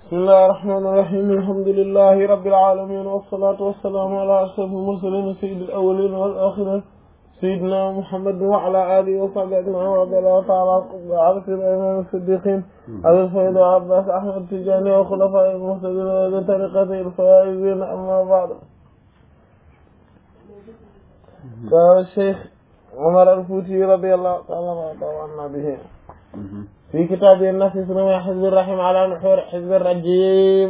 bismillahir rahmanir rahim alhamdulillahi rabbil alamin wassalatu wassalamu ala ashrafil mursalin sayyidil awwalin wal akhirin sayyidina Muhammad wa ala alihi wa sahbihi ajma'in wa radiyallahu ta'ala an sayyidina as-siddiqin Abil Sayyid Abbas Ahmad Tijani wa khulafa'il muhtadin wa tariqatil faizin amma ba'd. Shaykh Umar al-Futi radiyallahu ta'ala anhu bihi في كتاب النفس اسمه حزب الرحيم على نحور حزب الرجيم.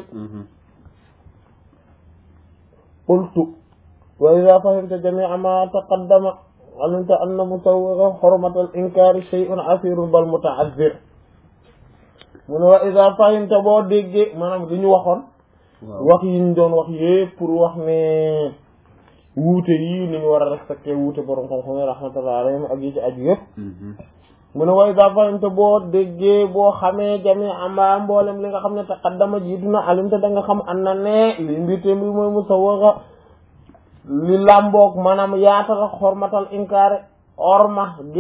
قلت وإذا فهمت جميع ما تقدم علمت أن مسوغ حرمة الإنكار شيء عسير بل متعذر. من وإذا فهمت بو ديغ manam diñu waxon wax yi ñu doon wax yépp pour wax ne wuute yi ni ñu wara respecté wuute borom xam-xam rahmatullahi alayhim ak yi ci aju yépp. mu ne way da fayante boo déggee boo xamee jami amba mboolem li nga xam ne taqaddama jiitu na alimte da nga xam an na ne li mbirte bi mooy musawaga li làmboog maanaam yaatal xormatal inkaare orma di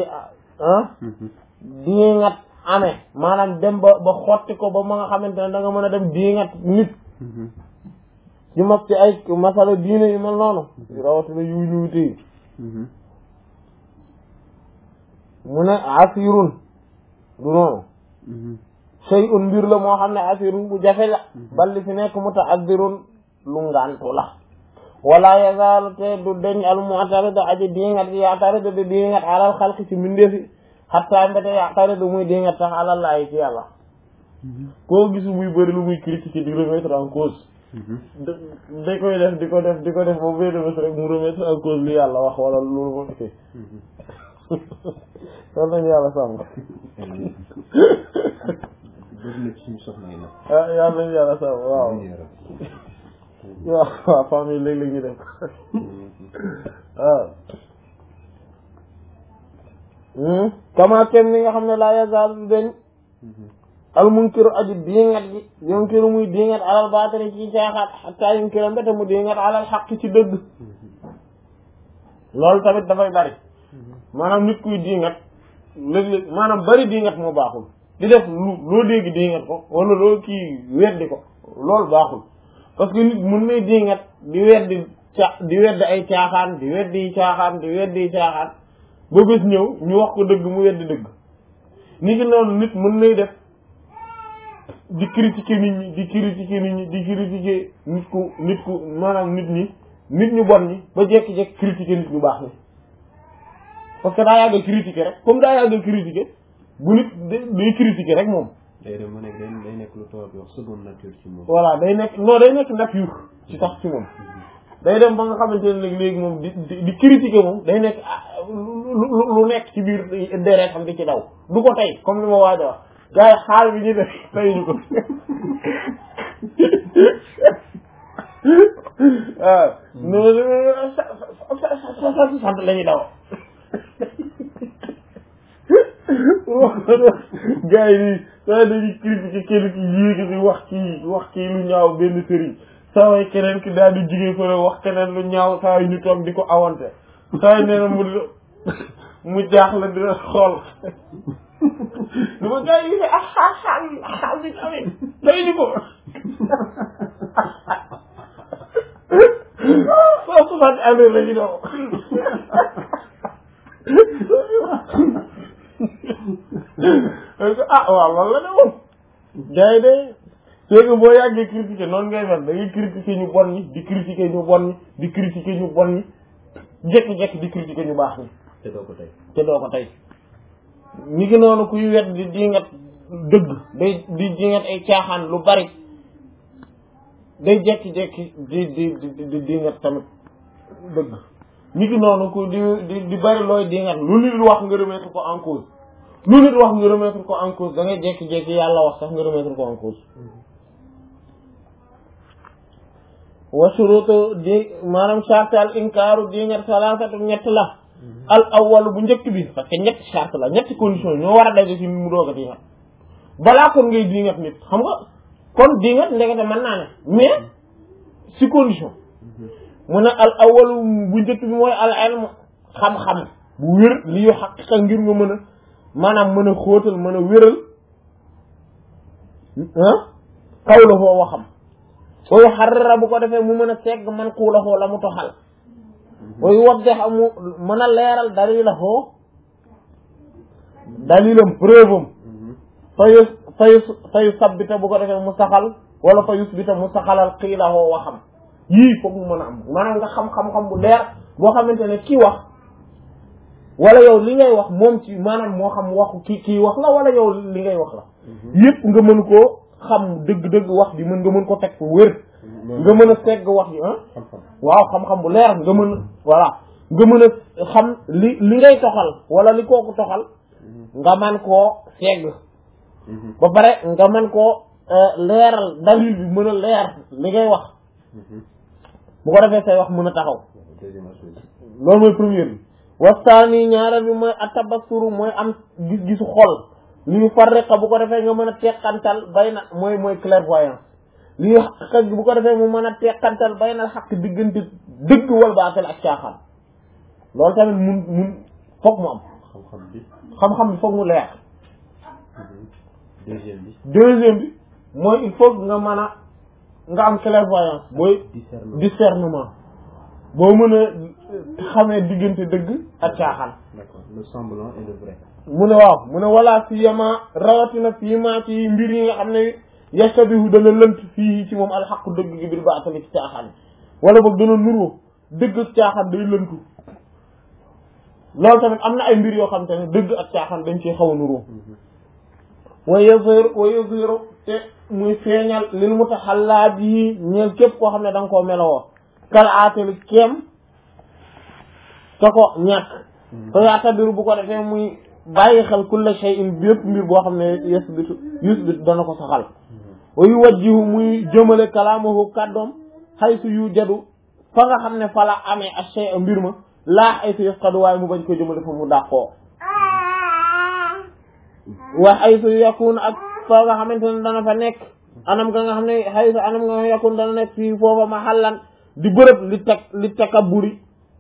diingat amee maanaam dem ba xotti ko ba ma nga xamante ne da nga mën a dem diingat nit ci mag ci ay masala diine yu mel noonu rawatina yu ñuute yi mu ne asirun du noonu shay'un mbir la moo xam ne asirun bu jafe la balli fi nekk muta'addirun lu ngantu la wala yazaalu te du deñ al mu'tarida aji diingat yi ya'tarida di diingat alal xalqi ci mbindeefi hatta mbete ya'tarida muy diingat tax alal laay ci yàlla koo gisu muy bëri lu muy critiquer di remettre en cause da koy def di ko def ba benn bés rek mu remettre en cause li yàlla wax wala loolu moo ok loolu nañu yàlla sàmm yàlla nañu yàlla sàmm waaw waaw famille léeg-léeg ñu def waaw kama kenn ni nga xam ne laa yazal dañ al munkiru aji diingat ji yunkiru muy diingat alal baatari ci caaxaat hatta yunkiru mbete mu diingat alal xaq ci dëgg loolu tamit dafay bari maanaam nit kuy diingat léeg-léeg maanaam bari diingat moo baaxul di def loo dégg diingat ko wala loo kii weddi ko loolu baaxul parce que nit mun nay diingat di weddi ay caaxaan di weddi caaxaan ba bés ñëw ñu wax ko dëgg mu weddi dëgg ni ki noonu nit mun nay def di critiquer nit ñi nit ku maanaam nit ñu bon ñi ba jekki-jekki critiquer nit ñu baax ni parce que daa yàgg critiquer rek comme daa yàgg critiquer bu nit day critiquer rek moom. day nekk lu tubaab di wax seconde nature ci moom. voilà day nekk nature ci tax ci moom. day dem ba nga xamante ne léegi moom di critiquer moom day nekk lu nekk ci biir deret xam di ci daw du ko tey comme li ma waaj a wax gars yi xaal bi ñu def tey ñu ko waaw non sant la ñuy daw. gars yi nii saa dañuy critiquer kenn ki yéegi si wax kii lu ñaaw benn sëriñ saa way keneen ki daal di jigee fële wax keneen lu ñaaw saa yu ñu toog di ko awante saa yu nee na mu jaax la dina xool du ma gars yi xaal bi tamit day ñu ko soo soixante année la ñu doon waaw loolu la ne woon day day c'est que boo yàggee critiquer noonu ngay mel da ngay critiquer ñu bon ñi di critiquer ñu bon ñi jekki-jekki di critiquer ñu baax ñi te doo ko tey ni ki noonu kuy wet di dingat dëgg day di dingat ay caaxaan lu bari day jekki-jekki di dingat tamit dëgg ni ki noonu ku di bari looy dingat lu nit wax nga remettre ko en cause da ngay jekki-jekki yàlla wax sax nga remettre ko en cause wa shurutu di maanaam charte al inkaaru dingat salaasatu ñett la al awwal bu njëkk bi parce que ñetti charte la ñetti condition ñoo war a daje ci mu doog a dingat balaa kon ngay dingat nit xam nga kon dingat ndekete mën naa ne mais ci condition mu ne al awwal bu njëkk bi mooy al ilm xam-xam bu wér li yu xaqiqa ngir nga mën a maanaam mën a xóotal mën a wéral qawluhu waxam wa yuharrira bu ko defee mu mën a segg man quulahu la mu toxal wa yuwaddihu mu mën a leeral dalilam preuve am fayu sabbita bu ko defee mu saxal wala fa yusbita mu saxalal qiilahu waxam yii foog mu mën a am maanaam nga xam-xam bu leer boo xamante ne kii wax wala yow li ngay wax moom ci maanaam moo xam waxu kii wax la wala yow li ngay wax la yépp nga mën koo xam dëgg-dëgg wax ji nga mën ko teg fu wér nga mën a segg wax ji waaw xam-xam bu leer nga mën voilà nga mën a xam li ngay toxal wala li kooku toxal nga man koo segg ba pare nga mën koo leeral dalil bi mën a leer li ngay wax bu ko defee say wax mën a taxaw loolu mooy première bi wastaani ñaareel bi mooy atabassuru mooy am gis-gisu xol li ñu farriqa bu ko defee nga mën a teqantal bay na mooy clairvoyance li ñu xaq bu ko defee mu mën a teqantal bay na xaq diggante dëgg wal baatil ak caaxaan loolu tamit mun foog mu am xam-xam bi foog mu leer deuxième bi mooy il faut nga mën a nga am clairvoyance booy discernement boo mën a xamee diggante dëgg ak caaxaan. D'accord, le semblant et le vrai. mu ne waaw mu ne wala si yama rawatina fii maa ci mbir yi nga xam ne yastabihu dana lënt fii ci moom alxaqu dëgg gi bil baatili ci caaxaan wala boog dana nuroo dëgg ak caaxaan day lëntu loolu tamit am na ay mbir yoo xam te ne dëgg ak caaxaan dañ ciy xaw a nuroo wa yuzhiru te muy feeñal lil mutaxallaa bii ñeel képp koo xam ne da nga koo melowoo kal aatali kéem ka ko ñàkk ko yaatabiru bu ko defee muy bàyyi xel kulla shay'in bépp mbir boo xam ne yusbit dana ko saxal wa yuwajjihu muy jëmale kalaamahu kàddoom haythu yu jadu fa nga xam ne fa la amee ak shay mbir ma laa haythu yafqadu waaye mu bañ ko jëmale fa mu dàqoo wa haythu yakun ak fa nga xamante ne dana fa nekk anam nga xam ne haythu anam nga yakun dana nekk fii foofa mahallan di bërëb li takabburi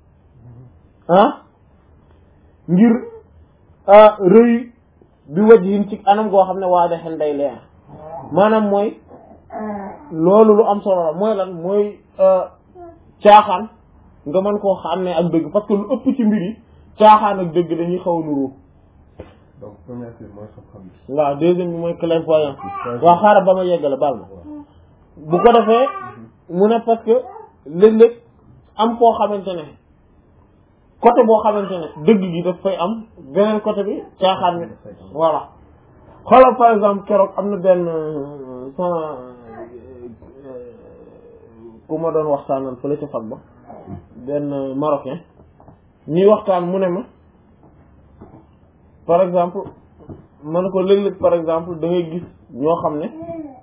ngir rëy bi wajhin ci anam goo xam ne waa de xel day leer maanaam mooy loolu lu am solo la mooy lan mooy caaxaan nga mën koo xàmmee ak dëgg parce que lu ëpp ci mbir yi caaxaan ak dëgg dañuy xaw a nuroo. donc première bi mooy xam-xam bi. waaw deuxième bi mooy clairvoyance bi. waaw xaaral ba ma yeggale baal ma. bu ko defee mu ne parce que léeg-léeg am koo xamante ne côté boo xamante ne dëgg gi daf fay am beneen côté bi caaxaan mi voilà xoolal par exemple keroog am na benn sama ku ma doon waxtaanal fële ca fag ba benn marocain ñuy waxtaan mu ne ma par exemple ma ne ko léeg-léeg par exemple da ngay gis ñoo xam ne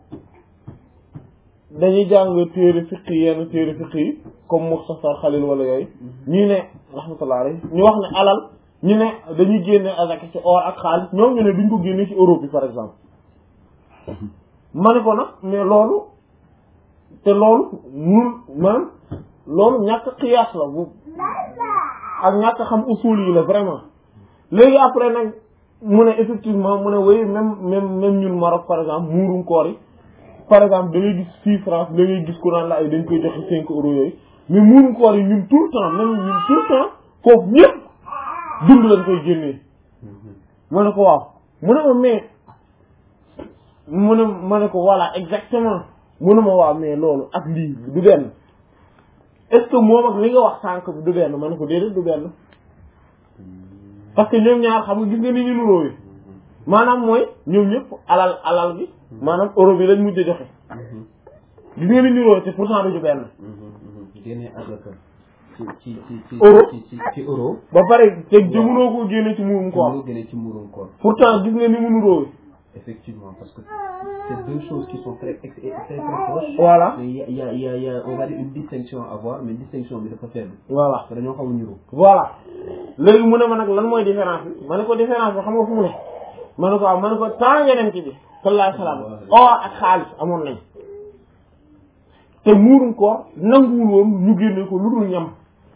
dañuy jàng téere fiqh yenn téere fiqh yi comme Muxtasar Xalil wala yooyu ñii ne rahmatullah alayhi ñu wax ne alal ñu ne dañuy génne azaka ci or ak xaalis ñoom ñu ne duñ ko génne ci Europe bi par exemple ma ne ko nag mais loolu te loolu mun maanaam loolu ñàkk qiyaas la bu ak ñàkk xam usul yi la vraiment léegi après nag mu ne effectivement mu ne wéy même ñun Maroc par exemple muurum koor yi par exemple da ngay gis fii France da ngay gis ku naan la ay dañ koy joxe 5 euros yooyu mais muurum koor yi ñun tout le temps même ñun tout le temps foofu ñëpp dund lañ koy génnee ma ne ko waaw mu ne ma mais mu ne ma ne ko voilà exactement mu ne ma waaw mais loolu ak lii du benn est-ce que moom ak li nga wax sànq bi du benn ma ne ko déedéet du benn parce que ñoom ñaar xam nga gis nga ni ñu nuróowe maanaam mooy ñoom ñëpp alal bi maanaam euro bi lañ mujj a joxe gis nga ni ñu nuróowe te pourtant du benn génne azaka ci euro ba pare te jëmunoo koo génne ci muurum koor pourtant gis nga ni mu nuróowe effectivement parce que c'est deux choses qui sont très proches. Voilà. Mais il y a on va dire une distinction à avoir mais distinction bi dafa faible. Voilà. parce que dañoo xaw a ñuru. Voilà léegi mu ne ma nag lan mooy différence bi ma ne ko différence bi xam nga fu mu ne ma ne ko waaw ma ne ko temps yeneen ci bi sallallahu alayhi wa sallam or ak xaalis amoon nañ te muurum koor nanguwul woon ñu génne ko lu dul ñam.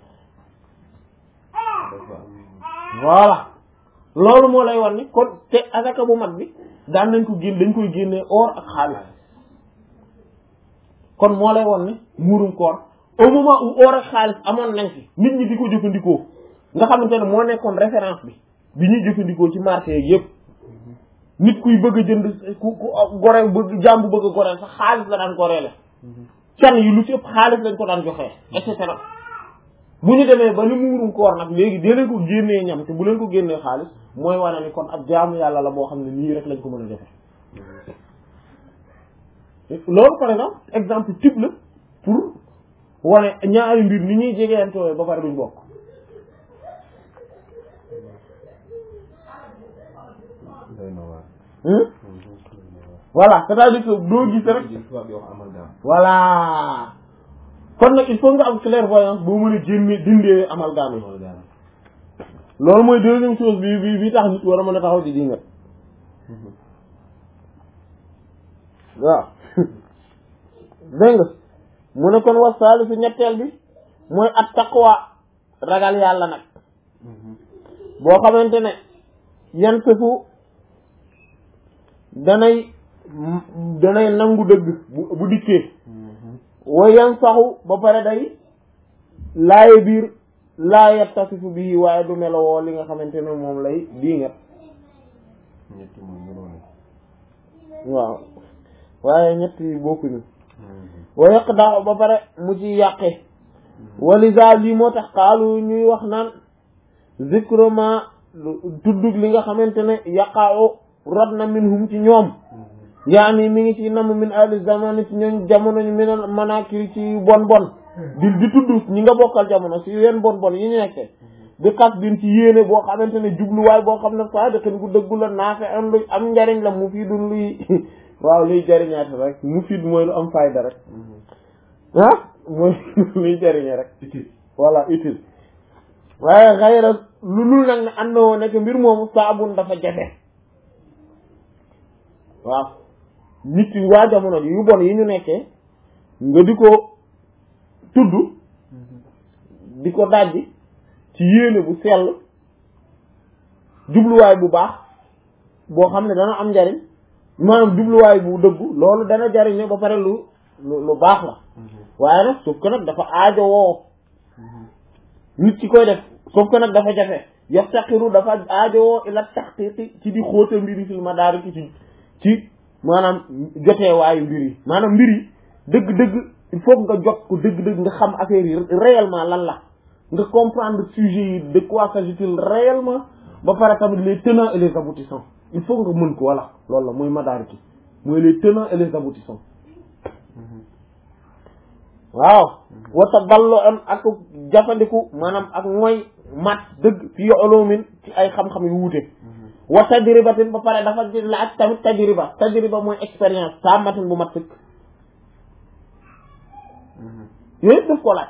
Voilà loolu moo lay war ni kon te asaka bu mag bi daan nañ ko génn dañ koy génnee or ak xaalis kon moo lay won ne muurum koor au moment où or ak xaalis amoon nañ fi nit ñi di ko jëfandikoo nga xamante ne moo nekkoon référence bi ñuy jëfandikoo ci marché yeeg yëpp nit kuy bëgg a jënd ku goreel bëgg jàmbu bëgg a goreel sax xaalis la daan goreele can yi lu ci ëpp xaalis lañ ko daan joxee et cetera bu ñu demee ba ni muurum koor nag léegi dee leen ko génnee ñam te bu leen ko génnee xaalis mooy wane ni kon ab jaamu yàlla la boo xam ne nii rek lañ ko mën a defee loolu par exemple type la pour wane ñaari mbir ni ñuy jegeentoo ba pare duñ bokk voilà c'est-à-dire que doo gis rek voilà kon nag il faut nga am clairvoyance boo mën a génne dindee amalgame yi loolu mooy deuxième chose bi tax nit war a mën a taxaw di dingat waaw dégg nga mu ne kon wasaali si ñetteel bi mooy at taqwa ragal yàlla nag boo xamante ne yan sëfu danay nangu dëgg bu dikkee way yan saxu ba pare day laaye biir laayet tasifu bii waaye du melowoo li nga xamante ne moom lay diingat waaw waaye ñett yi bokkuñu wa yàq daaw ba pare mu ci yàqe walisa lii moo tax xaalu ñuy wax naan zikroma tuddug li nga xamante ne yaqaaw rod na minhum ci ñoom yaani mi ngi ci nam min ahli zamani ci ñooñ jamono ñu minal manakir ci bon di tudd ñi nga bokkal jamono ci yeen bon yi ñu nekkee bi xas bin ci yéene boo xamante ne jubluwaay boo xam ne fa dëkkan gu dëggu la naafe am lu am njariñ la mu fii dun luy waaw luy jariñaate rek mu fii mooy lu am fayda rek mooy luy jariñe rek voilà utile waaye xayra lu lul nag ne ànd woo nekk mbir moomu saabun dafa jafe waaw nit yi waa jamono yu bon yi ñu nekkee nga di ko tudd di ko dajji ci yéene bu sell jubluwaay bu baax boo xam ne dana am njariñ maanaam jubluwaay bu dëggu loolu dana jariñe ba pare lu baax la waaye nag sauf que nag dafa aajowoo nit ci koy def sauf que nag dafa jafe yaftaqiru dafa aajowoo ila taxqiqi ci di xóote mbiri fil madaariki ci maanaam jotee waayu mbir yi maanaam mbir yi dëgg-dëgg il faut nga jot ko dëgg-dëgg nga xam affaire yi réellement lan la nga comprendre sujet yi de quoi s'agit-il réellement ba pare tamit les tenants et les aboutissants il faut nga mën ko voilà loolu la mooy madaariki mooy les tenants et les aboutissants waaw wata ballo am ak jafandiku maanaam ak mooy mat dëgg fi ulumin ci ay xam-xam yu wuute wa tajribatin ba pare dafa laaj tamit tajriba mooy expérience sa matin bu mat sëkk yooyu daf ko laaj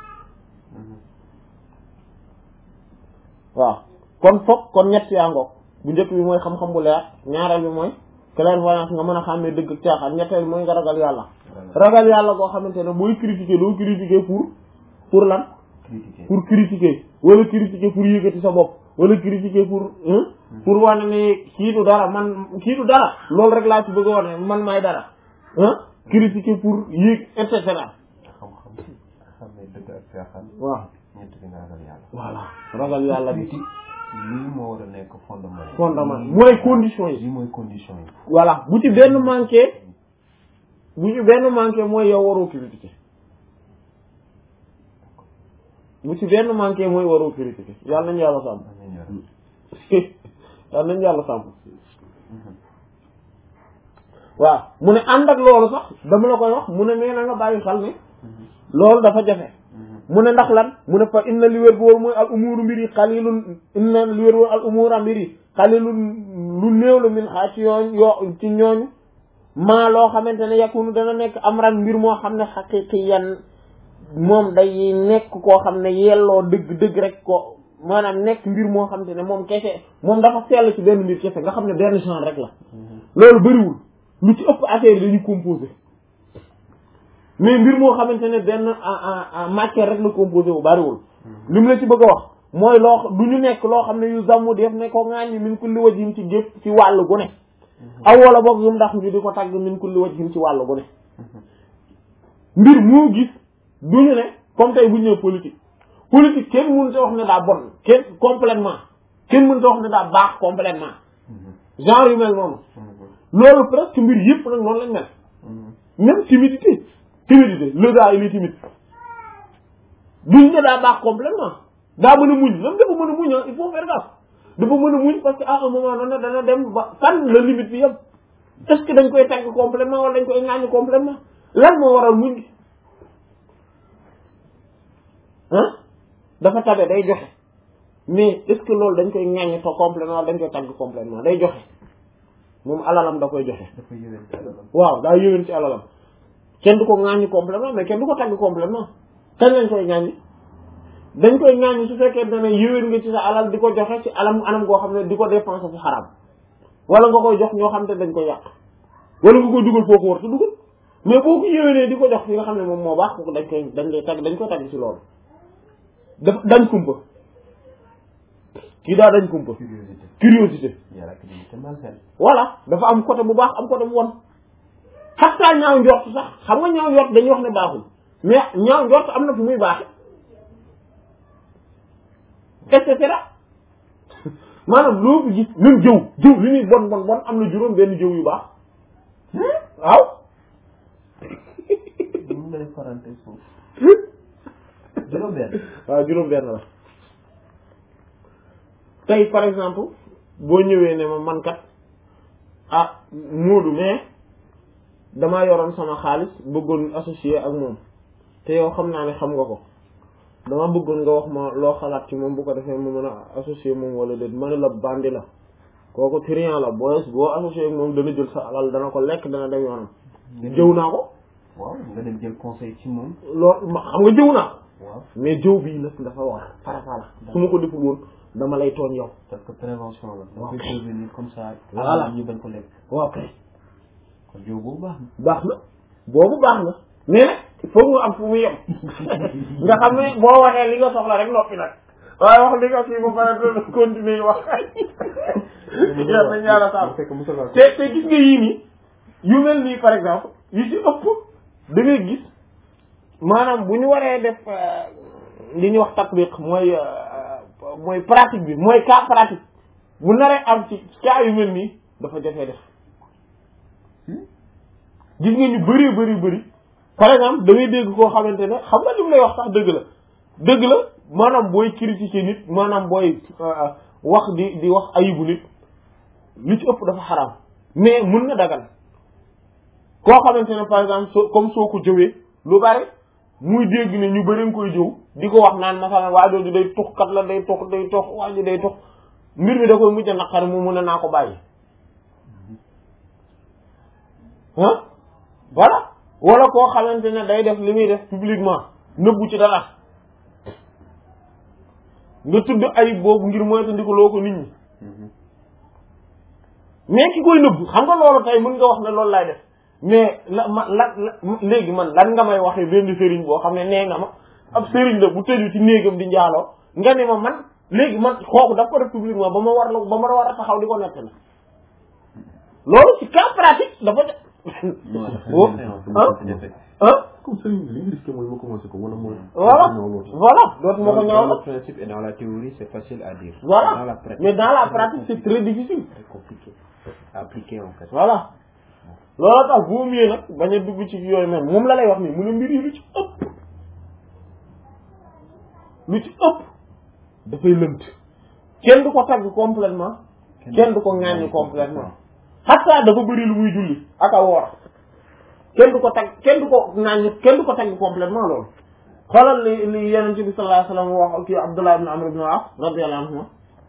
waaw kon ñett yaa ngoog bu njëkk bi mooy xam-xam bu leer ñaareel bi mooy clairvoyance nga mën a xàmmee dëgg ak caaxaan ñetteel bi mooy nga ragal yàlla goo xamante ne booy critiquer doo critiquer pour lan pour critiquer wala critiquer pour yëkkati sa bopp wala critiquer pour wane ne kii du dara loolu rek laa ci bëgg a wane man maay dara critiquer pour yéeg et cetera waaw voilà ragal yàlla bi lii moo war a nekk fondement mooy condition yi voilà bu ci benn manqué mooy yow waroo critiquer yàlla nañu yàlla sàmm waaw mu ne ànd ak loolu sax dama la koy wax mu ne mais na nga bàyyi xel ne loolu dafa jafe mu ne ndax lan mu ne fa inna li wér bu wóor mooy al umuru mbir yi xalilun inna li wér bu wóor al umura mbir yi xalilun lu néew la min xaa ci ñooñu maa loo xamante ne yakunu dana nekk amran mbir moo xam ne xaqiqiyan moom day nekk koo xam ne yelloo dëgg rek ko maanaam nekk mbir moo xamante ne moom kese moom dafa sell ci benn mbir kese nga xam ne benn genre rek la loolu bëriwul lu ci ëpp affaire yi dañuy composé mais mbir moo xamante ne benn matière rek la composé bu bariwul li mu la ci bëgg a wax mooy du ñu nekk loo xam ne yu zammu def ne ko ŋaaññi min kulli wajhin ci gépp ci wàllu gu ne aw wala boog yu ndax ñu di ko tagg min kulli wajhin ci wàllu gu ne mbir moo gis duñu ne comme tey bu ñu ñëw politique kenn mënut a wax ne daa bon kenn complètement kenn mënut a wax ne daa baax complètement genre yu mel noonu loolu presque mbir yëpp nag noonu lañ mel même timidité le gars il est timide duñ ne daa baax complètement daa mën a muñ même dafa mën a muñ il faut faire gaffe dafa mën a muñ parce que à un moment donné dana dem ba fan la limite bi yëpp est-ce que dañ koy tagg complètement wala dañ koy ŋàññ complètement lan moo waral muñ gi dafa tabe day joxe mais est-ce que loolu dañ koy ŋàññ to complètement wala dañ koy tagg complètement day joxe moom alalam da koy joxe waaw daa yëwén ci alalam kenn du ko ŋàññ complètement mais kenn du ko tagg complètement kañ lañ koy ŋàññ dañ koy ŋàññ su fekkee dana yëwén nga ci sa alal di ko joxe ci anam goo xam ne di ko dépenser fu xaraam wala nga koy jox ñoo xam te dañ koy yàq wala nga koy dugal foo ko war te dugal mais boo ko yëwénee di ko jox fi nga xam ne moom moo baax kooku dañ koy tagg ci loolu dañ kumpa kii daa dañ kumpa curiosité voilà dafa am côté bu baax am côté bu won xattaa ñaaw njort sax xam nga ñaaw njort dañuy wax ne baaxul mais ñaaw njort am na fu muy baaxe et cetera maanaam loo fi gis même jëw li ñuy bon am na juróom benn jëw yu baax waaw juróom benn la tey par exemple boo ñëwee ne ma man kat Moodu mais damaa yoroon sama xaalis bëggoon associé ak moom te yow xam naa ne xam nga ko dama bëggoon nga wax ma loo xalaat ci moom bu ko defee mu mën a associé moom wala déet ma ne la bandi la kooku trian la boo associé ak moom dana jël sa alal dana ko lekk dana dem yoonam jëw naa ko waaw nga dem jël conseil ci moom loolu xam nga jëw naa waaw mais jëw bii nag dafa war farafara su ma ko deful woon dama lay tooñ yow parce que prévention la da koy prévenir comme ça voilà ñu bañ ko lekk waaw kay kon jëw boobu baax na boobu baax na mais nag foog nga am fu mu yem nga xam ne boo waxee li nga soxla rek noppi nag waaye wax li nga kii ba pare doon continuer wax dañ yàlla saam te gis nga yii nii yu mel nii par exemple yu ci ëpp da ngay gis maanaam bu ñu waree def li ñuy wax tatbiq mooy pratique bi mooy cas pratique bu naree am ci cas yu mel nii dafa jafee def gis nga ñu bëri par exemple da ngay dégg koo xamante ne xam nga li mu lay wax sax dëgg la maanaam booy critiquer nit maanaam booy wax di wax ayibu nit li ci ëpp dafa xaraam mais mën na dagal koo xamante ne par exemple soo ko jëwee lu bari muy dégg ne ñu bëri nga koy jëw di ko wax naan masalan waa jooju day tux kat la day tux waa ji day tux mbir mi da koy mujj a naqari mu mun a naa ko bàyyi voilà wala koo xamante ne day def li muy def publiquement nëbbu ci dara nga tudd ayib boobu ngir moytandiku loo ko nit ñi mais ki koy nëbbu xam nga loolu tey mën nga wax ne loolu laay def mais léegi man lan nga may waxee benn sëriñ boo xam ne nee nga ma ab sëriñ la bu tëju ci néegam di njaaloo nga ne ma man léegi man kooku daf ko def publiquement ba ma war a taxaw di ko nett na loolu ci cas pratique dafa comme sëriñ bi li nga risqué mooy ma commencé ko wala mooy voilà dootuma ko ñaaw dans le principe et dans la théorie c'est facile à dire voilà mais dans la pratique c'est très difficile très compliqué à appliquer en fait voilà loolu tax boo muyee nag bañ a dugg ci yooyu même moom la lay wax nii mu ne mbir yi lu ci ëpp dafay lënt kenn du ko tagg complètement kenn du ko ŋàññi complètement xataa dafa bëri lu muy julli ak a woor kenn du ko ŋàññi kenn du ko tagg complètement loolu xoolal li Yonent bi sallallahu alayhi wasallam wax kii Abdullah ibn Amr ibn As radiyallahu anhu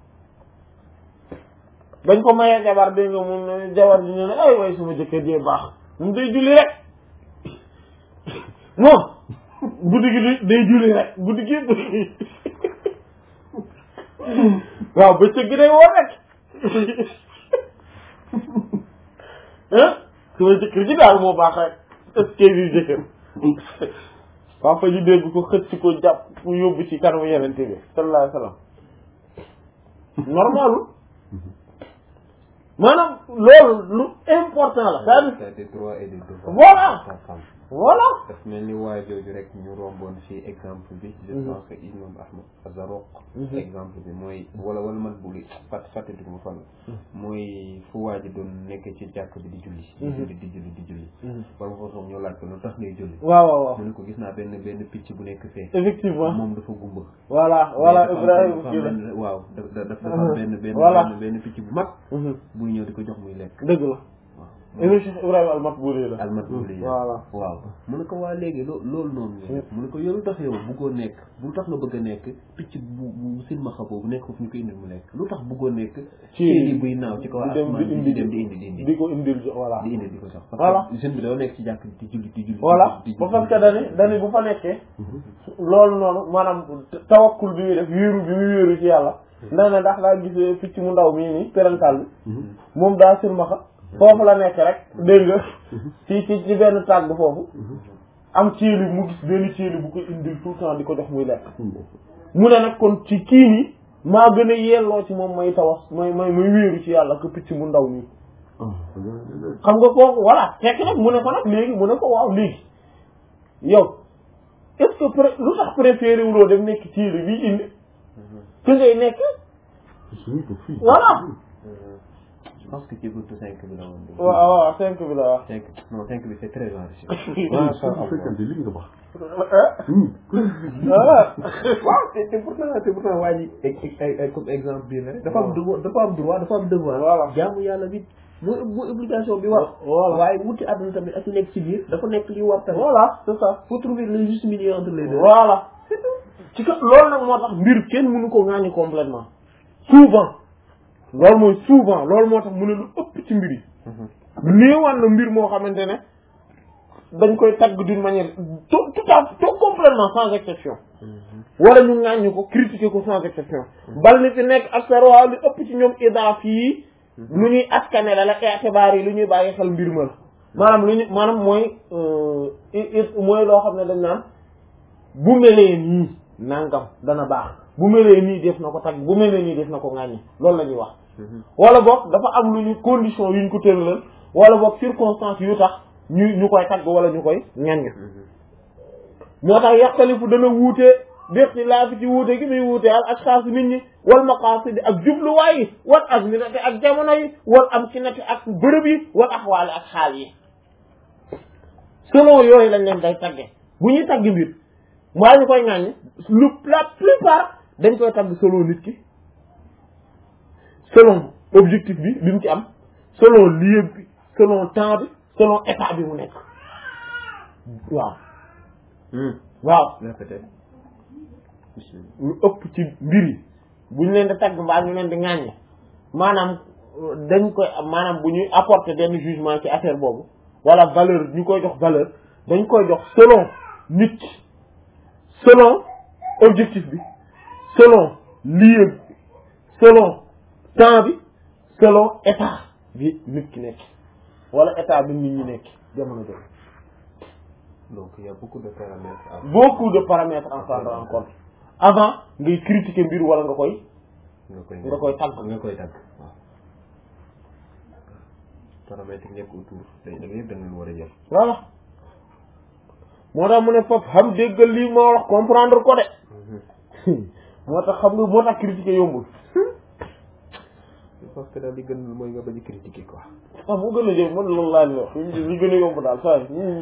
bañ ko mayee jabar dégg nga moom jabar ji ñu ne ay way sama jëkkër jee baax moom day julli rek moom guddi gi day julli rek guddi gi waaw bëccëg gi day woor rek sama jëkkër ji daal moo baax rek est-ce que bi jëkkër papa ji dégg ko xëcc ko jàpp mu yóbbu ci kanamu Yonent bi sallallahu alayhi wasallam normalu maanaam loolu lu important la c'est-à-dire des droits et des devoirs voilà voilà daf mel ni waa jooju rek ñu romboon fii exemple bi je pense que imam Ahmad Azaroq exemple bi mooy wala man buli fàttali mu fan mooy fu waa ji doon nekk ci jàkk bi di julli ba ma fa ñoo laaj ko lu tax ngay julli waaw mu ne ko gis naa benn picc bu nekk fee effectivement moom dafa gumba voilà Ibrahima waaw dafa benn picc bu mag buy ñëw di ko jox muy lekk dëgg la Cheikh Ibrahima al-Matbuli la voilà waaw mu ne ko waa léegi loolu noonu nga def mu ne ko yow lu tax yow bëggoo nekk lu tax nga bëgg a nekk picc bu silmaxa boobu nekk foofu ñu ko indil mu lekk lu tax bëggoo nekk ci buy naaw ci kaw asamaan di dem di indi di ko indil voilà di indi di ko sax parce que jeune bi dafa nekk ci jàkk di julli voilà parce que dani bu fa nekkee loolu noonu maanaam tawakkul bi muy def wéeru bi muy wéeru ci yàlla ndax daa gis picc mu ndaw mii nii perantal bi moom daa silmaxa foofu la nekk rek dégg nga ci benn tàgg foofu am ceeli mu gis benn ceeli bu ko indil tout le temps di ko jox muy lekk mu ne nag kon ci kii nii maa gën a yelloo ci moom may tawas may wéeru ci yàlla que picc mu ndaw nii xam nga kooku voilà fekk nag mu ne ko nag léegi mu ne ko waaw léegi yow est-ce que lu tax préféré wuloo dem nekk ceeli bii indi que ngay nekk voilà je pense que ci buntu 5 bi la woon. waaw 5 bi la waaw. 5 bi c'est très enrichi. waaw te pourtant waa ji comme exemple bii la rek. dafa am droit dafa am devoir. voilà jaamu yàlla bi mooy obligation bi war. voilà waaye wuti àdduna tamit ak nekk ci biir dafa nekk li war tamit. voilà c'est ça. faut trouver le juste milieu entre les deux. voilà ci ka loolu nag moo tax mbir kenn mënu ko ŋàññi complètement souvent. loolu mooy souvent loolu moo tax mu ne lu ëpp ci mbir yi néewaan na mbir moo xamante ne dañ koy tagg d'une manière tout complètement sans exception wala ñu ŋàññi ko critiquer ko sans exception bal ni fi nekk ak sarwaa lu ëpp ci ñoom idaaf yi lu ñuy askane la itibaar yi lu ñuy bàyyi xel mbir ma la maanaam mooy loo xam ne dañ naan bu melee nii nangam dana baax bu melee nii def na ko tagg bu melee nii def na ko ŋàññi loolu la ñuy wax wala boog dafa am lu ñu condition yu ñu ko tëralal wala boog circonstance yu tax ñu koy tagg wala ñu koy ŋàññ moo tax yaxtalifu dana wuute déxti laa fi ci wuute gi muy wuute al ashxaas nit ñi wal maqaasidi ak jubluwaay yi wal azminati ak jamono yi wal amkinati ak bërëb yi wal axwaali ak xaal yi selon yooyu lañ leen day tagge bu ñuy tagg mbir maa ñu koy ŋàññ la plupart dañ koy tagg selon nit ki selon objectif bi mu ci am selon lieu bi selon temps bi selon état bi mu nekk waaw lu ëpp ci mbir yi bu ñu leen di tagg mbaa ñu leen di ŋàññ maanaam dañ koy maanaam bu ñuy apporter benn jugement ci affaire boobu wala valeur ñu koy jox valeur dañ koy jox selon nit ki selon objectif bi selon lieu bi selon temps bi selon état bi nit ki nekk wala état bi nit ñi nekk jamono jooju. Donc il y a beaucoup de paramètres. Beaucoup de paramètres à prendre en compte avant ngay critiquer mbir wala nga koy tagg. waaw. paramètres yi nekk autour day da ngay dañu war a jël. voilà moo tax mu ne foofu xam déggal lii moo wax comprendre ko de. moo tax xam nga moo tax critiquer yombul. parce que daal li gën mooy nga bañ a critiquer quoi. moo gën a jëm man loolu laa di wax li gën a yomb daal saa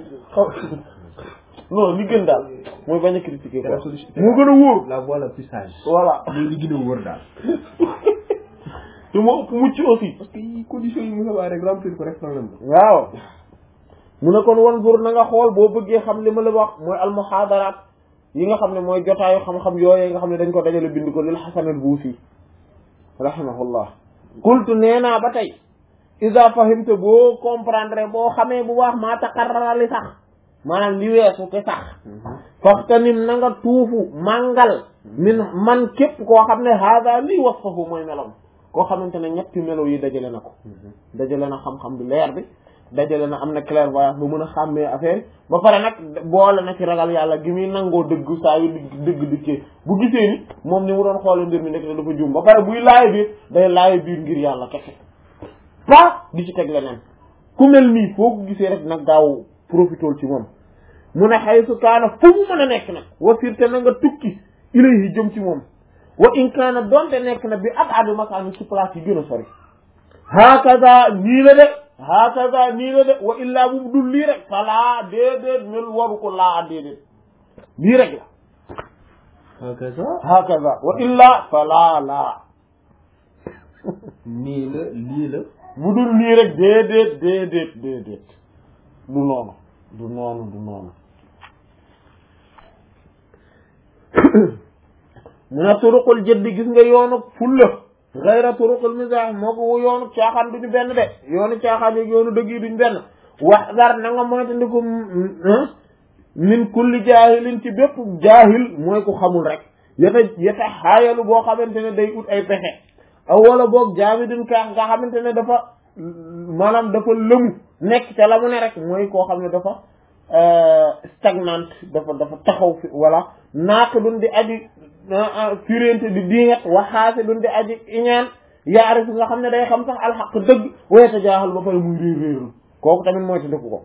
non li gën daal mooy bañ a critiquer quoi. moo gën a wóor. la voie la plus sage. voilà mooy li gën a wóor daal. te moo ëpp mucc aussi. parce que conditions yi mu la rek remplir ko rek problème la. waaw. mu ne kon wan bur na nga xool boo bëggee xam li ma la wax mooy almuhaadaraat yi nga xam ne mooy jotaayu xam-xam yooyu nga xam ne dañ ko dajale bind ko lil Hasan al-Buusi rahimahullah qultu nee naa ba tey iza fahimta boo comprendre boo xamee bu baax maa taqarrara li sax maanaam li weesu te sax faxtanim na nga tuufu màngal min man képp koo xam ne hada lii wasfahu mooy melom koo xamante ne ñetti melo yi dajale na ko dajale na xam-xam bi leer bi dajale na am na clairvoyance ba mën a xàmmee affaire ba pare nag boole na ci ragal yàlla gi muy nangoo dëgg saa yu dëgg dikkee bu gisee ni moom ni mu doon xoole mbir mi nekk te dafa juum ba pare buy laaye biir day laaye biir ngir yàlla kese pas di ci teg leneen ku mel nii foo ko gisee rek nag gaaw profitool ci moom mu ne xaysu kaana fu mu mën a nekk nag wasirte na nga tukki ilayhi jëm ci moom wa in kaana donte nekk na bi ab'adu makaan ci place yi gën a sori hakaza nii la de wa illaa bu dul lii rek falaa déedéet mel waru ko laa déedéet lii rek la hakaza wa illaa falaa laa nii la lii la bu dul lii rek déedéet du noonu mu ne turuqul jëddi gis nga yoonu fulla gayra turuqul mizah moo ko yoonu caaxaan duñu benn de yoonu caaxaan yi yoonu dëgg yi duñu benn wax dar na nga moytandiku min kulli jaahilin ci bépp jaahil mooy ku xamul rek yata xaayalu boo xamante ne day ut ay pexe aw wala boog jaamidin kaax nga xamante ne dafa maanaam dafa lëmu nekk ca la mu ne rek mooy koo xam ne dafa stagnante dafa taxaw fi wala naaq dun di aji firente di diingat waxaase dun di aji iñaan yaari fi nga xam ne day xam sax alxaq dëgg wayeta jaaxal ba pare muy réeréerlu kooku tamit mooy ta dëkk ko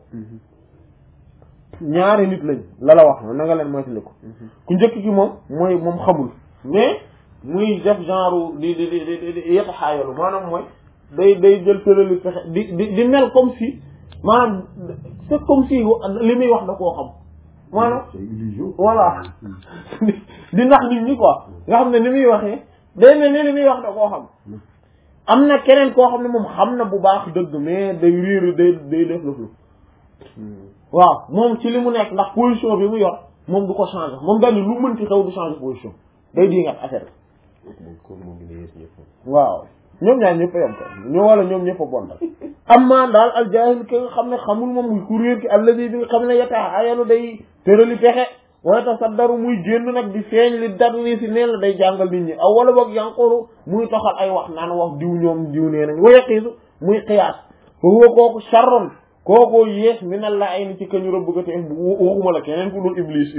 ñaari nit lañ la wax na nga leen mooy ta dëkk ku njëkk ki moom moom xamul mais muy def genre di yeta xaayalu maanaam mooy day jël tërali fexe di mel comme si maanaam c'est comme si li muy wax da koo xam maanaam voilà di nax nit ñi quoi nga xam ne ni muy waxee day mel ni li muy wax da koo xam am na keneen koo xam ne moom xam na bu baax dëgg mais day réer day def lëflu waaw moom ci li mu nekk ndax position bi mu yor moom du ko changer moom daal lu mënti xew du changer position day di ngat affaire waaw ñoom ñaar ñëpp a yem ko ñoom ñëpp a bon amma daal al jaahil ki nga xam ne xamul moom muy ku réer ki alladi bi nga xam ne yata'ayanu day tërali pexe wa tasaddaru muy génn nag di feeñ li darli si neen la day jàngal nit ñi aw wala boog yanquru muy toxal ay wax naan wax diw ñoom diw nee nañ wa yaqiisu muy xiyaas fa huwa kooku sharron kookoo yées minal la ay ni ci kañu rëbbgate waxuma la keneen ku dul iblis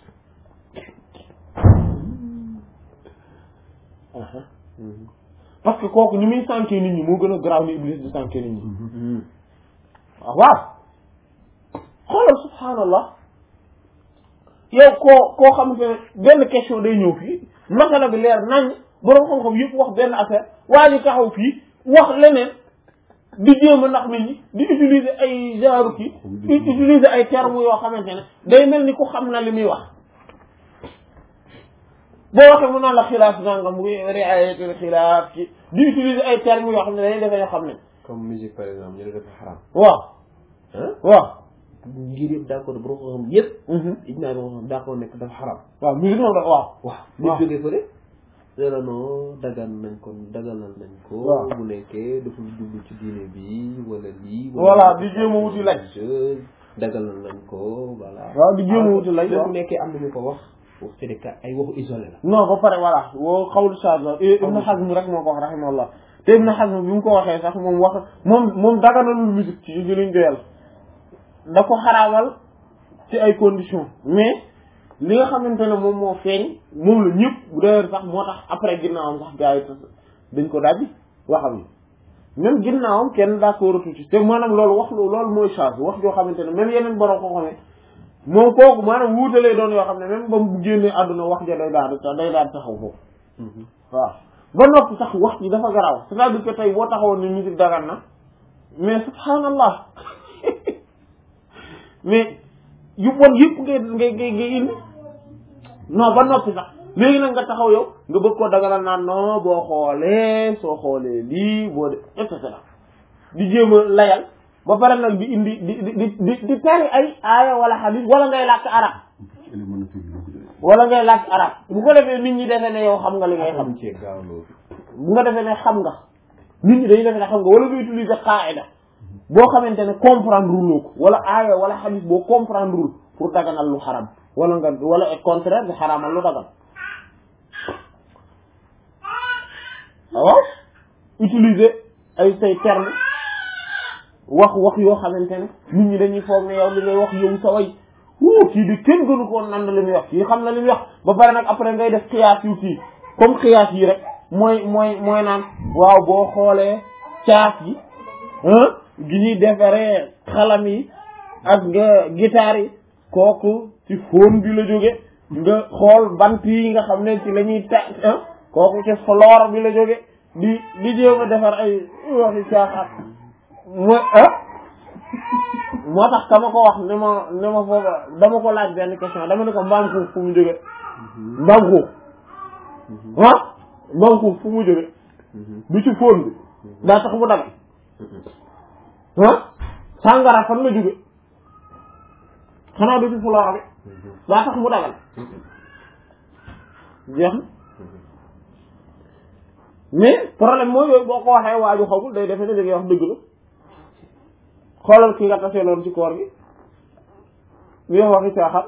parce que kooku ni muy sànkee nit ñi moo gën a garaaw ni iblis di sànkee nit ñi waaw xoolal subhaanallah yow koo xamante ne benn question day ñëw fii masala bi leer nañ boroom xam-xam yëpp wax benn affaire waa ji taxaw fii wax leneen di jéem a ndax nit ñi di utiliser ay genre kii di utiliser ay termes yoo xamante ne day mel ni ku xam na li muy wax boo waxee mu naan la xilaaf nangam mu riayatul xilaaf ci di utiliser ay termes yoo xam ne dañuy defee yoo xam ne comme musique par exemple ñu ne dafa xaram waaw ngir yëpp d'accord boo ko xam yëpp ijmaa boo xam d'accord nekk dafa xaram waaw musique moom da waaw nit jógee fële dela non daganal nañ ko bu nekkee dafa jublu ci diine bi wala lii voilà di jéem a wuti lay daganal nañ ko voilà waaw di jéem a wuti lay bu nekkee am nañu ko wax c'est des cas ay waxu isolé la non ba pare voilà woo xawlu charge la Ibn Hazm rek moo ko wax rahimahullah te Ibn Hazm bi mu ko waxee sax moom daganalul musique ci liñ doyal da ko xaraamal ci ay conditions mais li nga xamante ne moom moo feeñ moom la ñëpp bu d'ailleurs sax moo tax après ginnaawam sax gars yi dañ ko dajji waxam yi même ginnaawam kenn d'accord ci te maanaam loolu mooy charge wax joo xamante ne même yeneen borom ko xamee moom kooku maanaam wuutalee doon yoo xam ne même ba mu génnee àdduna wax ja day daal di taxaw foofu waaw ba noppi sax wax ji dafa garaaw c'est-à-dire que tey boo taxawoon ne musique dagan na mais subhanallah mais yu bon yëpp ngay indi non ba noppi sax léegi nag nga taxaw yow nga bëgg koo daganal naan non soo xoolee lii boo de et cetera di jéem a layal ba pare nag di indi di tari ay aaya wala hadith wala ngay làkk arab bu ko defee nit ñi defee ne yow xam nga li ngay xam bu nga defee ne xam nga nit ñi dañu defee ne xam nga wala nga utiliser qaida boo xamante ne comprendre loo ko wala aaya wala hadith boo comprendre lul pour daganal lu xaram wala au contraire di xaraamal lu dagan waaw utiliser ay say termes wax yoo xamante ne nit ñi dañuy foog ne yow li ngay wax yow sa way kii di kenn gënu koo nand li muy wax kii xam na li muy wax ba pare nag après ngay def xiyaas yu kii comme xiyaas yi rek mooy naan waaw boo xoolee caas gi gi ñuy defaree xalam yi ak guitare yi kooku ci fóon bi la jóge nga xool bant yi nga xam ne ci la ñuy teg kooku ci flore bi la jóge di jéem a defar ay waxi caaxaan moo tax kama ko wax ne ma fooga dama ko laaj benn question dama ne ko mbaam xuux fu mu jóge mbaam xuux mbaam xuux fu mu jóge du ci fóon bi daa tax mu daga sàngara fan la jóge xanaa du ci flore bi daa tax mu dagal jeex na mais problème mooy yooyu boo ko waxee waaju xamul day defe ne da ngay wax dëgg la xoolal ki nga taseeloon ci koor gi bi wax waxi caaxaan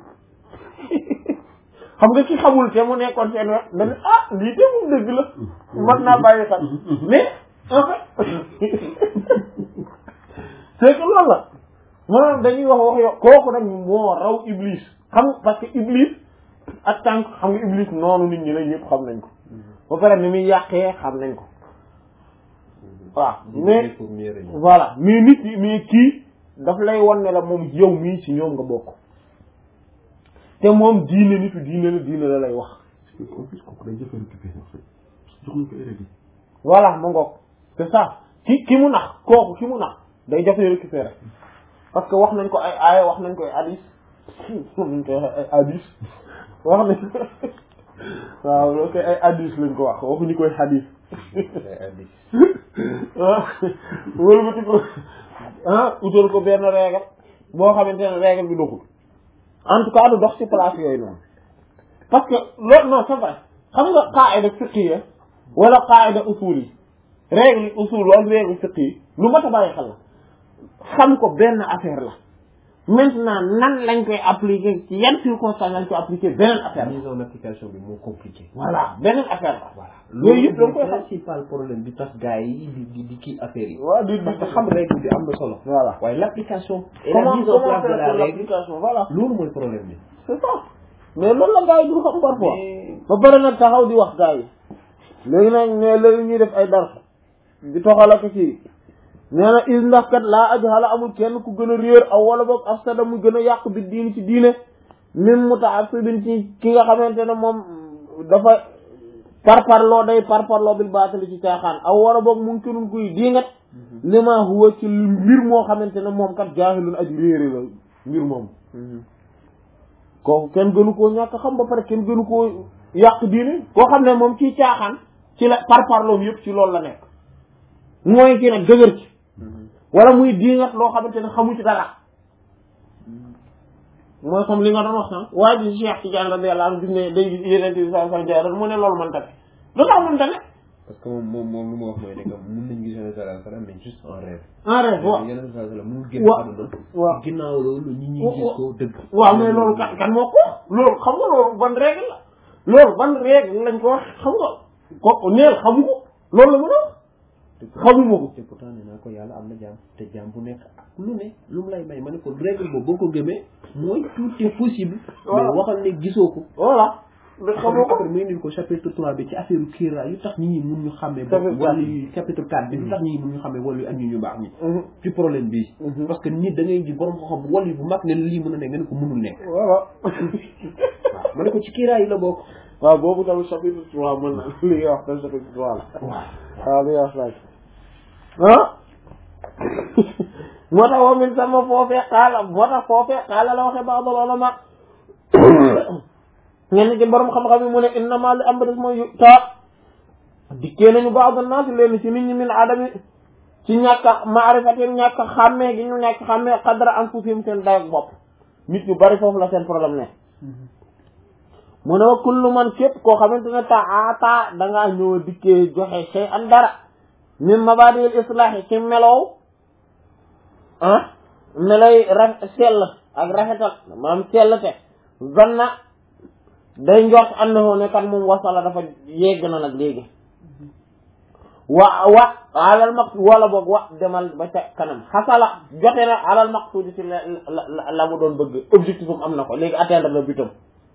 xam nga ki xamul te mu nekkoon seen wet dana lii te mu dëgg la mat naa bàyyi xel mais en fait c'est que loolu la maanaam dañuy wax yo kooku nag moo raw iblis xam parce que iblis ak tànk xam nga iblis noonu nit ñi la ñëpp xam nañ ko ba pare ni muy yàqee xam nañ ko waaw mais voilà mais nit ñi mais kii daf lay wan ne la moom yow mii ci ñoom nga bokk te moom diine nitu diine la lay wax voilà ma ngoog c'est ça ki mu nax kooku ki mu nax day jafe récupérer parce que wax nañ ko ay aaya wax nañ ko ay hadis wax nañ ko ay hadis wax nañ ko waaw loolu koy ay hadis lañ ko wax waxuñu koy hadis wóolu ma ti ko utal ko benn règle boo xamante ne règle bi doxul en tout cas du dox ci place yooyu noonu parce que loolu non c'est vrai xam nga qaida fiqhiyya wala qaida usul yi règle usul wala règle fiqh yi lu mat a bàyyi xel la xam ko benn affaire la maintenant nan lañ koy appliquer ci yan circonstances lañ koy appliquer beneen affaire la. mise en application bi moo compliqué. voilà beneen affaire la. voilà loolu yëpp da nga koy xam principal problème bi tax gars yi di kii affaire yi. waaw di parce que xam règle bi am na solo. voilà waaye l'application. et la mise en place de la règle voilà. loolu mooy problème bi. c'est ça mais loolu la gars yi du xam parfois. ba pare nag taxaw di wax gars yi. léegi nag mais léegi ñuy def ay dara di toxala ko ci. nee na is ndax kat laa ajhala amul kenn ku gën a réer aw wala boog afsada mu gën a yàq bi diini ci diine même muta'assibin ci ki nga xamante ne moom dafa parparloo day parparloo bil baatali ci caaxaan aw wala boog mu ngi kinun kuy diingat lima huwa ci mbir moo xamante ne moom kat jaahilun aji réere la mbir moom kooku kenn gënu koo ñàkk xam ba pare kenn gënu koo yàq diine koo xam ne moom ci caaxaan ci la parparloom yëpp ci loolu la nekk mooy ci nag dëgër ci wala muy diingat loo xamante ne xamu ci dara mooy comme li nga doon wax sax waa ji Cheikh Tidiane radiyallahu anhu gis ne day gis yeneen bi sa sa mu ne loolu man tamit lu tax man tamit parce que moom lu ma wax mooy ne que mun nañ gis yeneen sallallahu alayhi wasallam mais juste en rêve. en rêve waaw yeneen sallallahu alayhi wasallam mu génn àdduna. waaw ginnaaw loolu ñi gis ko dëgg. waaw mais loolu kan moo ko loolu xam nga loolu ban règle la loolu ban règle lañ ko wax xam nga ko neel xamu ko loolu la mën a xamuma ko te pourtant nee naa ko yàlla am na jaam te jaam bu nekk ak lu ne lu mu lay may ma ne ko règle boobu boo ko gëmee mooy tout est possible. mais waxal ne gisoo ko. voilà. xamoo ko après muy indil ko chapitre 3 bi ci affaire kiira yu tax nit ñi mun ñu xàmmee. wala yu chapitre 4 bi yu tax nit ñi mun ñu xàmmee wala yu ak ñu baax ñi. ci problème bii. parce que nit da ngay ji borom ko xam wala bu mag ne lii mën a nekk nga ne ko mënul nekk. voilà. waaw ma ne ko ci kiira yi la bokk. waaw boobu tamit chapitre 3 mën na li nga wax tamit chapitre 3 la. waaw li nga wax laaj. moo tax wa min sama foofee xaala la waxe ba'd ulama ñenn ci borom xam-xam yi mu ne innama li am ba des mooy dikkee nañu ba'd an-nas leen ci nit ñi min adami ci ñàkk a ma'rifatin ñàkk a xàmmee gi ñu ñàkk a xàmmee qadra anfusihim seen dayoog bopp nit ñu bari foofu la seen problème ne mu ne wa kullu man képp koo xamante ne ta'ata dangaa ñëw dikkee joxe shay'an dara min mabadil islaahi ci melow meloy sell ak rafetal maanaam sell te zanna day njort annahu ne kat moom wasala dafa yegg na nag léegi wa alal maqsud wala boog demal ba ca kanam xasala jote na alal maqsud ci la mu doon bëgg objectif am na ko léegi atteindre le butam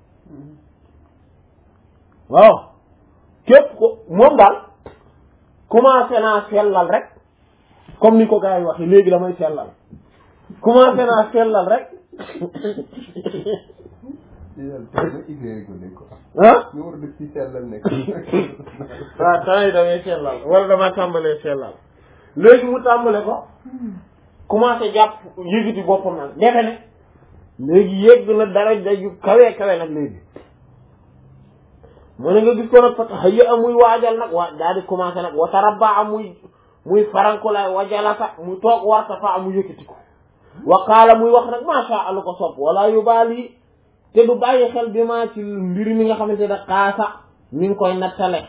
waaw képp ko moom daal commencé naa sellal rek comme ni ko gars yi waxee léegi damay sellal commencé naa sellal rek ah ñu war a def ci sellal nekk. waaw temps yi damay sellal wala dama tàmbalee sellal léegi mu tàmbale ko commencé jàpp yëgiti boppam nag defe ne léegi yëgg na dara daju kawe kawe nag léegi mu ne nga gis ko nag fa xëy muy waajal nag waa daal di commencé nag watarabba muy farankulaay wajalasa mu toog warta fa mu yëkkati ko wa qaala muy wax nag macha allah ko sopp wala yubaali te du bàyyi xel bi ma ci mbir mi nga xamante ne xaasa mi ngi koy nattale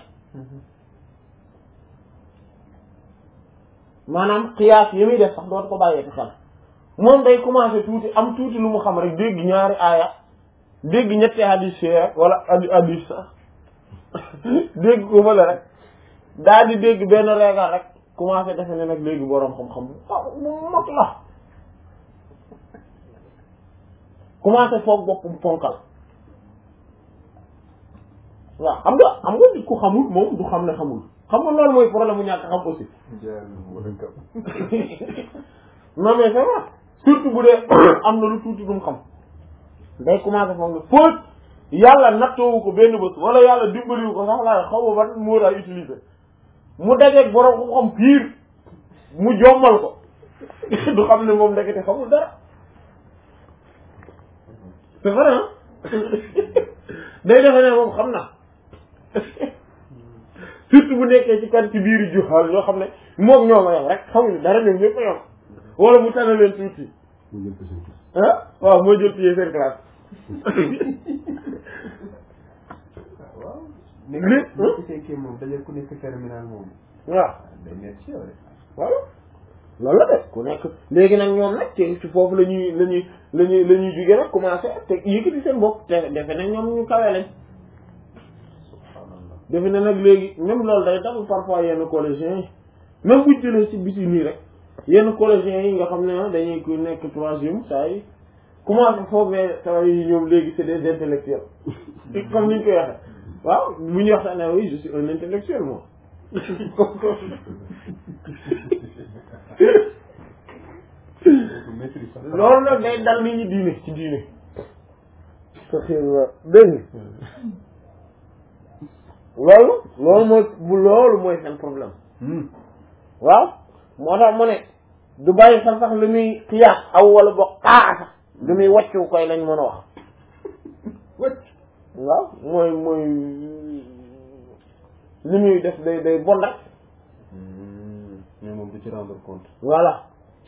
maanaam xiyaas yi muy def sax dootu ko bàyyee ci xel moom day commencé tuuti am tuuti lu mu xam rek dégg ñaari aaya dégg ñetti hadis rek wala hadis sax dégg ko fële rek daal di dégg benn reegal rek commencé defe ne nag léegi boroom xam-xam mu mot la commencé foog boppam ponkal waaw xam nga nit ku xamul moom du xam ne xamul xam nga loolu mooy problème mu ñàkk xam aussi non mais c'est vrai surtout bu dee am na lu tuuti du mu xam day commencé foog ne fóot yàlla nattoowu ko benn bés wala yàlla dimbaliwu ko sax laa xaw ma ban moo daa utiliser mu dajeeg borom ko xam pire mu jommal ko du xam ne moom ndekete xamul dara c'est vrai day defe ne moom xam na surtout bu nekkee ci kan ci biir juxaal yoo xam ne moom ñoo ma yam rek xamuñu dara ñoom ñëpp a yam wala mu tànn leen tuuti ah waaw moo jël pied seen classe waaw nekk kii moom daje ku nekk terminal moom waaw day nekk ci yow rek waaw loolu la de ku nekk léegi nag ñoom nag te ci foofu la ñuy jóge nag commencé te yëkkati seen bopp te defe ne ñoom ñu kawe lañ defe ne nag léegi même loolu day dal parfois yenn collégiens yi même buñ jëlee ci biti nii rek yenn collégiens yi nga xam ne dañuy ku nekk troisième saa yi commencé foogee saa yi ñoom léegi c'est des intellectuels comme ni ñu koy waxee waaw bu ñuy wax ne oui je suis un intellectuel moi loolu nag day dal nit ñi diine ci diine dégg loolu mooy seen problème waaw moo tax mu ne du bàyyi sax li muy xiyaas aw wala bo xaa sax li muy wàccu koy lañ mën a wax wàcc waaw mooy li muy def day bon rek mais moom du ci rendre compte voilà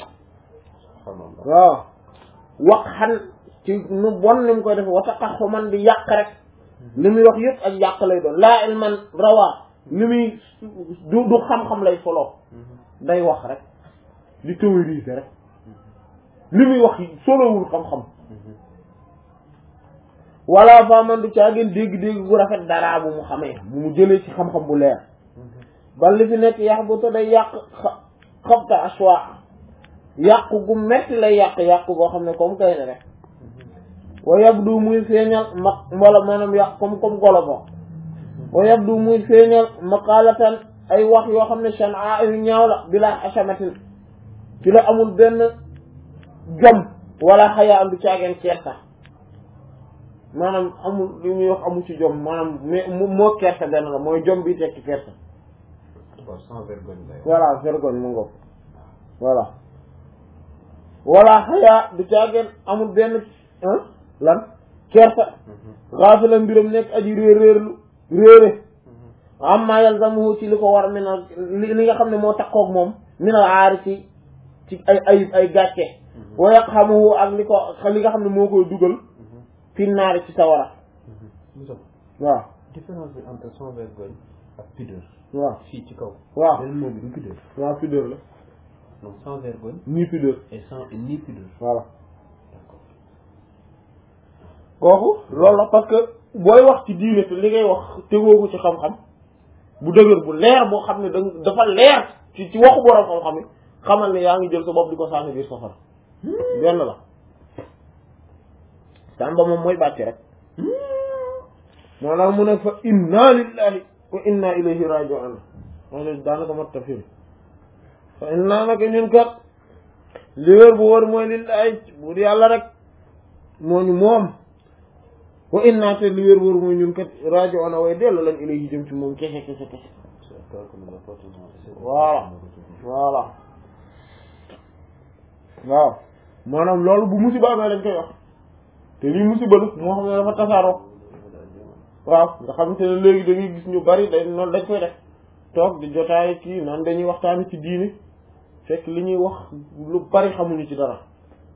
waaw wax xan ci nu bon ni mu koy def wataxax xu man di yàq rek li muy wax yëpp ak yàq lay doon laa ilman rawaa li muy du xam-xam lay solo day wax rek di théoriser rek li muy wax solowul xam-xam wala fa man du caageen dégg-dégg bu rafet dara bu mu xamee bu mu jëlee ci xam-xam bu leer bal li fi nekk yàq bu te day yàq xabta aswa yàqu gu metti lay yàq boo xam ne comme kay ne rek wa yabdu muy feeñal wala maanaam yàq comme golo bo wa yabdu muy feeñal maqalatan ay wax yoo xam ne shan'a yu ñaaw la bila ashamatin ci la amul benn jom wala xayaa am du caageen kersa maanaam amul li muy wax amul ci jom maanaam mais moo kersa benn la mooy jom bi tekki kersa sans vergogne voilà vergogne mu ngoog voilà wala xayaa du caageen amul benn lan kersa xaafila mbiram nekk aji réere amma yalzamuhu ci li ko war min li nga xam ne moo takkoog moom min al aari ci ay gàcce wa yaqhamuhu ak li nga xam ne moo koy dugal fi naari ci sawara waaw différence bi entre sans vergogne ak pudeur waaw fii ci kaw waaw beneen moom bi du pudeur waaw pudeur la donc sans vergogne ni pudeur ni pudeur voilà kooku loolu la parce que booy wax ci diine te li ngay wax tegoo ko ci xam-xam bu dëgër bu leer boo xam ne dafa leer ci waxu borom xam-xam yi xamal ne yaa ngi jël sa bopp di ko sànni biir safara benn la sàmba moom mooy bàcc rek maanaam mu ne fa inna lillahi wa inna ilayhi raji'un moo daanaka mat tafsir fa inna naka ñun kat li wér bu wóor mooy lillahi bu yàlla rek moo ñu moom wa inna te li wér wér mooy ñun kat rajo ona way dellu lañ ilayhi jëm ci moom kese kese kese voilà voilà waaw maanaam loolu bu musiba amee lañ koy wax te lii musiba la moo xam ne dafa tasaaroo waaw nga xamante ne léegi da ngay gis ñu bari day noonu dañ koy def toog di jotaay kii naan dañuy waxtaani ci diini fekk li ñuy wax lu bari xamuñu ci dara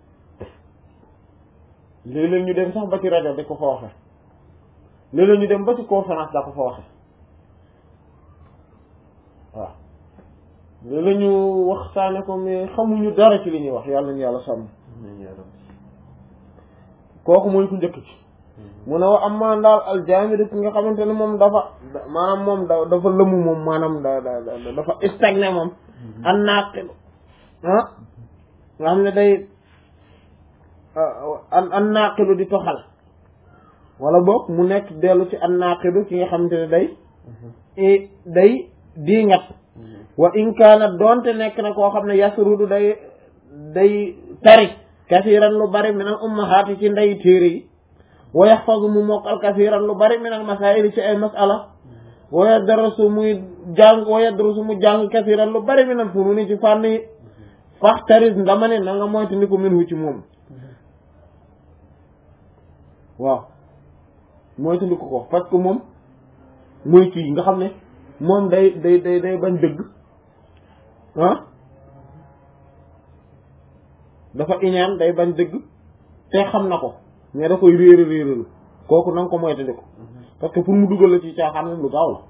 léeg-léeg ñu dem sax ba ci rajo da ko fa waxe léeg-léeg ñu dem ba ci conférence da ko fa waxe waaw léeg-léeg ñu waxtaane ko mais xamuñu dara ci li ñuy wax yàlla ñu yàlla sàmm kooku mooy ku njëkk ci mu ne wa am maa ndaal aljaamid ki nga xamante ne moom dafa maanaam moom dafa lëmu moom maanaam dafa stagné moom an naaqilu nga xam ne day an naaqilu di toxal wala boog mu nekk dellu ci an naaqilu ki nga xamante ne day diingat wa in kaana doonte nekk na koo xam ne yasrudu day tari kasiiran lu bari min al ummahaati ci ndey téere yi wa yaxfazu mu mokkal kasiiran lu bari min al masaa'il ci ay masala wa yadrasu mu jàng kasiiran lu bari min al fununi ci fànn yi faxtaris ndama ne na nga moytandiku minhu ci moom waaw moytandiku ko parce que moom mooy kii nga xam ne moom day bañ dëgg dafa iñaan day bañ dëgg te xam na ko mais da koy réeralu kooku na nga ko moytandiku parce que pour mu dugal la ci caaxaan moom lu gaaw la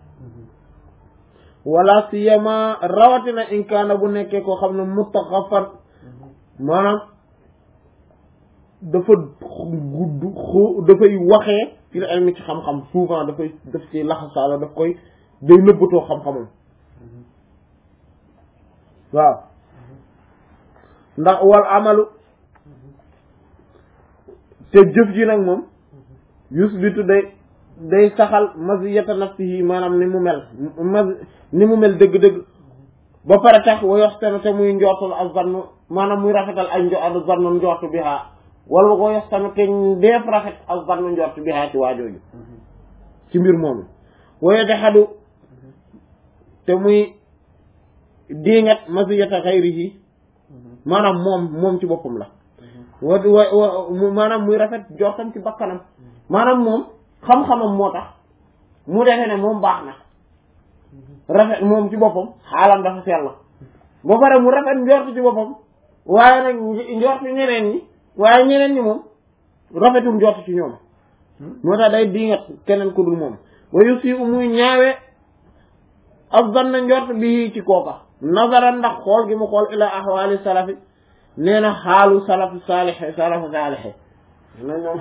wala siyama rawatina inkaana bu nekkee koo xam ne mutaxafan maanaam dafa dafay waxee fi la ilmi ci xam-xam souvent daf ci laxasaala day nëbbatoo xam-xamam waaw ndax wal amalu te jëf ji nag moom yusbitu day saxal maziyata nafsihi maanaam ni mu mel dëgg-dëgg ba pare tax wa yoxtanu te muy njortul ak zannu maanaam muy rafetal ay zannu njortu bi haa wala ko yoxtanu te def rafet ak zannu njortu bi haa ci waajooju ci mbir moomu waye de xadu te muy diingat maziyata xayrihi maanaam moom ci boppam la maanaam muy rafet jortam ci bakkanam maanaam moom xam-xamam moo tax mu defee ne moom baax na rafet moom ci boppam xaalam dafa sell ba pare mu rafet njort ci boppam waaye nag njort ñeneen ñi waaye ñeneen ñi moom rafetul njort ci ñoom moo tax day diingat keneen ku dul moom wayu si muy ñaawe ak zanna njort bi ci kooka nazara ndax xool gi mu xool ila ahwali salafi nee na xaalu salafu saalixe na ñoom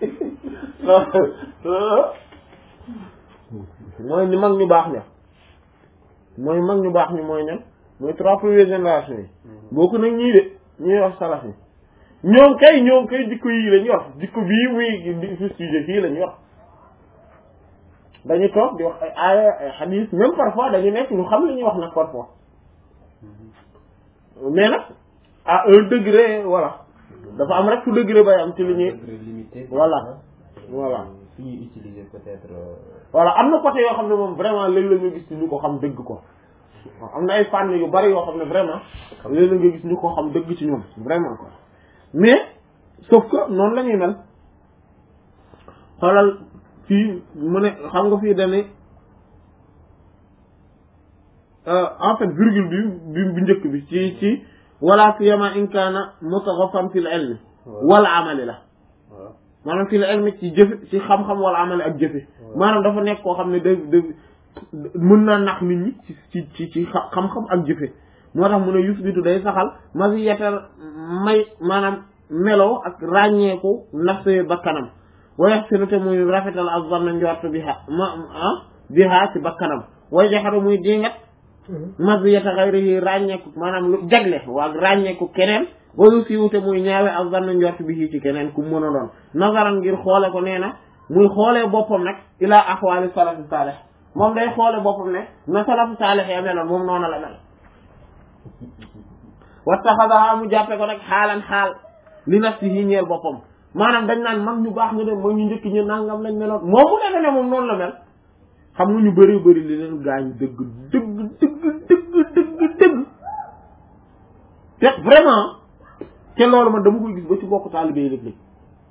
mooy ñu mag ñu baax ña mooy mag ñu baax ñi mooy ñan mooy trois premières générations yi boo ko nag ñii de ñuy wax salaf yi ñoom kay jikko yii lañuy wax jikko bii muy fustige fii lañuy wax dañuy toog di wax ay aaya ay hadith même parfois dañu nekk ñu xam li ñuy wax nag parfois mais nag à un degré voilà dafa am rek fu degré bay am ci li ñuy voilà fi ñuy utiliser peut-être voilà am na côté yoo xam ne moom vraiment léegi la nga gis ñu ko xam dëgg ko am na ay fànn yu bari yoo xam ne vraiment léegi la nga gis ñu ko xam dëgg ci ñoom vraiment quoi mais sauf que noonu la ñuy mel xoolal fii mu ne xam nga fii dane en fait virgule bi bu njëkk bi ci wala siyama in kaana mutaghafan fil ilmi wala amali la maanaam fil ilmi ci jëfe ci xam-xam wala amali ak jëfe maanaam dafa nekk koo xam ne da mën naa nax nit ñi ci xam-xam ak jëfe moo tax mu ne yusbitu day saxal masiyatal may maanaam meloo ak ràññeeku nafse bakkanam wayax sinute muy rafetal ak zanna njort biha ci bakkanam way jaxaru muy dingat maziyata ghayrihi ràññeeku maanaam lu jagle waa ràññeeku keneen wayu siiwute muy ñaawe ak zanna njort bi ci keneen ku mën a doon nazaran ngir xoole ko nee na muy xoolee boppam nag ila ahwali salafi salih moom day xoole boppam ne na salafu salih ya meloon moom noonu la mel wattaxadaha mu jàppe ko nag xaalan xaal li nafsihi ñeel boppam maanaam dañ naan mag ñu baax ñu dem mag ñu njëkk ñu nangam lañ meloon moom mu defe ne moom noonu la mel xam nga ñu bëri bëri li leen gaañ dëgg te vraiment te loolu man dama koy gis ba ci bokk taalibe yi léeg-léeg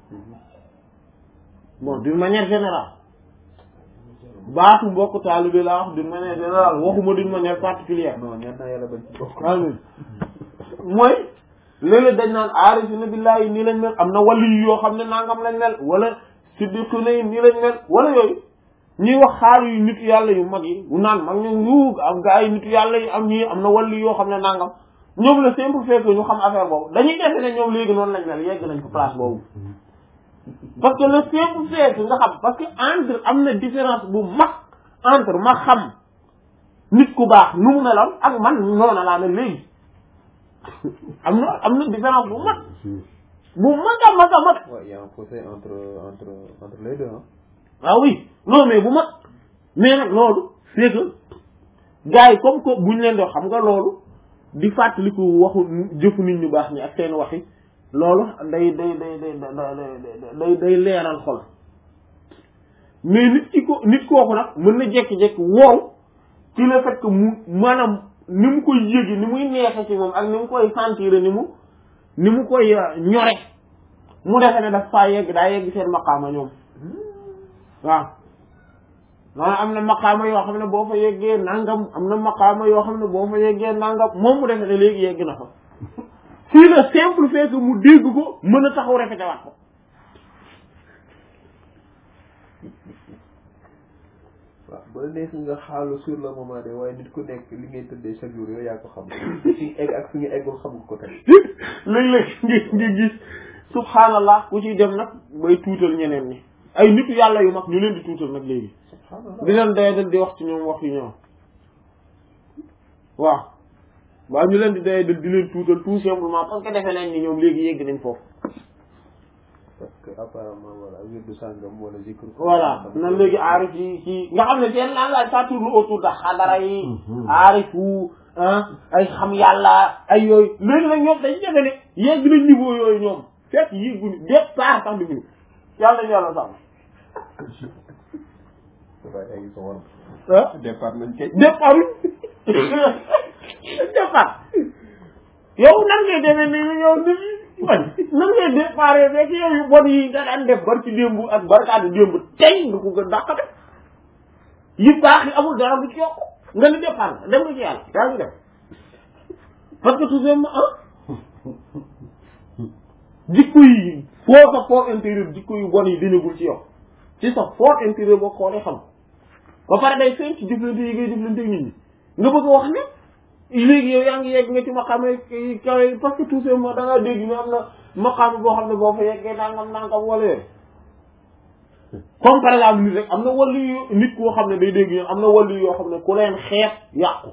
bon d'une manière générale baatu mbokk taalibe laa wax d'une manière générale waxuma d'une manière particulière non ñaan naa yàlla bañ ci bokk amiin mooy léeg-léeg dañ naan aarifina billaahi nii lañ mel am na wali yoo xam ne nangam lañ mel wala siddiquna yi nii lañ mel wala yooyu ñuy wax xaaru yu nitu yàlla yu mag yi bu naan mag ñu am gaa yi nitu yàlla yi am ñii am na wali yoo xam ne nangam ñoom le simple fait que ñu xam affaire boobu dañuy defe ne ñoom léegi noonu lañ mel yegg nañ ko place boobu parce que le simple fait que nga xam parce que entre am na différence bu mag entre ma xam nit ku baax nu mu meloon ak man noonu laa mel léegi am na différence bu mag a mag a mag. waaw y a un fossé entre les deux hein. ah oui non mais bu mag mais nag loolu c'est que gars yi comme que buñ leen di wax xam nga loolu di fàttaliku waxu jëfu nit ñu baax ñi ak seen waxi loolu day leeral xol mais nit kooku nag mën na jékki-jékki wow ci le fait que mu maanaam ni mu koy yéegi ni muy neexe ci moom ak ni mu koy sentir ni mu koy ñore mu defe ne daf faa yegg daa yegg seen maqaama ñoom waaw maanaam am na maqaama yoo xam ne boo fa yeggee nangam am na maqaama yoo xam ne boo fa yeggee nangam moom mu defe ne léegi yegg na fa si le simple fait que mu dégg ko mën a taxaw répété waat ko waaw ba neex nga xaalu sur le moment de waaye nit ku nekk li ngay tëddee chaque jour yow yaa ko xam fi egg ak fi nga eggul xamul ko tey léeg-léeg nga gis subhaanallah ku ciy dem nag bay tuutal ñeneen ñi ay nitu yàlla yu mag ñu leen di tuutal nag léegi di leen doyadal di wax ci ñoom wax yu ñëw waaw ñu leen di doyadal di leen tuutal tout simplement parce que defe nañ ni ñoom léegi yegg nañ foofu parce que apparemment voilà wirdu sàngam wala zikr voilà nan léegi aarif yi ci nga xam ne seen langage ça tourne autour de xadara yi aarifu ay xam yàlla ay yooyu léegi nag ñoom dañu defe ne yegg nañ niveau yooyu ñoom fekk yegguñu départ sax duñu yàlla nañu yàlla sàmm départ nañ kay départ yow nan ngay demee ni yow nit nan ngay départ fekk yow yu bon yi nga daan def bar ci démb ak barkaati démb tey nga ko gën dàq def yi baax yi amul dara bu ci yokku nga ni départ dem nga ci yàlla yaa ngi def parce que tout simplement jikko yi foo sa fort intérieur jikko yu bon yi dañagul ci yow ci sa fort intérieur boo xoolee xam ba pare day feeñ ci jëflante yi ngay jëflante nit ñi nga bëgg a wax ne léegi yow yaa ngi yegg nga ci maqaama kawe parce que tout simplement da ngaa dégg ne am na maqaama boo xam ne boo fa yeggee nangam wala yooyu comme par exemple nit rek am na wàllu yu nit koo xam ne day dégg ñoom am na wàllu yoo xam ne ku leen xeex yàqu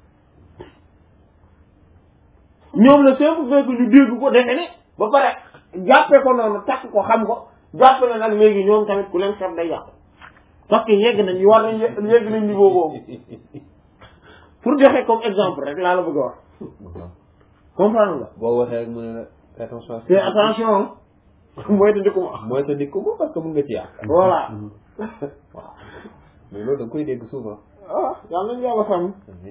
ñoom la simple fait que ñu dégg ko defe ne ba pare jàppe ko noonu takk ko xam ko jàppe ne nag léegi ñoom tamit ku leen xeex day yàqu parce que yegg nañ war nañ yegg nañ niveau boobu pour joxe comme exemple rek laa la bëgg a wax comprendre nga boo waxee rek mu ne la attention c'est attention mooy te ndikku ma parce que mun nga ci yàq voilà waaw mais loolu da nga koy dégg souvent yàlla nañu yàlla sàmm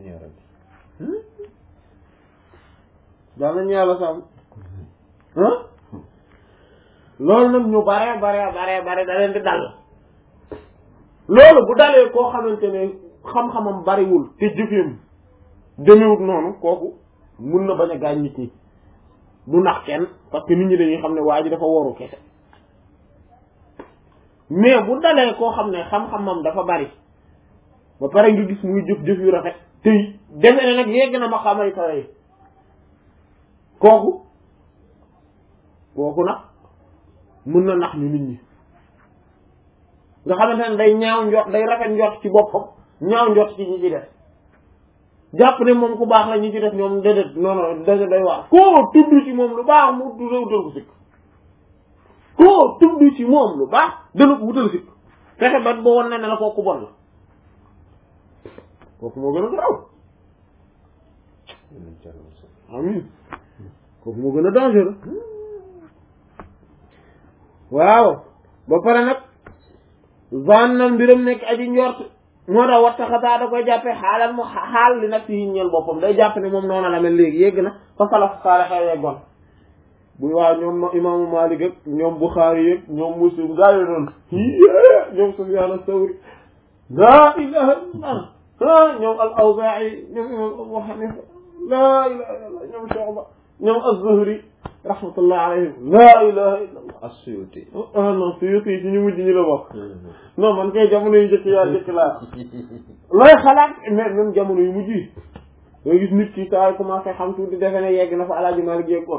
yàlla nañu yàlla sàmm loolu nag ñu bare da leen di dal loolu bu dalee koo xamante ne xam-xamam bariwul te jëfeem demewut noonu kooku mun na bañ a gaañ nit ñi du nax kenn parce que nit ñi dañuy xam ne waa ji dafa waru kese mais bu dalee koo xam ne xam-xamam dafa bari ba pare nga gis muy jëf yu rafet te defe ne nag yegg na ma xamay kawe kooku nag mun na nax ñu nit ñi nga xamante ne day ñaaw njort day rafet njort ci boppam ñaaw njort ci ñi ci def jàpp ne moom ku baax la ñi ci def ñoom déedéet non déedéet day waar koo tudd ci moom lu baax mu wutal ko sikk koo tudd ci moom lu baax dana ko wutal sikk fexe ba boo wan ne la kooku bon la kooku moo gën a garaw amiin kooku moo gën a dangereux waaw ba pare nag zan na mbiram nekk aji njort moo tax watta xataa da koy jàppe xaalal mu xaal li nag si ñeel boppam day jàpp ne moom noonu la mel léegi yégg na fa salaf saale xew yeggoon bu waaw ñoom imaamu Maalik ak ñoom Buxaari ak ñoom Muslim gaa yi doon ñoom Sufyaan as-Sawri laa ilaha illallah ñoom al-Awzaa'i ñoom imam Abu Hanifa laa ilaha illallah ñoom Shu'ba ñoom az-Zuhri rahmatullah alayhim laa ilaha illallah as-Suyuti non Suyuti ci ñu mujj ñu la bokk non man kay jamono yu njëkk yaa njëkk laa looy xalaat mais même jamono yu mujj yi ngay gis nit ki saa commencé xam tuuti defe ne yegg na fa Alaaji Maalik yeggoon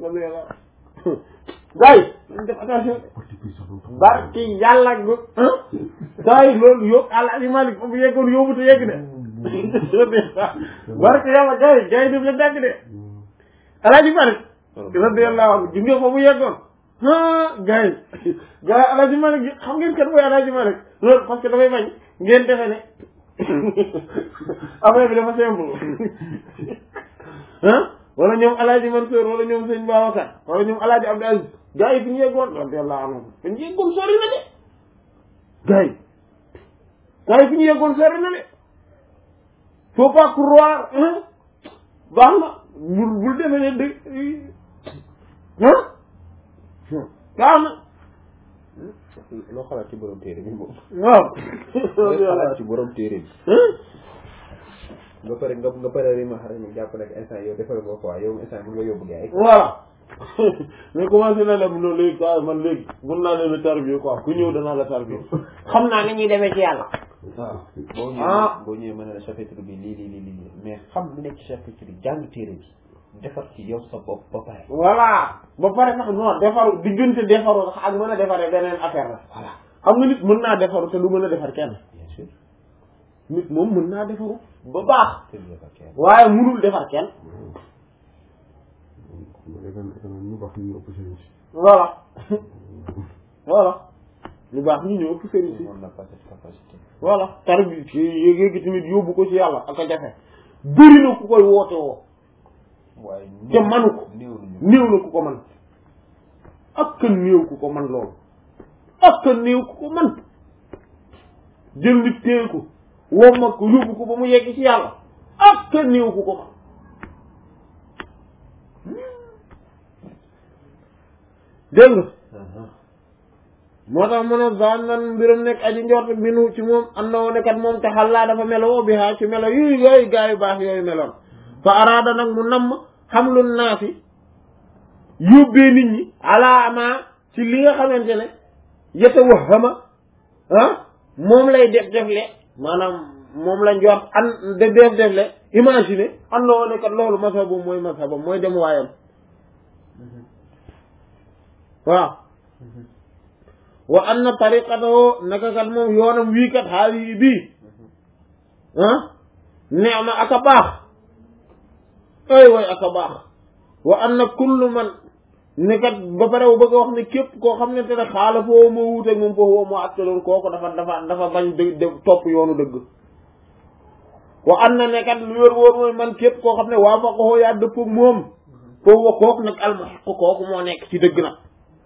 gars yi dañ def attention barki yàlla gu gars yi loolu yóbbu Alaaji Maalik foofu yeggoon yóbbu te yegg de barki yàlla gars yi def la dagg de Alaaji Maalik radiyallahu anhu gis nga foofu yeggoon gars yi Alaaji Maalik xam ngeen kat mooy Alaaji Maalik loolu parce que dafay bañ ngeen defe ne affaire bi dafa simple wala ñoom Alaaji Mansour wala ñoom sëñ Babacar wala ñoom Alaaji Abdou Aziz gars yi fi ñu yeggoon radiyallahu anhu fi ñu yeggoon sori na de gars yi fi ñu yeggoon sori na de faut pas croire baax na bul defee ne dëgg baax na loo xalaat ci borom téere bi moom waaw loo xalaat ci borom téere bi nga pare rima xare ni jàpp nag instant yow defal ko quoi yow instant mën nga yóbbu gars yi voilà mais commencé na dem noonu léegi quoi man léegi mën naa leen a tarbier quoi ku ñëw danaa la tarbier xam naa ni ñuy demee ci yàlla waaw boo ñëwee mën na la chapitre bi lii mais xam lu nekk ci chapitre bi jàng téere bi defar ci yow sa bopp ba pare voilà ba pare sax non defaru diggante defaru sax ak mën a defaree beneen affaire la voilà xam nga nit mën naa defaru te du mën a defar kenn bien sûr nit moom mën naa defaru ba baax waaye mënul defar kenn voilà voilà lu baax ñu ñëw ëpp sëriñ si voilà tar bi ci yéegi tamit yóbbu ko ci yàlla ak a jafe bëri na ku koy woote woo waaye te manu ko néew na ku ko man ak ka néew ku ko man loolu ak ka néew ku ko man jël nit téye ko wommat ko yóbbu ko ba mu yegg ci yàlla ak ka néew ku ko man dégg nga moo tax mën a zan nan mbiram nekk aji njort binu ci moom am na woon kat moom te xallaa dafa meloo bi haa ci melo yooyu gaa yu baax yooyu meloon fa araada nag mu namm xam lu naa fi yóbbee nit ñi alaama ci li nga xamante ne yeta waxama moom lay defle maanaam moom la njort an defle imaginer am na woon kat loolu masabam mooy dem waayam waaw wa anna tariqatahu naka kat moom yoonam wii kat xaali bii neema aka baax ay way aka baax wa anna kullu man ne kat ba pare bëgg a wax ne képp koo xam ne te ne xaala foo moo wuuteeg moom foofu moo attaloon kooku dafa bañ topp yoonu dëgg wa anna ne kat lu wér wóor mooy man képp koo xam ne waa fa ko yaa dëppoog moom foofu kooku nag almuhiq kooku moo nekk ci dëgg nag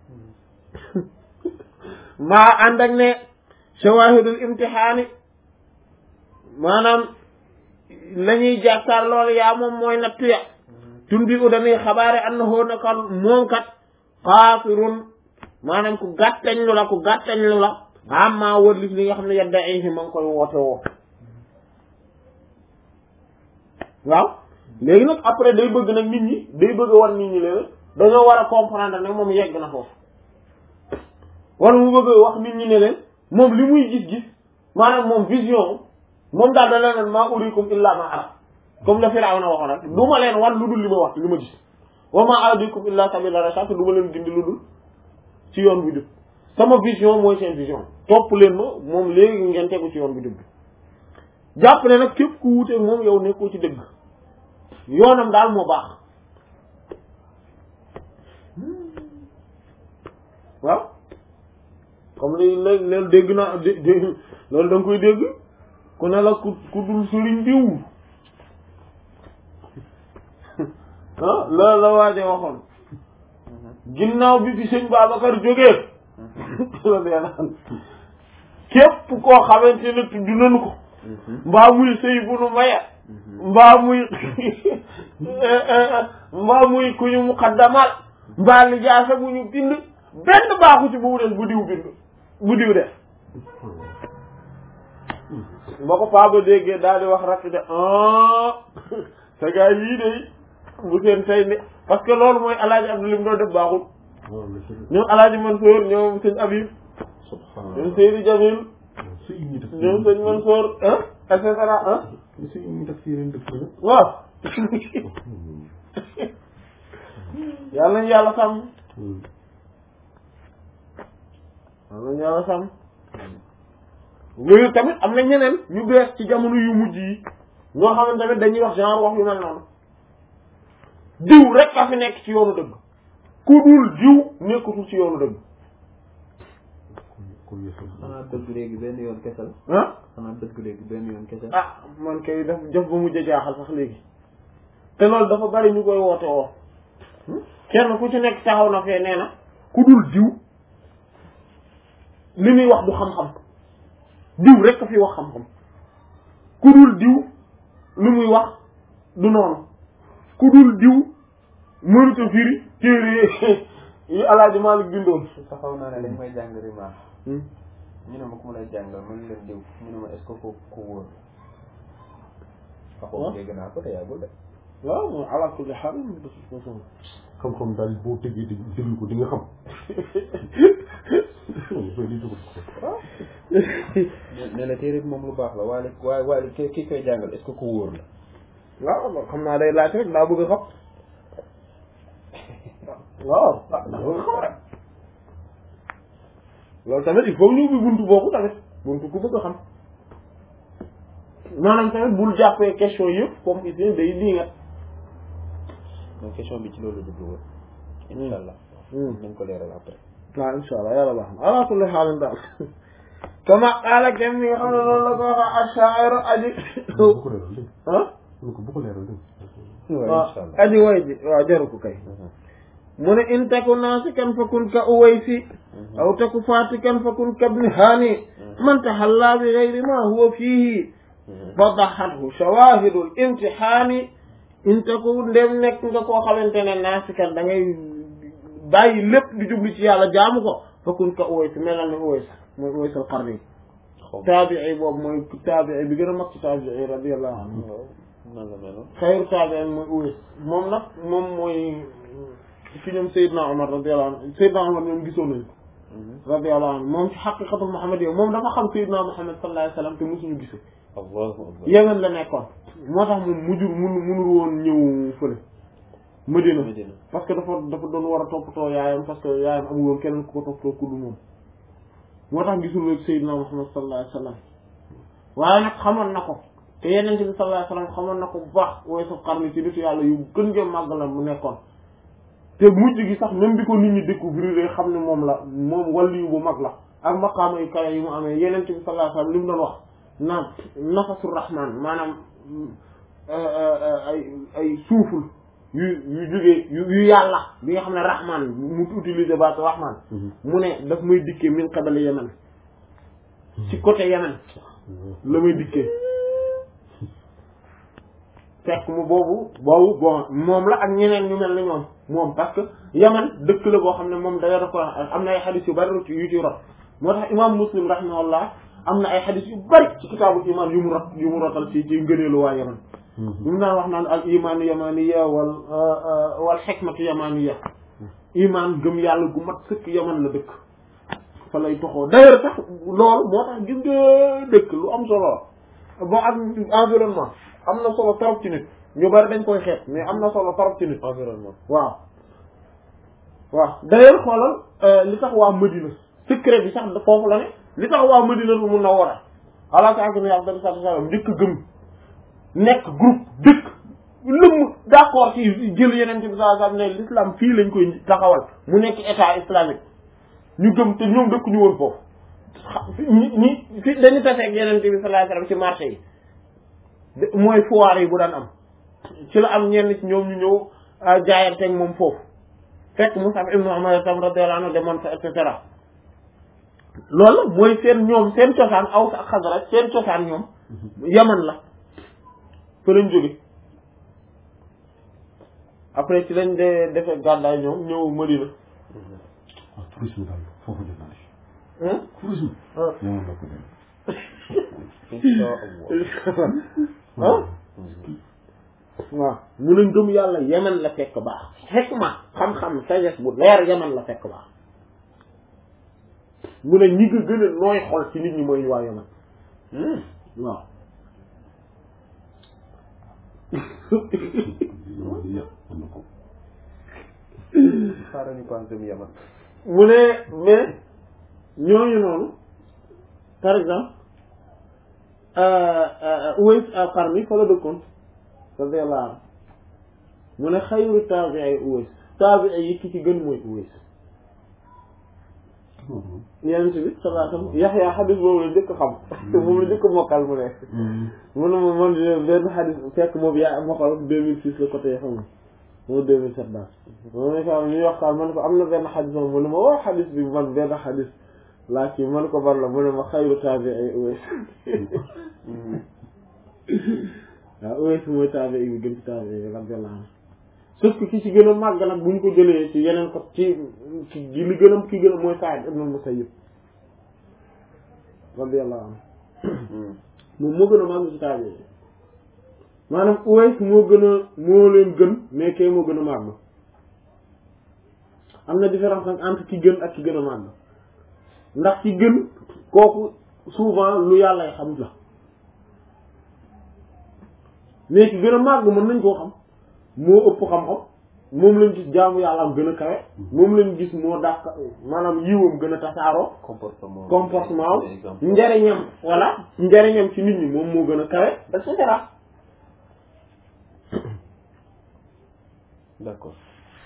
maa ànd ak ne shawahidul imtihaani maanaam la ñuy jàkkaar loolu yaa moom mooy nattu ya tundi u dañuy xabaare annahu naka moom kat xaafirun maanaam ku gàttañlu la amma wërlis li nga xam ne yadda ay ma ngi koy woote woo waaw léegi nag après day bëgg nag nit ñi day bëgg a wan nit ñi leen dañoo war a comprendre ne moom yegg na foofu wala mu bëgg wax nit ñi ne leen moom li muy gis-gis maanaam moom vision moom daal da leen maa uriikum illaa ma ara comme la Firawna waxoon rek du ma leen wan lu dul li ma wax li ma gis wa maa ahdiikum illaa sabiila rashaad du ma leen gindi lu dul ci yoon bi dëgg sama vision mooy seen vision topp leen ma moom léegi ngeen tegu ci yoon bi dëgg jàpp ne nag képp ku wuuteeg moom yow nekkoo ci dëgg yoonam daal moo baax waaw comme léegi dégg naa loolu da nga koy dégg ku ne la ku dul sëriñ diw la waaje waxoon ginnaaw bi fi sëñ Babacar jógee radiyallahu anhu képp koo xamante ne tudd nañu ko mbaa muy sëy bu nu maye mbaa muy ku ñu muqaddamal mbaa lijaasa bu ñu bind benn baaxu ci bu mu des bu diw bind bu diw def ba ko Paa ba déggee daal di wax rakk de sa gaa yii de bu seen tey ne parce que loolu mooy alaaji Abdou lim doon def baaxul ñoom alaaji Mansour ñoom sëñ Habib ñoom Seydou Jamil ñoom sëñ Mansour et cetera waaw yàlla nañu yàlla sàmm yàlla nañu yàlla sàmm léegi tamit am na ñeneen ñu bees ci jamono yu mujj yi ñoo xamante tamit dañuy wax genre wax yu mel noonu diw rek a fi nekk ci yoonu dëgg ku dul diw nekkatul ci yoonu dëgg xanaa dëgg léegi benn yoon kese la. xanaa dëgg léegi benn yoon kese la. man kay daf jëf ba mujj a jaaxal sax léegi te loolu dafa bari ñu koy woote woo kenn ku ci nekk taxaw na fee nee na ku dul diw li muy wax du xam-xam diw rek a fi wax xam-xam ku dul diw li muy wax du noonu ku dul diw mënut a firi téere yi Alaaji Maalik bindoon. taxaw naa ne dañ may jàng rimaax. ñu ne ma ku ma lay jàngal mën leen diw ñu ne ma est-ce que kooku ku wóor. waaw dégg naa ko te yàggul de. waaw mooy ala kulli xaal xam-xam daal boo tëggee déglu ko di nga xam. ne la téere bi moom lu baax la waaye ki koy jàngal est-ce que ku wóor la. waaw xam naa day laaj rek daa bëgg a xam. waaw daa bëgg a xam rek. loolu tamit il faut ñu ubbi buntu boobu tamit buntu ku bëgg a xam. maanaam tamit bul jàppee question yëpp comme ici day lii nga. donc question bi ci loolu la dugg woon. incha allah. nañ ko leeral après. waaw incha allah yàlla baax na ala kulli xaalin daal. kama qaala kenn mi nga xam ne loolu la ko wax ash-shaa'iru aji. bu ko leeral dégg bu ko leeral dégg. waaw aji way ji waaw jaru ko kay. mu ne in taku naasikan fakun ka Uwaysi. aw taku faatikan fakun kabni haani. man tahallaa bi ghayri maa huwa fiihi. fadahathu shawaahidul imtihaani. in taku ndem nekk nga koo xamante ne naasikan da ngay bàyyi lépp di jublu ci yàlla jaamu ko fakun ka Uwaysi melal ni Uways mooy Uways al-Qarni. taabi'i boobu mooy taabi'i bi gën a mag ci taabi'i radiyallahu anhu. nan la meloon. xayru taabi'in mooy Uways moom nag moom mooy ci ñoom Seydina Omar radiyallahu anhu Seydina Omar ñoom gisoon nañu ko. radiyallahu anhu moom ci xaqiqatul Muhammadiyya moom dafa xam Seydina Muhammad sallallahu alayhi wa sallam te mosuñu gisee. Yemen la nekkoon. moo tax moom mënul woon ñëw fële. Medina parce que dafa doon war a toppatoo yaayam parce que yaayam amul woon keneen ku ko toppatoo ku dul moom. moo tax gisul rek Seydina Muhammad sallallahu alayhi wa sallam waaye nag xamoon na ko te Yonent bi sallallahu alayhi wa sallam xamoon na ko bu baax Uways al-Qarni ci nitu yàlla yu gën ngeen màgg la mu nekkoon. te mujj gi sax même bi ko nit ñi découvrir xam ne moom waliyu bu mag la ak maqaama yu kawe yi mu amee Yonent bi sallallahu alayhi wa sallam li mu doon wax naan nafasu rahman maanaam ay suuful yu jógee yu yàlla bi nga xam ne rahman mu utiliser baatu rahman mu ne daf may dikkee min qabali Yemen ci côté Yemen la may dikkee fekk mu boobu bon moom la ak ñeneen ñu mel ni ñoom moom parce que Yemen dëkk la boo xam ne moom dayo dafa am na ay xadis yu bari yu ci rot moo tax imam Muslim rahimahullah am na ay xadis yu bari ci kitaabul iman yu mu rotal ci ngëneelu waa Yemen ñu mu daan wax naan al imaanu yamaniya wal xikmatu yamaniya iman gëm yàlla gu mat sëkk Yemen la dëkk fa lay toxoo d'ailleurs sax loolu moo tax gis nga dëkk lu am solo bon ak environnement am na solo trop ci nit ñu bari dañ koy xeet mais am na solo trop ci nit environnement waaw d'ailleurs xoolal li tax waa Medina secret bi sax foofu la ne li tax waa Medina bu mun na war a ala sa akmi afdal sallam njëkk gëm nekk groupe dëkk lëmm d'accord ci jël Yonent bi sallallahu alayhi wasallam ne l'islam fii lañ koy taxawal mu nekk état islamique ñu gëm te ñoom dëkk ñu woon foofu ñi fi dañu taseeg Yonent bi sallallahu alayhi wasallam ci marché yi mooy foire yi bu daan am ci la am ñenn ci ñoom ñu ñëw jaayanteeg moom foofu fekk Mus'ab ibn Umayr tam radiyallahu anhu demoon fa et cetera loolu mooy seen ñoom seen cosaan Aws ak Xasraj seen cosaan ñoom Yaman la fa lañ jóge après ci lañ de defee gàddaay ñoom ñëw Madina. ah tourisme daal foofu jot naa def. tourisme. Yaman la ko dem. waaw mu ne ngëm yàlla Yaman la fekk baax hikma xam-xam sagesse bu leer Yaman la fekk baax mu ne ñi nga gën a nooy xol ci nit ñi mooy waa Yaman waaw xaaral ñu paas dem Yaman. mu ne mais ñooñu noonu par exemple Uways al-Qarni fa la dëkkoon radiyallahu anhu mu ne xayru taabi'i Uways taabi'i yi ki ci gën mooy Uways yonent bi sallallahu alayhi wasallam Yaxya xadis boobu la njëkk xam moom la njëkk mokkal mu nekk mu ne ma man benn xadis fekk boobu yaa mokkal 2006 la côté xam nga moom 2007 daal moom ne ko ñuy waxtaan man ko am na benn xadis moom mu ne ma woo xadis bi man benn xadis laa ci man ko ban la mu ne ma xayru taabi'i Uways waaw Uways mooy taabi'i bi gën ci taabi'i radiyallahu anhu sauf que ki ci gën a màgg nag bu ñu ko jëlee ci yeneen ko ci li gën a ki gën a mooy Sa'id ibn al-Musayyib radiyallahu anhu moom moo gën a màgg ci taabi'i maanaam Uways moo leen gën mais kay moo gën a màgg am na différence nag entre ki gën ak ki gën a màgg ndax ki gën kooku souvent lu yàlla xam la mais ki gën a màgg mën nañ koo xam moo ëpp xam-xam moom lañ gis jaamu yàlla am gën a kawe moom lañ gis moo dàq maanaam yiwam gën a tasaaroo comportement njariñam voilà njariñam ci nit ñi moom moo gën a kawe et cetera d'accord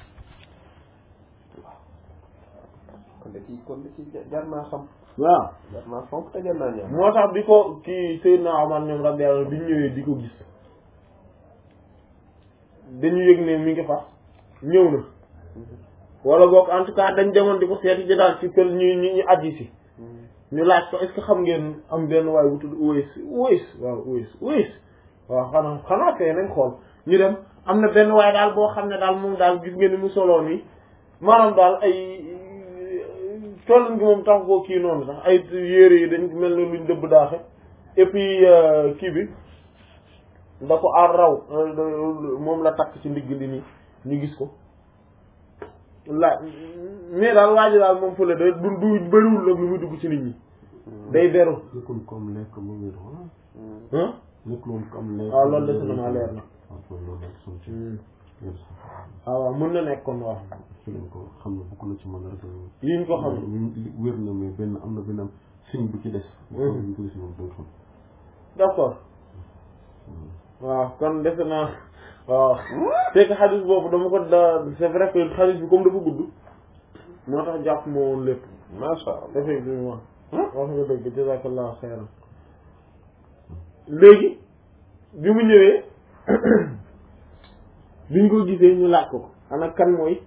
kon de kii jar naa xam waaw jar naa fonk te jar naa ñaan moo tax bi ko kii Seydina Omar ñoom radiyallahu anhu bi ñu ñëwee di ko gis dañu yëg ne mi ngi fa ñëw na wala boog en tout cas dañ demoon di ko seeti ji daal ci kër ñu aji si ñu laaj ko est-ce que xam ngeen am benn waay bu tudd Uways waaw xanaa fee nañ xool ñu dem am na benn waay daal boo xam ne daal moom daal gis ngeen ni mu soloo nii maanaam daal ay tollin gi moom tax koo kii noonu sax ay yére yi dañ mel ne luñ dëbb daaxe et puis kii bi da ko aar raw moom la takk ci ndigg li nii ñu gis ko la mais daal waa ji daal moom fële da du bëriwul nag lu muy dugg ci nit ñi day beru nekkul comme lekk mu ngi nekkul comme lekk waaw loolu des na maa leer na waaw mën na nekk kon waaw ci lañ ko xam ne bokk na ci mën rek yiñ ko xam wér na mais benn am na benn signe bu ci des ñu ko gis moom danga xam d'accord waaw kon defe naa waaw c'est que xadis boobu dama ko c'est vrai que xadis bi comme dafa gudd moo tax jàpp moo woon lépp masha Allah effectivement wax nga dëgg jazakallahu xayran léegi bi mu ñëwee biñ ko gisee ñu laaj ko ana kan mooy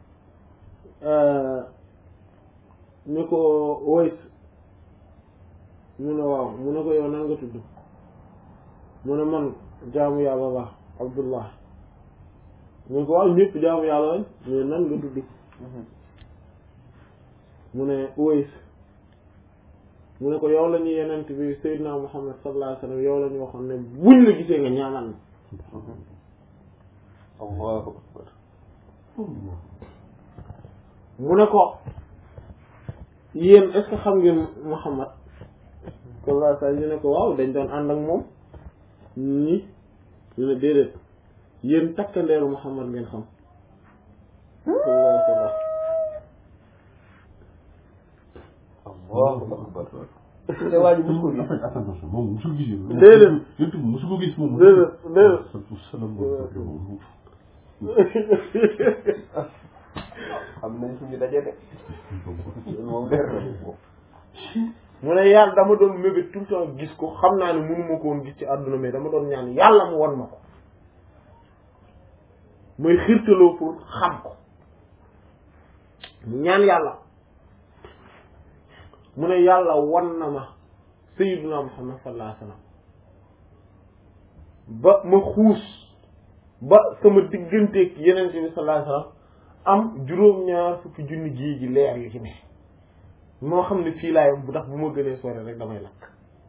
ñu ko Uways mu ne waaw mu ne ko yow nan nga tudd mu ne man jaamu yàlla la Abdullah mu ne ko waaw ñëpp jaamu yàlla lañ mais nan nga tudd mu ne Uways mu ne ko yow la ñu yenent bi Seydina Muhammad sallallahu alayhi wa sallam yow la ñu waxoon ne buñ la gisee nga ñaanal na Allahu akbar mu ne ko yéen est-ce que xam ngeen Muhammad sallallahu alayhi wa sallam ñu ne ko waaw dañ doon ànd ak moom ñi ñu ne déedéet yéen takkandeeru Muhammad ngeen xam Allahu akbar te waa ji musu ko gis attention moom musul gis déedéet yéen musu ko gis moom déedéet xam nañ suñu daje de moom leer na moom mu ne yàlla dama doon mébét tout le temps gis ko xam naa ne mënu ma ko woon gis ci àdduna mais dama doon ñaan yàlla mu won ma ko mooy xiirtaloo pour xam ko ñaan yàlla mu ne yàlla wan na ma sayyiduna Muhammad sallallahu alayhi wasallam ba ma xuus ba sama digganteeg yeneen bi sallallahu alayhi wasallam am juróom-ñaar fukki junni géej gi leer yu ci ne moo xam ne fii laay bu tax bu ma gënee sore rek damay lakk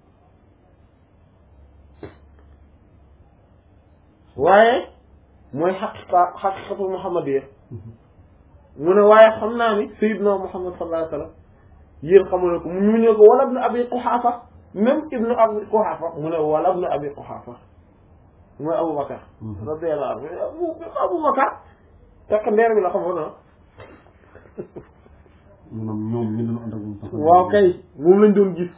waaye mooy xaqiqatul muhammadiyya mu ne waaye xam naa ni sayyidna Muhammad sallallahu alayhi wasallam yéen xamu ne ko mu ñëw ko wala ibnu abi quhafa même ibnu abi quhafa mu ne wala ibnu abi quhafa mooy Aboubacar radiyallahu anhu Aboubacar fekk ndeer bi la xamoon na maanaam ñoom ñu doon ànd ak moom waaw kay moom lañ doon gis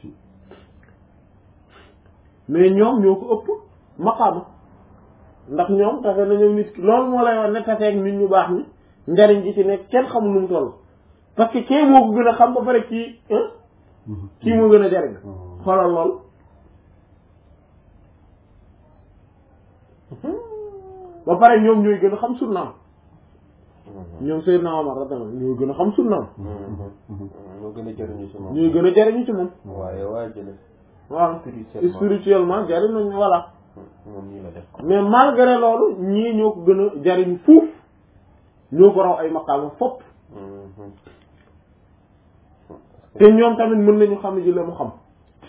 mais ñoom ñoo ko ëpp maqaama ndax ñoom tafe nañu nit ki loolu moo lay wax ne tafeeg nit ñu baax ñi njariñ gi ci nekk kenn xamul nu mu toll parce que kii moo ko gën a xam ba pare kii kii moo gën a jariñ xoolal lool ba pare ñoom ñooy gën a xam sunnaam ñoom Seydina Omar radiyallahu ñooy gën a xam sunnaam ñoo gën a jariñu ci moom ñooy gën a jariñu ci moom waaye waa jële waaw spirituellement jariñ nañu voilà moom ñii la def mais malgré loolu ñii ñoo ko gën a jariñ fuuf ñoo ko raw ay maqaama fopp te ñoom tamit mën nañu xam ji la mu xam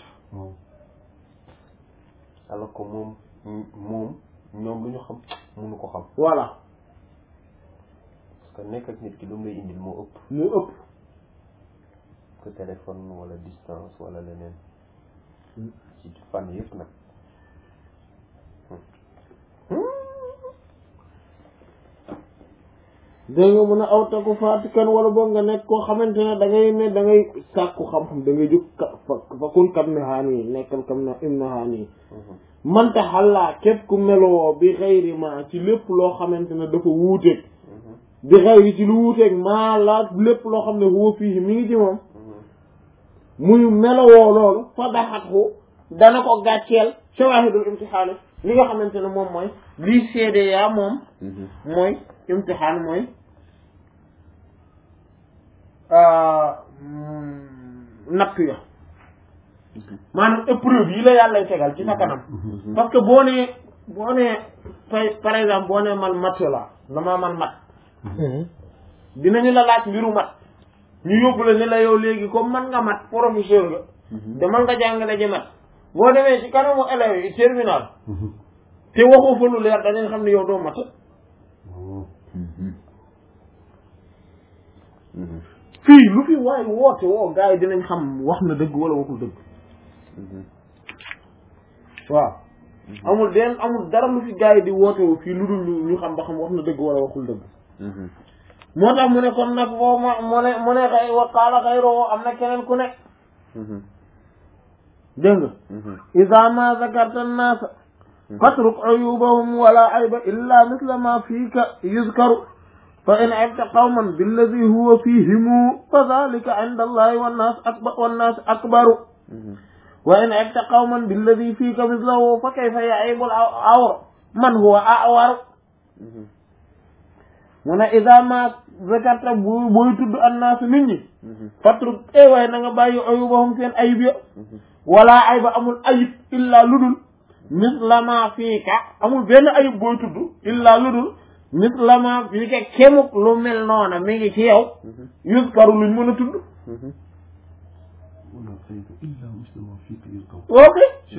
alors que moom ñoom lu ñu xam mënu ko xam voilà parce que nekk ak nit ki lu mu lay indil moo ëpp moo ëpp que téléphone wala distance wala leneen ci fànn yëpp nag dégg nga mën a aw taku fatikan wala boog nga nekk koo xamante ne da ngay sàkku xam-xam da ngay jóg fa kun kam ne haani nekkal kam na im na haani manta xallaa képp ku meloo bi xayri ma ci lépp loo xamante ne dafa wuuteeg bi xayri ci lu wuuteeg maa la lépp loo xam ne huwa fii mi ngi ci moom muy melowoo loolu fa daxatxu dana ko gàcceel shawahidul imtixaani li nga xamante ne moom mooy lii seede yaa moom mooy imtixaan mooy nattu ya maanaam épreuve yi la yàlla tegal ci sa kanam parce que boo nee par exemple boo nee man mat la damaa man mat dinañu la laaj mbiru mat ñu yóbbu la ne la yow léegi comme man nga mat professeur nga demal nga jàngale ji mat boo demee ci kanamu élèves yi terminal te waxoo fa lu leer danañ xam ne yow doo mat fii lu fi waaye woote woo gars yi dinañ xam wax na dëgg wala waxul dëgg waaw amul dara lu fi gars yi di woote woo fii lu dul ñu xam ba xam wax na dëgg wala waxul dëgg moo tax mu ne kon nag boo mu ne xay wa qaala xayroo am na keneen ku ne dégg nga iza ma zakarta an-naasa fatruk uyubahum wala ayba illa misla ma fiika yuzkaru fa in aybta qawman billadi huwa fihimu fa dhalika inda allahi wannaas akbaru wa in aybta qawman billadi fiika mislahu fa kayfa ya'ibu al-awr man huwa a'war mu ne iza ma zakarta booy tudd annaas nit ñi fatruk waaye na nga bàyyi uyubahum seen ayib ya wala ayba amul ayib illa ludul mislama fiika amul benn ayib booy tudd illa ludul mislama fiika kemuk lu mel noona mi ngi ci yow yuskaru luñ mën a tudd ok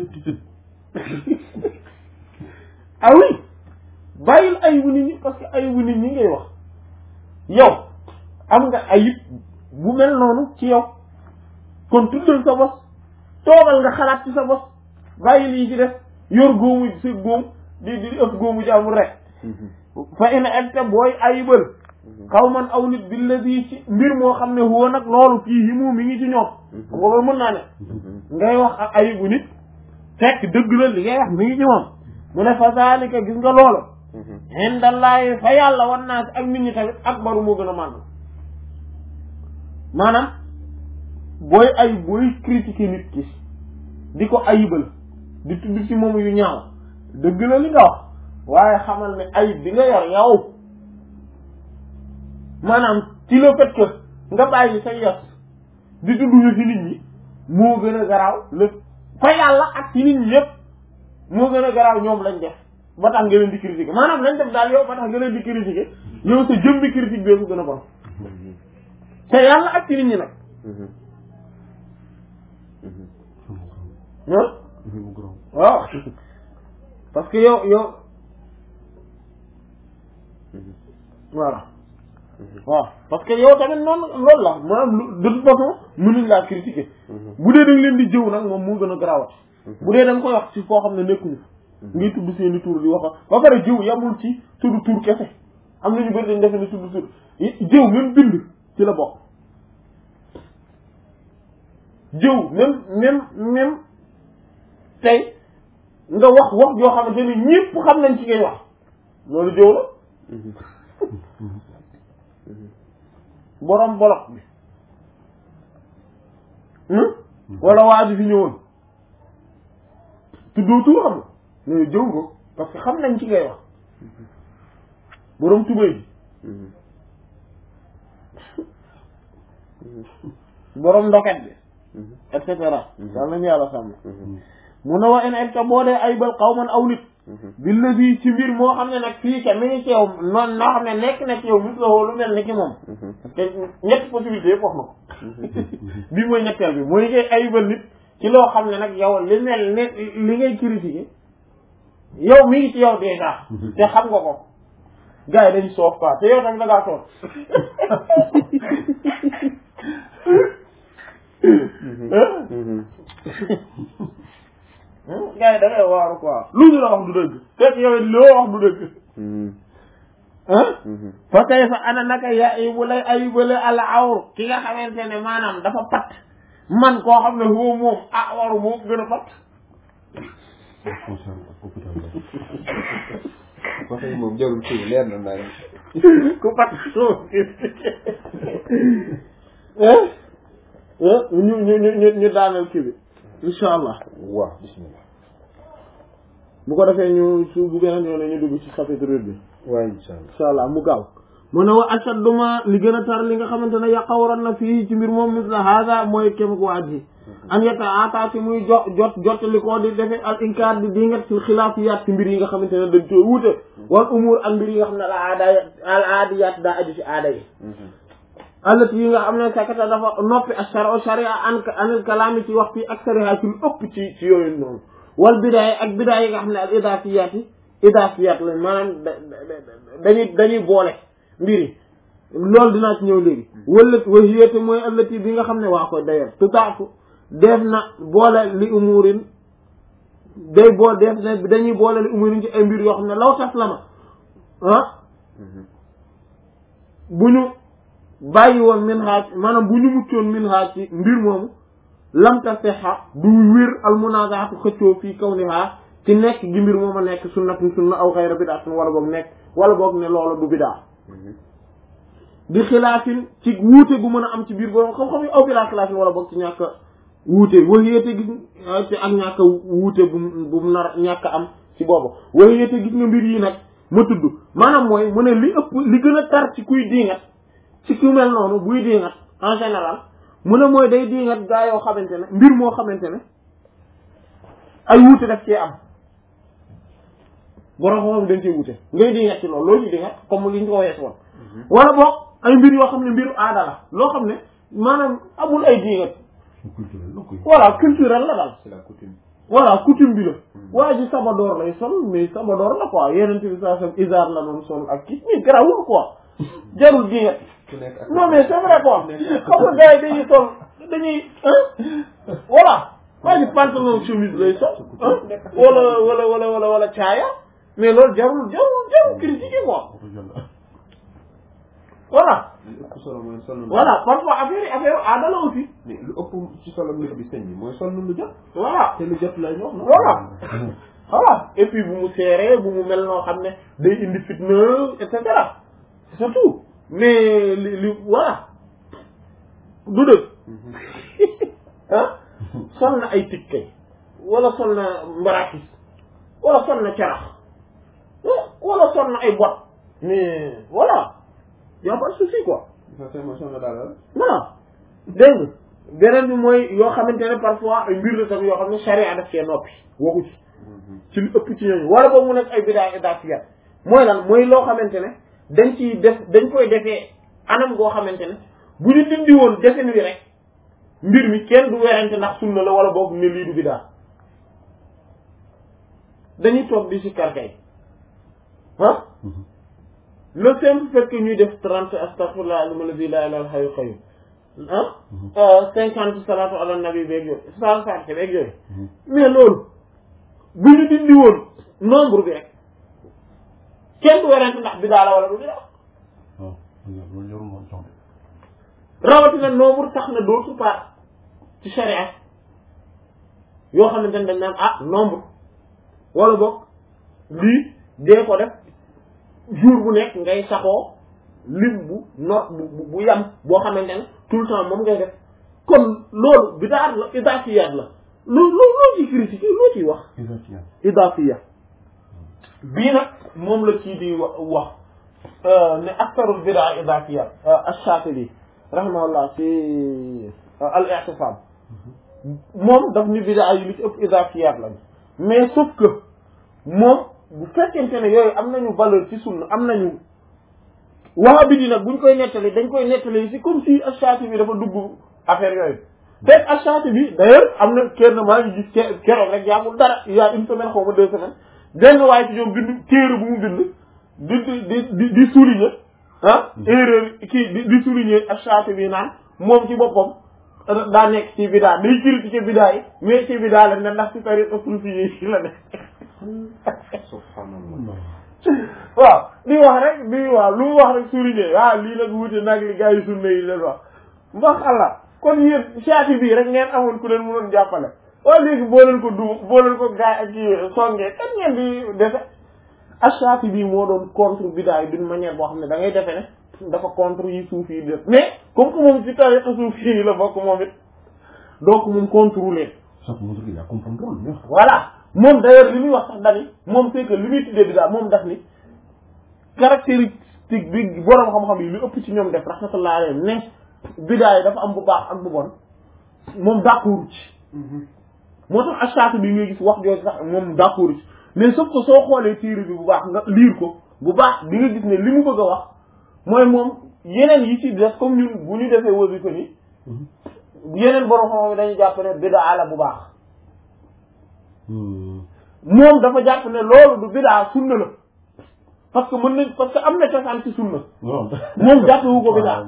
ah oui bàyyil ayibu nit ñi parce que ayibu nit ñi ngay wax yow am nga ayib bu mel noonu ci yow kon tuddal sa bos toogal nga xalaat ci sa bos bàyyil yi ci def yor góomu sa góom di ëpp góomu jàmbur rek fa ina egte booy ayibal xaw man aw nit billadi ci mbir moo xam ne huwa nag loolu fii himu mi ngi ci ñoom xam nga loolu mën naa ne ngay wax ak ayibu nit fekk dëgg la li ngay wax mi ngi ci moom mu ne fa zalika gis nga loolu indallaahi fa yàlla wan naa ak nit ñi tamit akbaru moo gën a màgg maanaam booy critiquer nit ki di ko ayibal di tudd ci moom yu ñaaw dëgg la li nga wax waaye xamal ne ayib bi nga yor yow maanaam ci le fait que nga bàyyi sa yos di tudd ci nit ñi moo gën a garaaw lépp fa yàlla ak ci nit ñi yëpp moo gën a garaaw ñoom lañ def ba tax nga leen di critiquer maanaam lañ def daal yow ba tax nga leen di critiquer yow sa jëm bi critique bee ko gën a bon te yàlla ak ci nit ñi nag waaw parce que yow voilà waaw parce que yow tamit noonu loolu la maanaam de toute façon mënuñ laa critiquer bu dee da nga leen di jëw nag moom moo gën a garaawat bu dee da nga koy wax ci foo xam ne nekkuñu ngay tudd seeni tur di wax ba pare jëw yamul ci tudd tur kese am nañu bëri dañ defe ne tudd tur jëw même bind ci la bokk jëw même tey nga wax joo xamante ni ñépp xam nañ ci ngay wax loolu jëw la borom bolok bi wala waa ji fi ñëwoon tuddoo tur xam nga mais jëw nga parce que xam nañ ci ngay wax borom tubéy bi borom ndoket bi et cetera yal nañu yàlla sàmm mu ne wa en egta boo dee aybal xawman aw nit billazi ci mbir moo xam ne nag fii ca mi ngi ci yow noonu noo xam ne nekk na ci yow mis la woo lu mel ni ki moom parce que ñetti possibilité yëpp wax na ko bii mooy ñetteel bi mooy ngay aybal nit ci loo xam ne nag yow li mel ne li ngay critiquer yow mi ngi ci yow déjà te xam nga ko gars yi dañu soof quoi te yow tamit da ngaa soof gars yi da ngay waaru quoi lu ñu la wax du dëgg fekk yow loo wax du dëgg fa kay fa ana naka ya bu lay ayibale al awr ki nga xamante ne maanaam dafa pat man koo xam ne foofu moom waru moo gën a pat waxee moom jarul kii leer na naa ku pat suuf ñu daaneel kii bi insha allah waaw bismillah bu ko defee ñu su bu beneen yoon ñu dugg ci chapitre bi waaw insha allah mu gaaw mu ne wa achadduma li gën a tar li nga xamante ne yaqawran na fii ci mbir moom misla hada mooy kémuk waaj yi an yetta ata ci muy jottali koo di defe al inkaar di dingat fil xilaafiyaat ci mbir yi nga xamante ne dañ koy wuute wal umur ak mbir yi nga xam ne al aadiyaat daa aju ci aada yi allati yi nga xam ne sakata dafa noppi ak sharia anil kalaami ci wax fii ak sariha ci lu ëpp ci yooyu noonu wal bidaay ak bidaay yi nga xam ne al idaafiyaat lañ maanaam dañuy boole mbir yi loolu dinaa ci ñëw léegi wala wahiyate mooy allati bi nga xam ne waa koy d'ailleurs tutaafu def na boole li umurin dañuy boole li umurin ci ay mbir yoo xam ne law taslama bu ñu bàyyi woon min xaaj maanaam bu ñu muccoon min xaaj ci mbir moomu lamta sexa du wér almunazaatu xëccoo fii kaw ni xaa ci nekk gi mbir mooma nekk sunna aw xayra bidaatun wala boog ne loolu du bidaa bi xilaafin ci wuute gu mën a am ci biir boobu xam-xam yi aw bilaa xilaafin wala boog ci ñàkk a wuute waxiyete gis ci ak ñàkk a wuute bu mu nar ñàkk am ci boobu waxiyete gis nga mbir yi nag ma tudd maanaam mooy mu ne li ëpp li gën a tar ci kuy diingat ci ku mel noonu buy diingat en général mu ne mooy day diingat gaa yoo xamante ne mbir moo xamante ne ay wuute daf cee am borom xam-xam dañ cee wuute ngay diingat ci loolu loolu ci diingat comme li ñu ko wees woon wala boog ay mbir yoo xam ne mbiru aada la loo xam ne maanaam amul ay diingat voilà culturel la daal c'est la coutume voilà coutume bi la waa ji sabadoor lay sol mais sabadoor la quoi yeneen bi saa sam isaar la noonu sol ak kii mais garawul quoi jarul diingat non mais c'est vrai quoi xam nga gars yi dañuy sol dañuy voilà waa ji pantalon chemise lay sol wala caaya mais loolu jarul critiquer quoi voilà voilà parfois affaire aada la aussi mais lu ëpp ci solo nit bi sëñ bi mooy sol lu jot voilà te lu jot lay wax voilà et puis bu mu seeree bu mu mel noo xam ne day indi fitna et cetera c'est tout mais li voilà du dëgg sol na ay tikkay wala sol na mbarakis wala sol na carax wala sol na ay bot mais voilà y a pas de souci quoi ça c'est émotion la daal voilà dégg beneen bi mooy yoo xamante ne parfois ay mbir la tamit yoo xam ne charia daf cee noppi waxu ci lu ëpp ci ñooñu wala boobu mu nekk ay bidaa idaafiyat mooy lan mooy loo xamante ne dañ koy defee anam goo xamante ne bu ñu dindi woon defin wi rek mbir mi kenn du werante ndax sunna la wala boobu ne lii du bidaa dañuy toog di si karkay ah le simple fait que ñuy def 30 astaghfirullah alladhi la ilaha illa huwal hayyul qayyum 50 salatu ala nabi beeg yooyu salatu beeg yooyu mais loolu bu ñu dindi woon nombre bi rek kenn du werante ndax bidaa la wala du bidaa rawatina nombre tax na dootu part ci charia yoo xamante ne dañ naan nombre wala boog lii dee ko def jour bu nekk ngay saxoo lim bu bu yam boo xamante ne tout le temps moom ngay def kon loolu bidaa la idaafiyaat la loo ciy critiquer loo ciy wax idaafiya bii nag moom la kii di wax ne aktarul bidaa idaafiyaat ash-Shaatibi rahimahullah ci al-I'tisaam moom daf ni bidaa yi li ci ëpp idaafiyaat lañ mais sauf que moom bu fekkente ne yooyu am nañu valeur ci sunna am nañu Wahhabi di nag buñ koy nettali dañ koy nettali ci comme si ash-Shaatibi dafa dugg affaire yooyu fekk ash-Shaatibi d'ailleurs am na kenn maa ngi gis keroog rek yaamul dara il y a une semaine xaw ma 2 semaines benn waaye ci ñoom bind téere bu mu bind di souligner erreur kii di souligner ash-Shaatibi naan moom ci boppam daa nekk ci bidaa day critiquer bidaa yi mais ci bidaa la ne ndax ci tariqa suufi yi la nekk subhanallah waaw di wax rek lu mu wax rek souligner lii nag wuute nag li gars yi sunna yi leen wax mbax Allah kon yéen Shaatibi rek ngeen amoon ku leen mënoon jàppale léegi boo leen ko gaay ak ci songee kan ngeen di defe ash-Shaatibi moo doon contre bidaa yi d'une manière boo xam ne da ngay defe ne dafa contre yi suufi yi def mais comme que moom ci tariqa suufi yi la bokk moom it donc moom contrôler voilà moom d'ailleurs li muy wax sax dani moom c'est que li muy tuddee bidaa moom daf ni caractéristique bi boroom xam-xam yi lu ëpp ci ñoom def rahmatullah alayhi ne bidaa yi dafa am bu baax ak bu bon moom d'accord ci moo tax ash-Shaatibi bi ngay gis wax jooju sax moom d'accord ci mais sauf que soo xoolee téere bi bu baax nga liir ko bu baax di nga gis ne li mu bëgg a wax mooy moom yeneen yi ci def comme ñun bu ñu defee wasifa ni yeneen borom xam-xam yi dañuy jàpp ne bidaa la bu baax moom dafa jàpp ne loolu du bidaa sunna la parce que parce que am na cosaan ci sunna moom jàppewu ko bidaa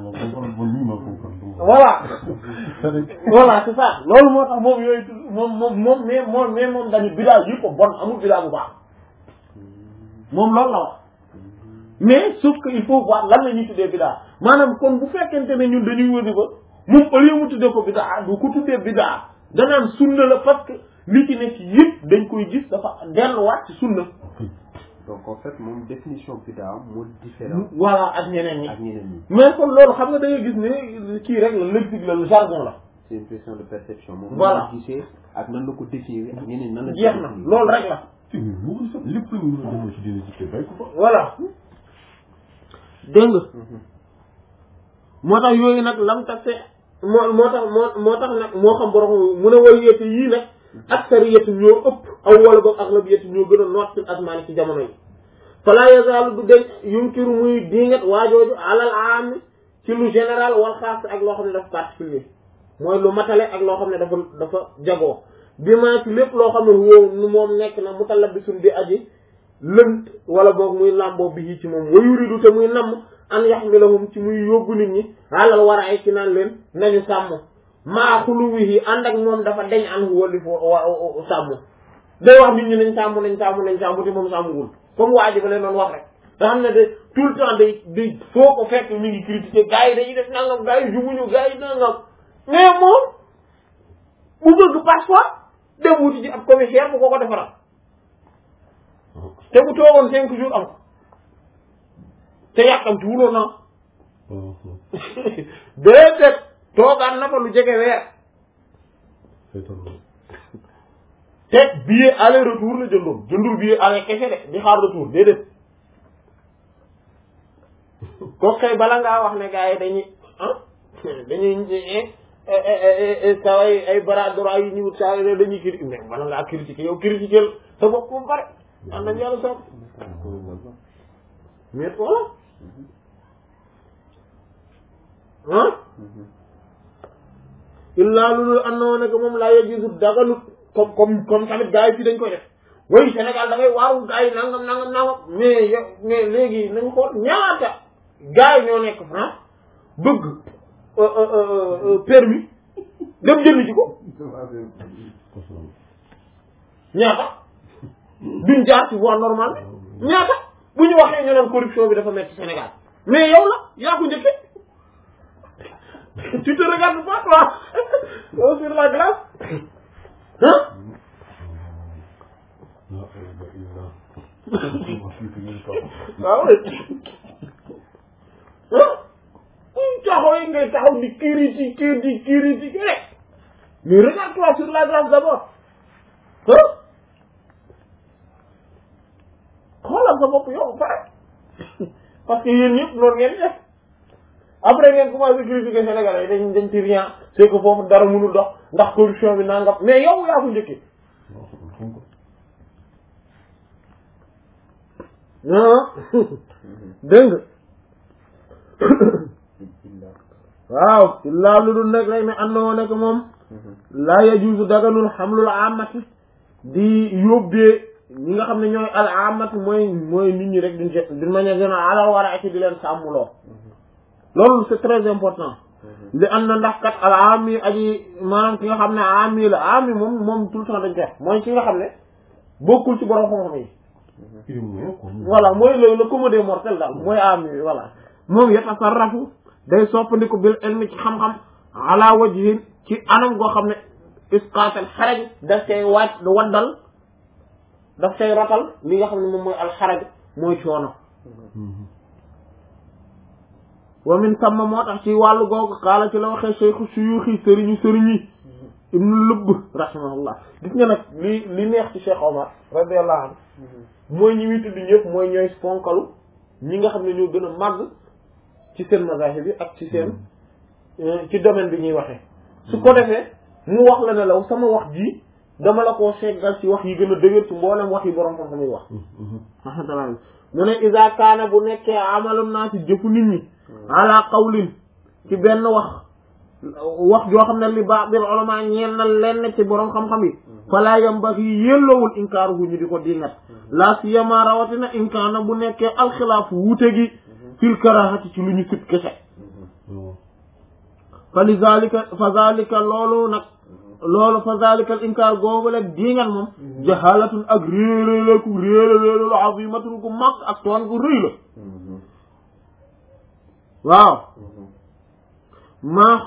voilà c'est ça loolu moo tax moom yooyu mais moom dañu bidaa yi ko bon amul bidaa bu baax moom loolu la wax mais sauf que il faut voir lan la ñuy tuddee bidaa maanaam kon bu fekkente ne ñun dañuy wëdi ba moom au lieu mu tuddee ko bidaa du ko tuddee bidaa danaan sunna la parce que li ci nekk yëpp dañ koy gis dafa delluwaat ci sunna donc en fait moom définition bidaa moo différent voilà ak ñeneen ñi mais kon loolu xam nga da ngay gis ne kii rek la lexique la jargon la c'est une question de perception moom voilà gisee ak nan la ko définir ak ñeneen nan la jeex na loolu rek la lépp lu ñu mën a demoo ci dina ci bay ko fa voilà dégg nga moo tax yooyu nag lam tax moo tax nag moo xam borom mu ne way yéete yii nag aksariyatu ñoo ëpp aw wala boog aglabiyatu ñoo gën a noot ci asmaani ci jamono yi fala yazaalu du deñ yunkiru muy dingat waajooju alal aam ci lu général wal xaas ak loo xam ne dafa particulier mooy lu matale ak loo xam ne dafa jagoo bi maa ci lépp loo xam ne woow moom nekk na mutalabisun bi aji lënt wala boog muy làmboo bi ci moom wa yuridu te muy namm an yaxmilahum ci muy yóbbu nit ñi alal war ay ci naan leen nañu sàmm maa xuluwihi ànd ak moom dafa deñ an wali fo sàmm day wax nit ñi nañ sàmm te moom sàmmwul comme waa ji ba leen doon wax rek nga xam ne de tout le temps day foo ko fekk mi ngi critiquer gars yi dañuy def nangam gars yi jubuñu gars yi nangam mais moom bu bëgg passeport dem wuti ji ab commissaire bu ko defaral te bu toogoon 5 jours am ko te yàkkamti wuloon na déedéet toogaan na fa lu jege weer te billet aller retour la jëndul billet aller kese de di xaar retour déedéet ko kay bala ngaa wax ne gars yi dañuy saa ay bras droit yi ñu wut saa yi dañuy critiquer mais bala ngaa critiquer yow critiquer sa bopp ba pare am nañ yàlla soog mais voilà ah illaa lulu annoo ne que moom laa yajuzu daganut comme tamit gars yi fii dañ koy def way Sénégal da ngay waaru gars yi nangam mais léegi nañ xool ñaata gars yi ñoo nekk France bëgg permis dem jënd ci ko ñaata duñ jaar ci voie normale ñaata bu ñu waxee ñu naan corruption bi dafa metti Sénégal mais yow la yaa ko njëkkee tu te regardes pas toi sur la glace hein ah oui taxaw yi ngay taxaw di critiquer rek mais regarde-toi sur la glace d'abord hein xoolal sa bopp yow pare parce que yéen ñëpp noonu ngeen def après ngeen commencé critiquer Sénégalais yi dañ ci rien c'est que foofu dara mënul dox ndax corruption bi nangam mais yow yaa ko njëkkee dégg nga waaw illaa lu dul nekk rek ne andoo nekk moom laa yajuuzu daganul xamlul amati di yóbbee ñi nga xam ne ñooy al amati mooy nit ñi rek d'une manière générale ala war a ci di leen sàmmuloo loolu c'est très important li am na ndax kat al ami aji maanaam ki nga xam ne ami la ami moom tout le temps dañ koy wax mooy ki nga xam ne bokkul ci borom xam-xam yi voilà mooy le commun des mortels daal mooy ami voilà moom yatasarrafu day soppandiku bil ilmi ci xam-xam ala wajhin ci anam goo xam ne isqaatal xaraj daf cay waddal daf cay rotal li nga xam ne moom mooy alxaraj mooy coono wa min samma moo tax ci wàllu googu xaala ci la waxee cheikhu suyuuxi sëriñi ibnu lubb rahimahullah gis nga nag li neex ci Cheikh Omar radiyallahu anhu mooy ñi muy tudd ñëpp mooy ñooy fonkalu ñi nga xam ne ñoo gën a màgg ci seen mazahib bi ak ci seen ci domaine bi ñuy waxee su ko defee mu wax la ne law sama wax ji dama la koo seggal ci wax yi gën a dëgër ci mboolem wax yi borom xam-xam yi wax alhamdulillah mu ne iza kaana bu nekkee amalun naa ci jëfu nit ñi ala qawlin ci benn wax joo xam ne li ba'dil ulama ñeel na lenn ci borom xam-xam yi fala yambaghi yellowul inkaaruhu ñu di ko dingat la siyama rawatina inkaana bu nekkee alxilaaf wuute gi fil karahati ci lu ñu sib kese fa zalika al inkaar googu la dingat moom jahalatun ak réeréelu azimatun gu mag ak toon gu rëy la waaw maa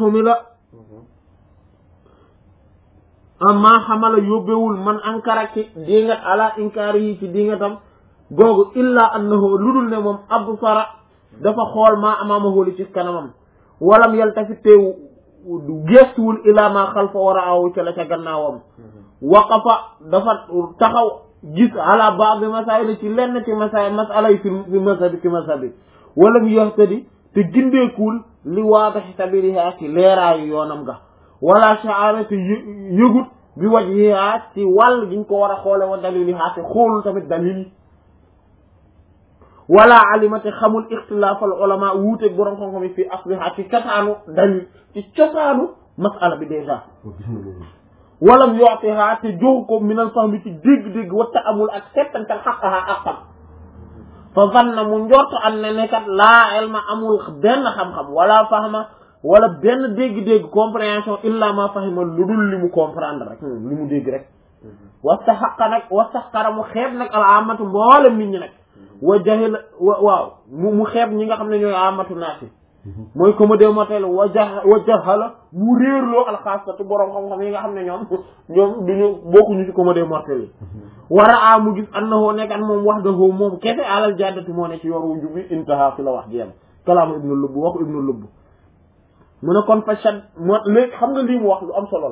xamala yóbbewul man ankara ci dingat ala inkaar yi ci dingatam googu illa annahu lu dul ne moom absara dafa xool maa amaamahu li ci kanamam walam yaltafit teew gestuwul ila ma xalfa war a aw ca la ca gannaawam waqafa dafa taxaw gis ala ba'd masail ci lenn ci masala yi fi mazhabi ci mazhabi walam yahtadi te gindeekuwul li waadaxi sabiliha ci leeraayu yoonam ga wala sha'ara te yëgut bi wajhiha ci wàll giñ ko war a xoole wa daliliha te xoolul tamit dalil wala alimate xamul ixtilaafal ulama wuuteeg borom xam-xam yi fii asliha ci cosaanu dalil ci cosaanu masala bi déjà walam yu'tiha te jox ko minal fahmi ci dégg-dégg wa ta'ammul ak settantal xaqaha aqam fa zanna mu njort am ne nekkat laa ilma amul benn xam-xam wala fahma wala benn dégg-dégg compréhension illa ma fahima lu dul li mu comprendre rek li mu dégg rek wastaxqara mu xeeb nag al amatu mboolem nit ñi nag wa jahil waaw mu xeeb ñi nga xam ne ñooy amatu naati mooy commode motel wa jahala mu réerloo alxaasatu borom xam-xam yi nga xam ne ñoom duñu bokkuñu ci commode mortel yi war a mu gis annahu nekkat moom wax dahoo moom kese alal jaddati moo ne ci yor wu njubi intaha fi la wax jiyam kalaamu ibnu lubb waxu ibnu lubb mu ne kon fa shad moo léegi xam nga lii mu wax lu am solo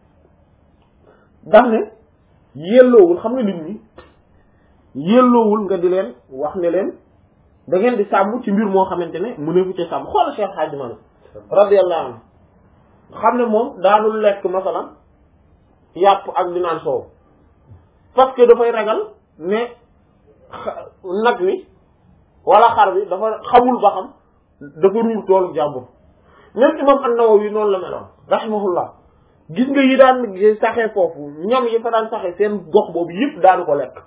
daf ne yelloowul xam nga nit ñi yelloowul nga di leen wax ne leen da ngeen di sàmm ci mbir moo xamante ne mu ne fu ci sàmm xoolal Cheikh Hadji Malick radiyallahu anhu xam ne moom daanul lekk masalan yàpp ak di naan soow parce que dafay ragal ne nag wi wala xar bi dafa xamul ba xam dafa ruur toolu jàmbur même imam an-Nawawi noonu la meloon rahimahullah gis nga yi daan saxee foofu ñam yi fa daan saxee seen gox boobu yëpp daanu ko lekk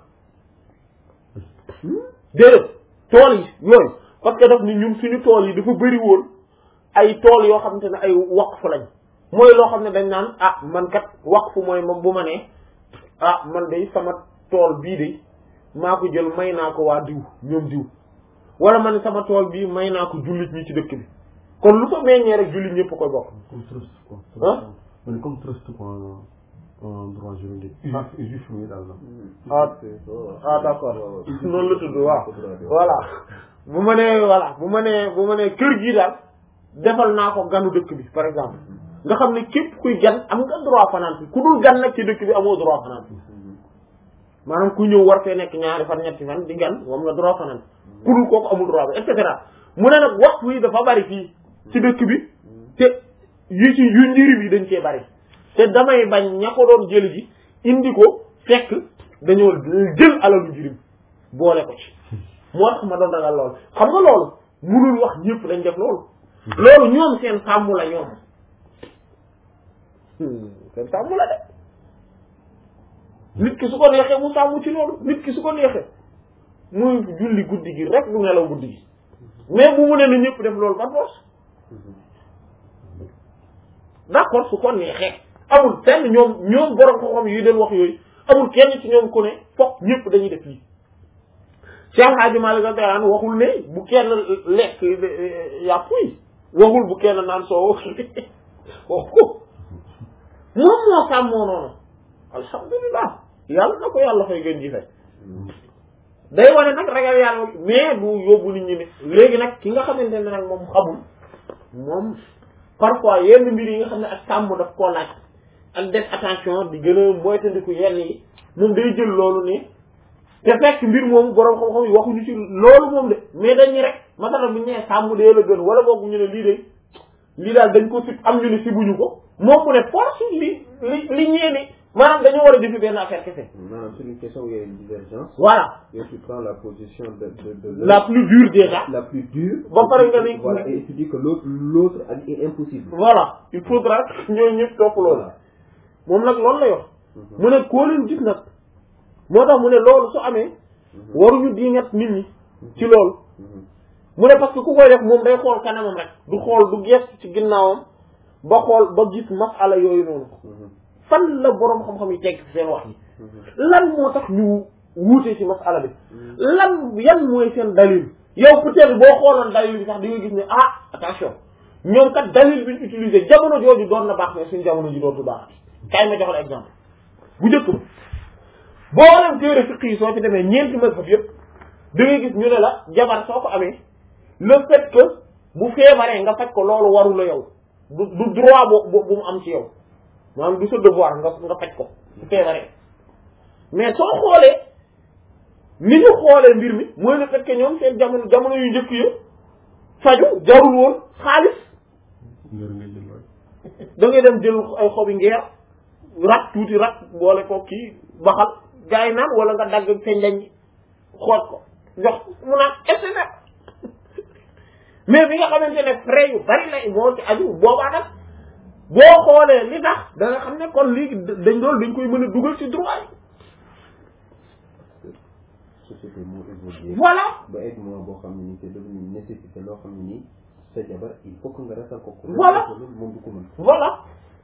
déedéet tool yi yooyu parce que daf ni ñun suñu tool yi dafa bëri woon ay tool yoo xamante ne ay waqf lañ mooy loo xam ne dañ naan ah man kat waqf mooy moom bu ma nee ah man de sama tool bii de maa ko jël may naa ko waa diw ñoom diw wala man sama tool bii may naa ko jullit ñi ci dëkk bi kon lu fa meññee rek jullit ñëpp koy bokk. comme trust quoi. ah man comme trust quoi en droit juridique. juif mi daal la. ah d'accord noonu la tudd waaw voilà bu ma nee kër gii daal defal naa ko ganu dëkk bi par exemple nga xam ne képp kuy gan am nga droit fanaan fi ku dul gan nag ci dëkk bi amoo droit fanaan fi maanaam ku ñëw war fee nekk ñaari fan ñetti fan di gan moom nga droit fanaan ku dul kooku amul droit bi et cetera mu ne nag waxtu yi dafa bari fii ci dëkk bi te yu njëriñ yi dañ cee bari te damay bañ ña ko doon jël ji indi ko fekk dañoo jël alalu njëriñ boole ko ci moo tax ma doon ragal loolu xam nga loolu munul wax ñëpp dañ def loolu loolu ñoom seen sàmm la ñoom seen sàmm la de nit ki su ko neexee mu sàmm ci loolu nit ki su ko neexee muy julli guddi gi rek du nelaw guddi gi mais bu mu ne na ñëpp def loolu par force d'accord su ko neexee amul kenn ñoom borom ko xam yi den wax yooyu amul kenn ci ñoom ku ne fokk ñëpp dañuy def lii Cheikh Hadji Malick radiyallahu anhu waxul ne bu kenn lekk yàpp yi waxul bu kenn naan soow wax ko moom moo sàmmoo noonu alhamdulilah yàlla na ko yàlla fay gën ji fay day wane nag ragal yàlla mais du yóbbu nit ñi ne léegi nag ki nga xamante ne nag moom xamul moom parfois yenn mbir yi nga xam ne ak sàmm daf koo laaj ak def attention di gën a moytandiku yenn yi moom day jël loolu ne te fekk mbir moomu borom xam-xam yi waxuñu ci loolu moom de mais dañuy rek masala bu ñu nee sàmm dee la gën wala boog ñu ne lii daal dañ ko sib am ñu ne sibuñu ko moom mu ne force li ñeeni maanaam dañoo war a defi benn affaire kese. maanaam sur une question où il y a une divergence. voilà. et tu prends la position de la plus dure déjà. la plus dure. ba pare nga ni. voilà et tu dis que l'autre est impossible. voilà il faudra ñooñu ñëpp topp loolu. moom nag loolu la yor. mu ne koo leen gis nag. moo tax mu ne loolu su amee. waruñu diingat nit ñi. ci loolu. mu ne parce que ku koy def moom day xool kanamam rek. du xool du gestu ci ginnaawam ba xool ba gis masala yooyu noonu. fan la boroom xam-xam yi teg seen wax yi lan moo tax ñu wuute ci masala bi yan mooy seen dalil yow peut-être boo xooloon dalil bi sax di nga gis ne attention ñoom kat dalil bi ñu utilisé jamono jooju doon na baax mais suñu jamono ji dootu baax kay ma jox la exemple bu njëkk ba boo leen téere fiqh yi soo ci demee ñeenti mazhab yëpp da ngay gis ñu ne la jabar soo ko amee le fait que bu feebaree nga faj ko loolu waru la yow du droit bu mu am ci yow maanaam du sa devoir nga faj ko su feebaree mais soo xoolee ni ñu xoolee mbir mi mooy le fait que ñoom seen jamono yu njëkk ya faju jarul woon xaalis da ngay dem jël ay xobi ngeer rat tuuti rat boole ko kii baxal gaay naan wala nga dagg sa njañ xooj ko jox mu naan et mais bi nga xamante ne frais yu bari la moo ci aju boobaa nag boo xoolee li tax da nga xam ne kon léegi dañ koy mën a dugal ci droit yi. société moo évolué. voilà. ba egg moment boo xam ne nii c'est devenu nécessité loo xam ne nii sa jabar il faut que nga resal ko. voilà moom du ko mën. voilà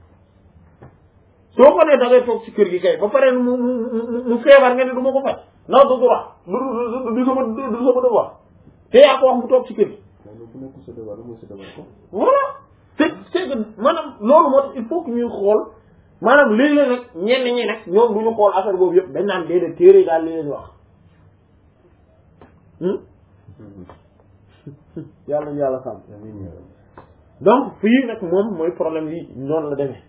soo ko nee da ngay toog ci kër gi kay ba pare mu feebar nga ne du ma ko faj non du droit du sama devoir te yaa ko wax mu toog ci kër gi. bu nekkul sa devoir mooy sa devoir ko. voilà. c'est que maanaam loolu moo tax il faut que ñuy xool maanaam léeg-léeg nag ñenn ñi nag ñoom du ñu xool affaire boobu yëpp dañ naan déedéet téere daal li leen wax yàlla sàmm donc fii nag moom mooy problème yi noonu la demee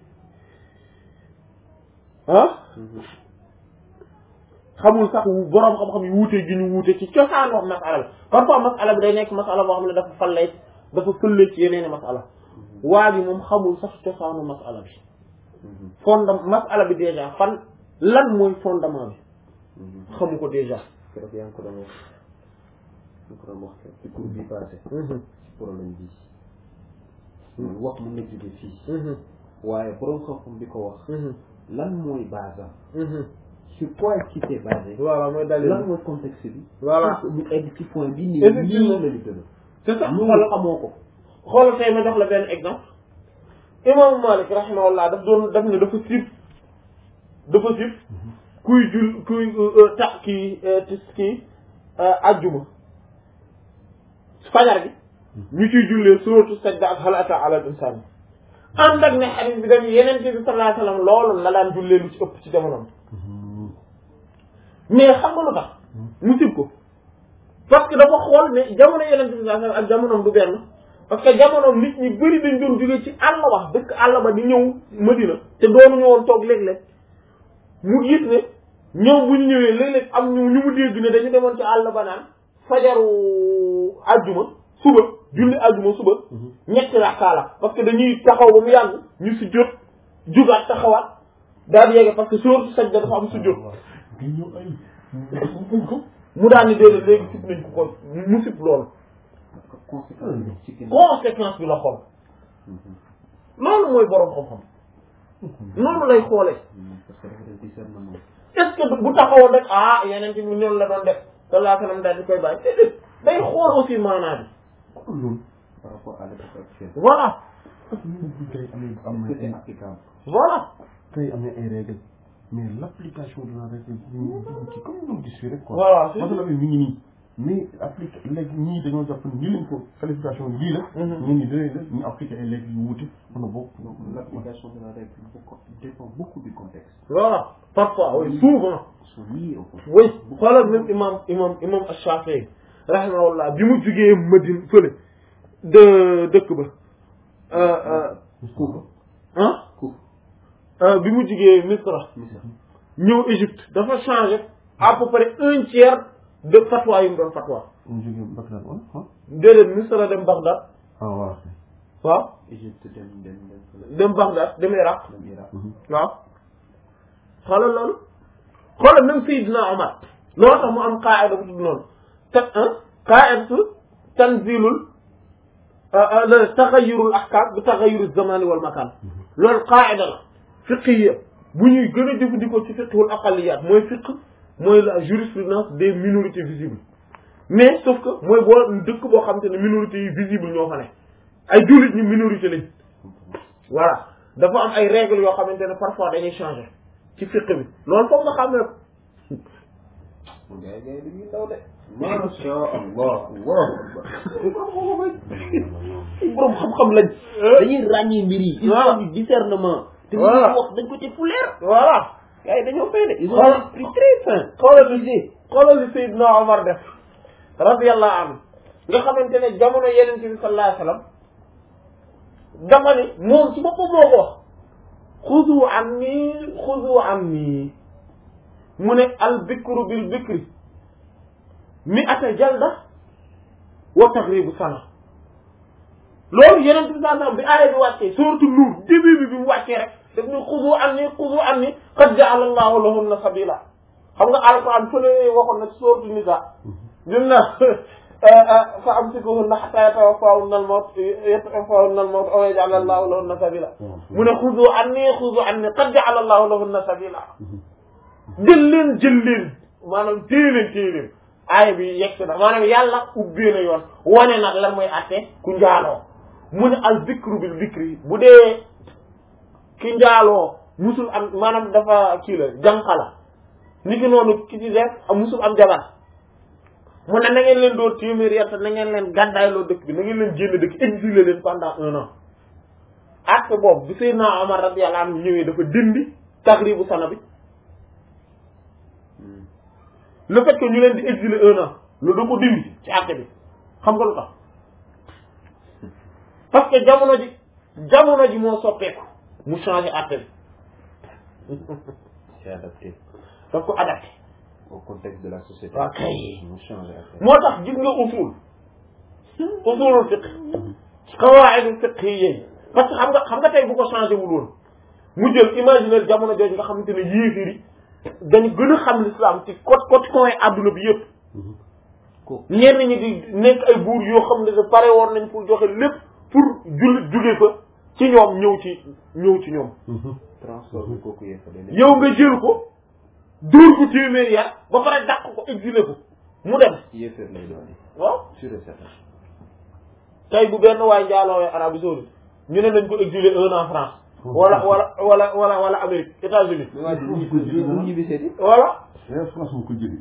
xamul sax boroom xam-xam yi wuute gi ñu wuute ci cosaan wax masala bi parfois masala bi day nekk masala boo xam ne dafa fëllee ci yeneen masala waa ji moom xamul sax cosaanu masala bi masala bi déjà fan lan mooy fondement bi xamu ko déjà keroog yaa ngi ko doon wax ci cours bi passé problème bi wax mun na jóge fii waaye borom xam-xam bi ko wax lan mooy base sur quoi est-ce basé voilà mooy dalil lan mooy contexte bi voilà ñu egg ci point bi nii nii la ñu tëdd c'est ça xoolal xamoo ko xoolal tey ma jox la benn exemple imam Malik rahimahullah daf ne dafa sib kuy ajjuma fajar gi ñu ciy jullee suratu sajda ak hal ata ala al insaan ànd ak ne hadith bi dañu yeneen bi sallallahu alayhi wasallam loolu la daan jullee lu ci ëpp ci jamonoom mais xam nga lu tax mu sib ko parce que dafa xool ne jamono yeneen bi sallallahu alayhi wasallam ak jamonoom du benn parce que jamonoom nit ñi bëri dañ doon jógee ci àll wax dëkk àll ba di ñëw Madina te doonuñu woon toog léeg-léeg mu gis ne ñoom bu ñu ñëwee léeg-léeg am ñu mu dégg ne dañu demoon ci àll ba naan fajaru ajjuma suba julli ajjuma suba ñetti rakkaa la parce que dañuy taxaw ba mu yàgg ñu si jot jugaat taxawaat daal di yegge parce que sourate sajda dafa am su jot mu daal ni déedéet léegi sib nañ ko mu sib loolu conséquence bi la xool loolu mooy borom xam-xam noonu lay xoolee est-ce que bu taxawoon rek yeneen ci ñoom la doon def sallallahu alayhi wasallam daal di koy bàyyi déedéet day xool aussi maanaa bi par rapport à l'époque actuelle voilà voilà tey am na ay règles mais l'application de la règle ci comme ñu gis fii rek quoi voilà masala bi mi ngi nii mais appliqué léegi ñii dañoo jàpp ni lii lañ ko qualification bi lii la ñun ñi dinañ la ñu appliqué ay règles yu wuute mën a bokk l'application de la règle dépend beaucoup du contexte voilà parfois oui souvent sont liés au contexte oui xoolal même imam Ash-Shafi'i rahimahullah bi mu jugee Madine fële dëkk ba bi mu jugee Misra ñëw Égypte dafa changé à peu près un tiers de fatwa yu mu doon fatwa ñu jógee Bagdad wala déedéet Misra dem Bagdad voilà waaw Égypte dem Bagdad dem Irak Irak waaw xoolal loolu xoolal même Seydina Omar loolu tax mu am qaa'ida bu tudd noonu qaa'idatu tanzilul taghayyurul ahkam bi taghayyuriz zamani wal makan loolu qaa'ida la fiqhiyya bu ñuy gën a jëfandikoo ci fiqhul aqalliyat mooy la jurisprudence des minorités visibles mais sauf que mooy boo dëkk boo xam te ne minorités yi visibles ñoo fa ne ay jullit ñu minorité lañ voilà dafa am ay règles yoo xamante ne parfois dañuy changer ci fiqh bi loolu foog nga xam ne gay dañuy daw de masha Allah borom xam-xam lañ dañuy ràññee mbir yi ils ont du discernement te ñu wax dañ ko ci fu leer voilà gars yi dañoo fay de ils ont un esprit très fin xoolal li Seydina Omar def radiyallahu anhu nga xamante ne jamono Yonent bi sallallahu alayhi wasallam dafa ni moom ci boppam moo ko wax xuzu anni mu ne al bikru bil bikri mi'ata jalda wa taghribu sana loolu Yonent bi sallallahu alayhi wasallam bi aaya bi wàccee sourate Nuur début bi mu wàccee rek daf ni xuzu anni qad ja'ala Allahu lahunna sabila xam nga alquran fële waxoon na sourate Nisa dim na fa amsikuhunna hatta yatawaffahunna al-mawt aw yaj'ala Allahu lahunna sabila mu ne xuzu anni qad ja'ala Allahu lahunna sabila jël leen maanaam téye leen aaya bi yegg na maanaam yàlla ubbee na yoon wane nag lan mooy atte ku njaaloo mu ne al bikru bil bikri bu dee ki njaaloo musul am maanaam dafa kii la jànqala ni ki noonu ki ci def musul am jabar mu ne na ngeen leen door téeméeri yar te na ngeen leen gàddaayloo dëkk bi na ngeen leen génn dëkk exilé leen pendant 1 an acte boobu bi Seydina Omar radiyallahu anhu ñëwee dafa dindi taxribu sana bi le fait que ñu leen di exiler 1 an loolu da ko dindi ci acte bi xam nga lu tax parce que jamono ji moo soppeeku mu changé acte bi c'est adapté daf ko adapté au contexte de la société ok mu changé acte moo tax gis nga usulul fiqh qawaa'idul fiqh yi parce que xam nga tey bu ko changé wul woon mu jël imaginer jamono jooju nga xamante ne yéeféer yi dañu gën a xam l'islam ci côté coin adduna bi yëpp ñenn ñi di nekk ay buur yoo xam ne pare woon nañ pour joxe lépp pour jullit jóge fa ci ñoom ñëw ci ñoom transformé kooku yéefar yow nga jël ko dóor ko téeméer yar ba pare dàq ko exilé ko mu dem yéefar lay doon waaw sûr et certain tey bu benn waay njaaloo Arabie Saoudite ñu ne nañ ko exilé 1 an France wala Amérique États-Unis mais waa ji ñu ñibbi seeti voilà France mu ko jëli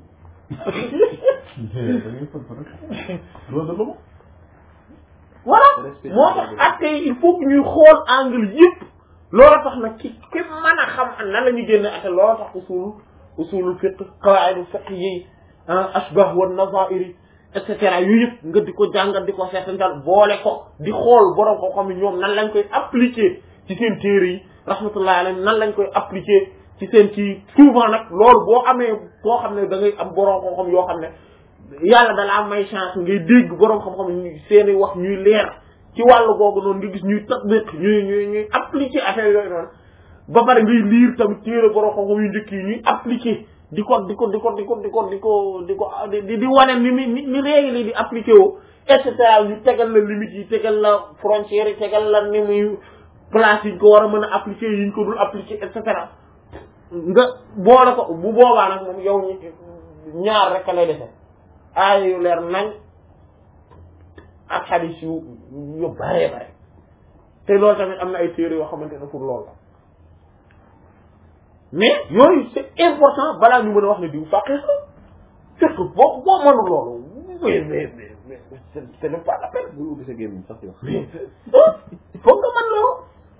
loolu voilà moo tax atte yi il faut que ñuy xool angle yëpp loolu tax nag ki mën a xam nan la ñu génne atte loolu tax usulul fiqh qawaidul fiqh yi ashbah wan nazairi et cetera yu yëpp nga di ko jàngal di ko seetantal boole ko di xool borom ko xam ne ñoom nan lañ koy appliquer ci seen téere yi rahmatullahi alayhi nan lañ koy appliquer ci seen ci souvent nag loolu boo amee koo xam ne da ngay am borom ko xam yoo xam ne yàlla dalaa may chance ngay dégg borom xam-xam seeni wax ñuy leer ci wàllu googu noonu nga gis ñuy tatbiq ñuy appliquer affaire yooyu noonu ba pare ngay lire tamit téere borom xam-xam yu njëkk yi ñuy appliquer di wane ni règle yi di appliquer woo et cetera ñu tegal la limites yi tegal la frontières yi tegal la ni muy place yi ñu ko war a mën a appliquer yi ñu ko dul appliquer et cetera nga boole ko bu boobaa nag moom yow ñaar rek a lay defe aaya yu leer nañ ak xadis yu bare te loolu tamit am na ay téere yoo xamante ne pour loolu la mais yooyu c'est important balaa ñu mën a wax ne diw faqih la fekk boo mënul loolu mais ce n'est pas la peine bu ubbi sa gémmiñ sax yow foog nga mën loolu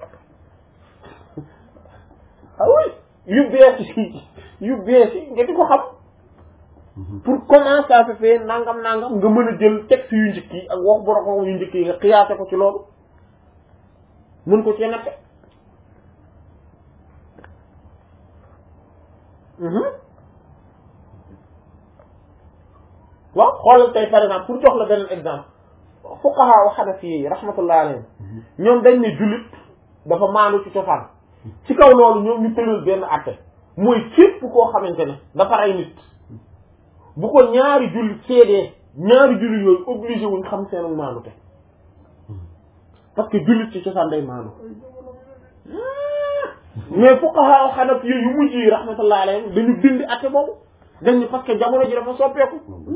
ah oui yu bees yi nga di ko xam pour comment ça se fait nangam nga mën a jël texte yu njëkk yi ak wax borom yu njëkk yi nga xiyaase ko ci loolu mën ko cee natte waaw xoolal tey par exemple pour jox la beneen exemple fuqaha wa hanafi yi rahmatullahi alayhim ñoom dañ ne jullit dafa maandu ci cosaan ci kaw loolu ñoom ñu tëral benn àtte mooy képp koo xamante ne dafa rey nit bu ko ñaari jullit seedee ñaari jullit yooyu obligé wuñ xam seenu maandu te parce que jullit ci cosaan day maandu mais fuqaha hanafi yu mujj yi rahmatullahi alayhim dañu dindi àtte boobu dañ ne parce que jamono ji dafa soppeeku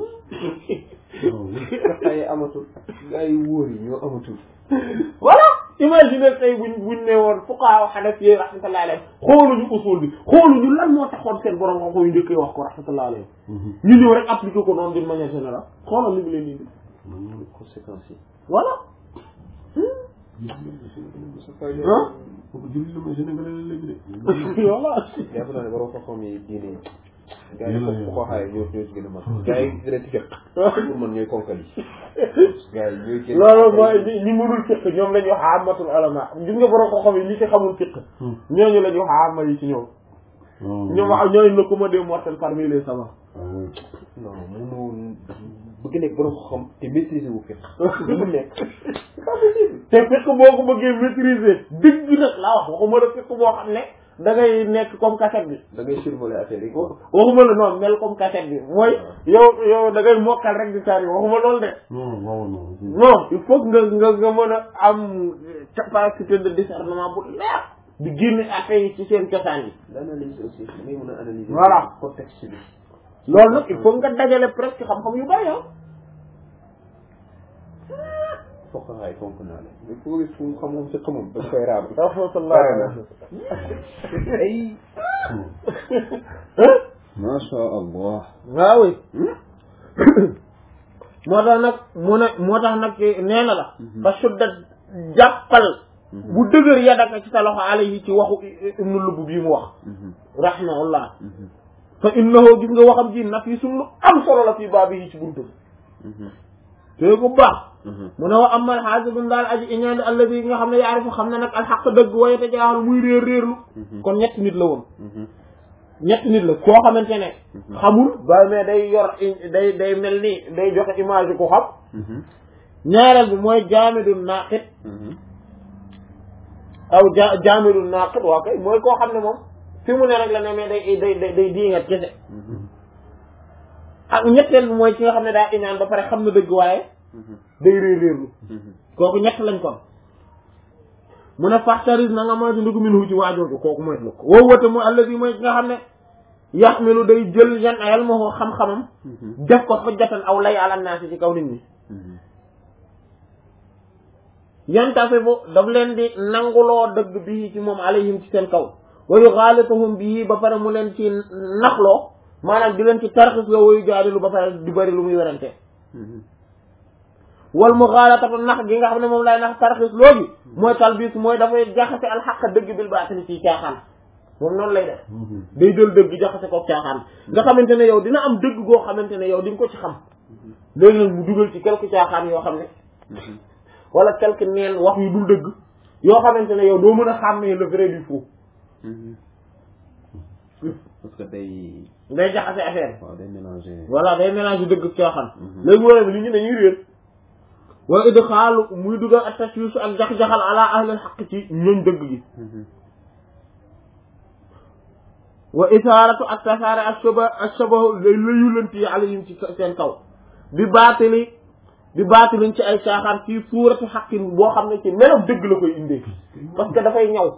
ay amatul gaa yi wóor yi ñoo amatul voilà imagine tey buñ ne woon fuqaha hanafi rahmatullahi alayhim xooluñu usul bi xooluñu lan moo taxoon seen borom xam yu njëkk wax ko rahmatullahi alayhim ñu ñëw rek appliquer ko noonu d'une manière générale xoolal li mu leen indi conséquences yi voilà voilà jàpp naa ne borom xam-xam yi diine gaa yi ko xaay ñoo ci gën a mag gaa yi dina ci fekk pour man ñooy konkal yi gaa yi ñooy gën loolu mooy ñi mënul fiqh ñoom la ñu wax amatul ulama gis nga borom xam-xam yi ñi ci xamul fiqh ñooñu la ñu wax ama yi ci ñoom ñoom wax ñooñu la commode mortel parmi les savants non mënu bëgg nekk borom xam te maîtriser wu fiqh mu nekk te fiqh boo ko bëggee maîtriser dëgg nag laa wax waxuma la fiqh boo xam ne da ngay nekk comme cassette bi da ngay survoler affaire yi waxuma la noonu mel comme cassette bi mooy yow da ngay mokkal rek di tari waxuma loolu de non il faut nga mën a am capacité de discernement bu leer di génne affaire yi ci seen cosaan yi l'analyse aussi ngay mën a analyser voilà contexte bi loolu nag il faut nga dajale presque xam-xam yu bari fokk xaay fonk naa la mais foo gis fu xam-xam si xamum dañ koy raab rahmatullah ay masha Allah waaw moo tax nag nee na la fa sudda jàppal bu dëgër yadaka ci sa loxo alayhi ci waxu ibnu lubb bii mu wax rahimahullah fa innahu gis nga waxam ji naf yi sum lu am solo la fii baabi yi ci buntu te bu baax mu ne wa amal xaasibun daal aji iñaani alladi nga xam ne yaarifu xam ne nag alxaq dëgg waaye te jaaxal muy réerlu kon ñetti nit la woon ñetti nit la koo xamante ne xamul ba mais day yor day mel ni day joxe image ku xam ñaareel bi mooy jaamidun naaqit aw jaamilul naqid waa kay mooy koo xam ne moom fi mu ne rek la ne mais day diingat kese ak ñetteel bi mooy ki nga xam ne daa iñaan ba pare xam na dëgg waaye day réerlu kooku ñett lañ kon mu ne faxtaris na nga moytu ndugu min hu ci waajooju kooku moytu la ko woowu wate mooy allazi mooy ki nga xam ne yaxmilu day jël yan ayal moo xam-xamam def ko xujjatan aw lay ala naasi ci kaw nit ñi yantafe bu daf leen di nanguloo dëgg bii ci moom alayhim ci seen kaw wa yuxaalituhum bii ba pare mu leen ci naxloo maanaam di leen ci tarxis loo wayu jaadilu ba pare di bëri lu muy werante wal muxaalatatu nax gi nga xam ne moom lay nax tarxis loogi mooy talbis mooy dafay jaxase alxaq dëgg bil baatili ci caaxaan moom noonu lay def day jël dëgg jaxase ko caaxaan nga xamante ne yow dina am dëgg goo xamante ne yow di nga ko ci xam léegi nag mu dugal ci quelque caaxaan yoo xam ne wala quelque neen wax yu dul dëgg yoo xamante ne yow doo mën a xàmmee le vrai du faux parce que day jaxase affaire waaw day mélanger voilà day mélanger dëgg ak caaxaan léegi wala bi nit ñi dañuy réer wala idxaalu muy dugal ak tashwiish ak jax-jaxal ala ahlil xaq ci ñooñ dëgg gi wa isaaratu ak tasaare ak shabahu lay layulanti yi alayhim ci seen kaw bi baatilin ci ay caaxaan ci suuratu xaqin boo xam ne ci melo dëgg la koy indee parce que dafay ñaw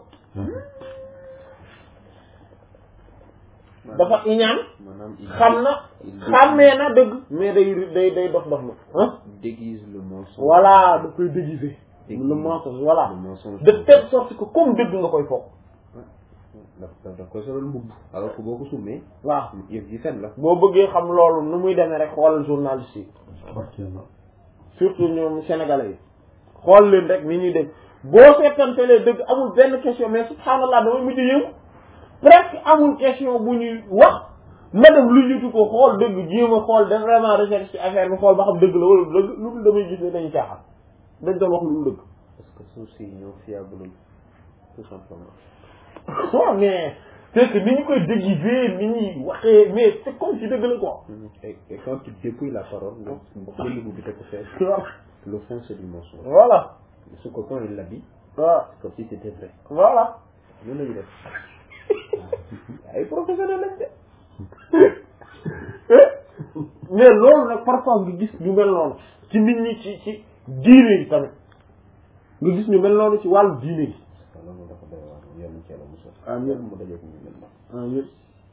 dafa iñaan xam na xàmmee na dëgg mais day dof na ah déguise le mensonge voilà da koy déguiser le mensonge voilà de telle sorte que comme dëgg nga koy foog daf koy solal mbubb alors que boo ko summee waaw yëf ji fen la boo bëggee xam loolu nu muy demee rek xoolal journaliste yi surtout ñoom sénégalais yi xool leen rek ni ñuy dégg boo seetantelee dëgg amul benn question mais subhanallah damay mujj yëngu presque amul question bu ñuy wax ma dem lu ñutu ko xool dëgg jéem a xool def vraiment recherche ci affaire bi xool ba xam dëgg la wala dëgg lu dul damay gis ne dañu caaxaan dañ doon wax lu dul dëgg parce que suuf si ñoo fiable tout simplement waaw mais c'est que ni ñu koy déguiser ni ñuy waxee mais c'est comme si dëgg la quoi et quand tu dépouilles la parole le bout bi te ko fait le fond c'est du mensonge voilà ce que quand il l'a dit waaw c'est comme si c'était vrai voilà noonu lañu def ay professionnel lañ de mais loolu nag parfois nga gis ñu mel noonu ci nit ñi ci diine gi tamit nga gis ñu mel noonu ci wàllu diine gi loolu dafa doy waar yàlla ci yàlla musal amiin mu dajeek ñu mel na amiin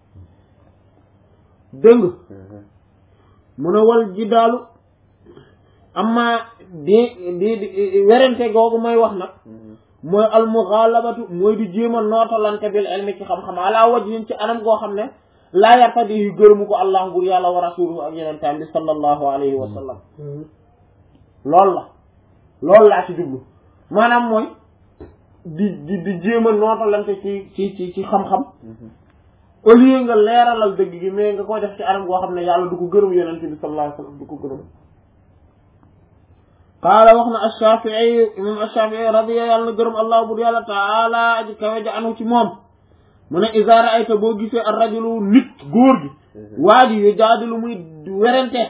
dégg mu ne wal ji daalu amma di werante googu mooy wax nag mooy almughalabatu mooy di jéem a nootalante bil ilmi ci xam-xam ala wajhin ci anam goo xam ne laa yartadi yu gërëmu ko allah bur yàlla wa rasuluhu ak yeneen taam bi sallallahu alayhi wa sallam loolu laa ci jublu maanaam mooy di jéem a nootalante ci xam-xam au lieu nga leeralal dëgg gi mais nga koy def ci anam goo xam ne yàlla du ko gërëm yeneen bi sallallahu alayhi wa sallam du ko gërëm qaala wax na ash-Shafi'i imam ash-Shafi'i radiya yàlla na gërëm allah bur yàlla taala aji kawe ja anu ci moom mu ne iza ra'ayta boo gisee ar-rajulu nit góor gi waa ji yu jaadilu muy werante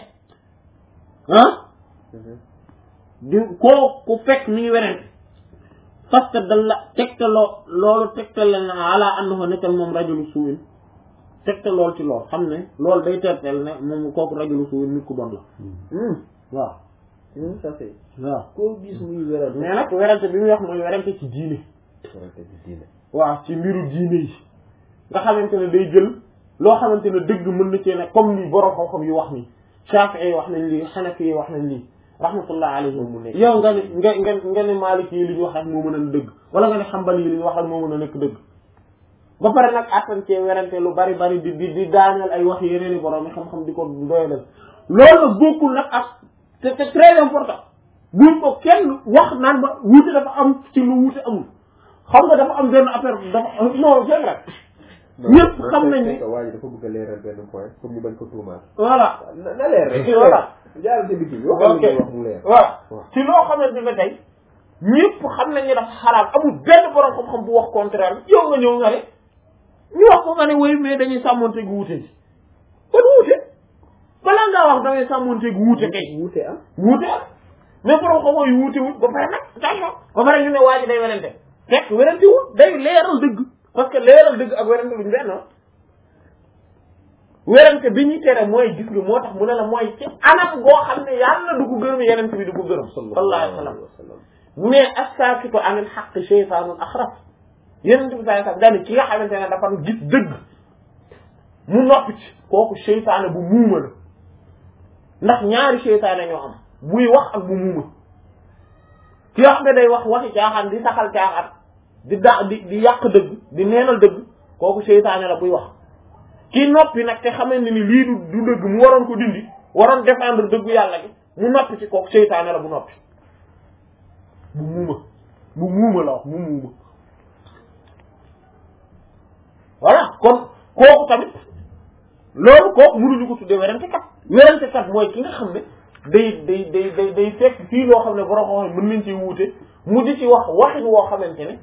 di koo ku fekk mi ngi werante fasta dalla tegtaloo loolu tegtal na ala annahu nekkal moom rajulu suwin tegtal loolu ci lool xam ne loolu day tertel ne moom kooku rajulu suwin nit ku bon la waaw ça fait waaw koo gis muy werante mais nag werante bi muy wax mooy werante ci diine waaw ci mbiru diine yi nga xamante ne day jël loo xamante ne dëgg mën na cee ne comme ni borom xam-xam yi wax nii Shafi'i yi wax nañ lii Hanafi yi wax nañ lii rahmatullah alayhim yow nga ne Maliki yi li ñu wax rek moo mën a dëgg wala nga ne Hanbali yi li ñu wax rek moo mën a nekk dëgg ba pare nag attan cee werante lu bari di daaneel ay wax yeneen i borom yi xam-xam di ko doyalal loolu nag bokkul nag ak c'est très important buñ ko kenn wax naan ba wuute dafa am ci lu wuute amul xam nga dafa am benn affaire dafa non c'est vrai ñëpp xam nañ ni waa ji dafa bëgg a leeral benn point pour ñu bañ ko tuumaal voilà na leer rek voilà jaar ci biti ok wax mu leer waaw ci loo xamante ne tey ñëpp xam nañ ni dafa xaraam amul benn borom xam-xam bu wax contraire yow nga ñëw nga ne ñu wax ko nga ne woy mais dañuy sàmmonte gu wuute ji kon wuute balaa ngaa wax dangay sàmmonte gu wuute kay wuute am mais borom xam-xam yu wuute wut ba pare nag attention ba pare ñu ne waa ji day werante fekk werantewul day leeral dëgg parce que leeral dëgg ak werante luñu benn werante bi ñuy tere mooy gis nga moo tax mu ne la mooy ci anam goo xam ne yàlla du ko gërëm yeneen bi du ko gërëm sallallahu alayhi wa sallam mais as-sakitu anil haqq shaytanun akhraf yeneen bi sallallahu alayhi wa sallam daal ki nga xamante ne dafa gis dëgg mu noppi ci kooku seytaane bu muuma la ndax ñaari seytaane ñoo am buy wax ak bu muuma ki nga xam ne day wax waxi caaxaan di saxal caaxaan di yàq dëgg di neenal dëgg kooku seytaane la buy wax kii noppi nag te xamee ne ni lii du dëgg mu waroon ko dindi waroon défendre dëggu yàlla gi mu noppi ci kooku seytaane la bu noppi bu muuma la wax bu muuma voilà kon kooku tamit loolu kooku mënuñu ko tuddee werante kat mooy ki nga xam ne day fekk fii loo xam ne borom xam mën nañ ci wuute mu di ci wax waxin woo xamante ne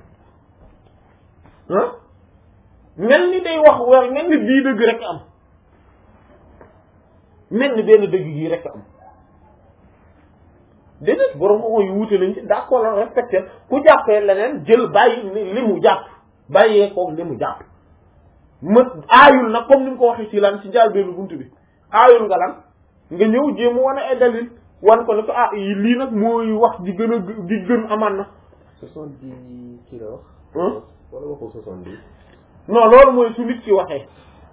mel ni day wax wel mel ni bii dëgg rek am mel ni benn dëgg gii rek am déedéet borom xam yu wuute nañ ci d'accord la respecté ku jàppee leneen jël bàyyi li mu jàpp bàyyee koog li mu jàpp ma aayul nag comme ni mu ko waxee ci lan ci njaal benn buntu bi aayul nga lan nga ñëw jéem a wane ay dalil wan ko ne ko lii nag mooy wax di gën amaan na 70 kii la wax wala waxul 70 non loolu mooy su nit ki waxee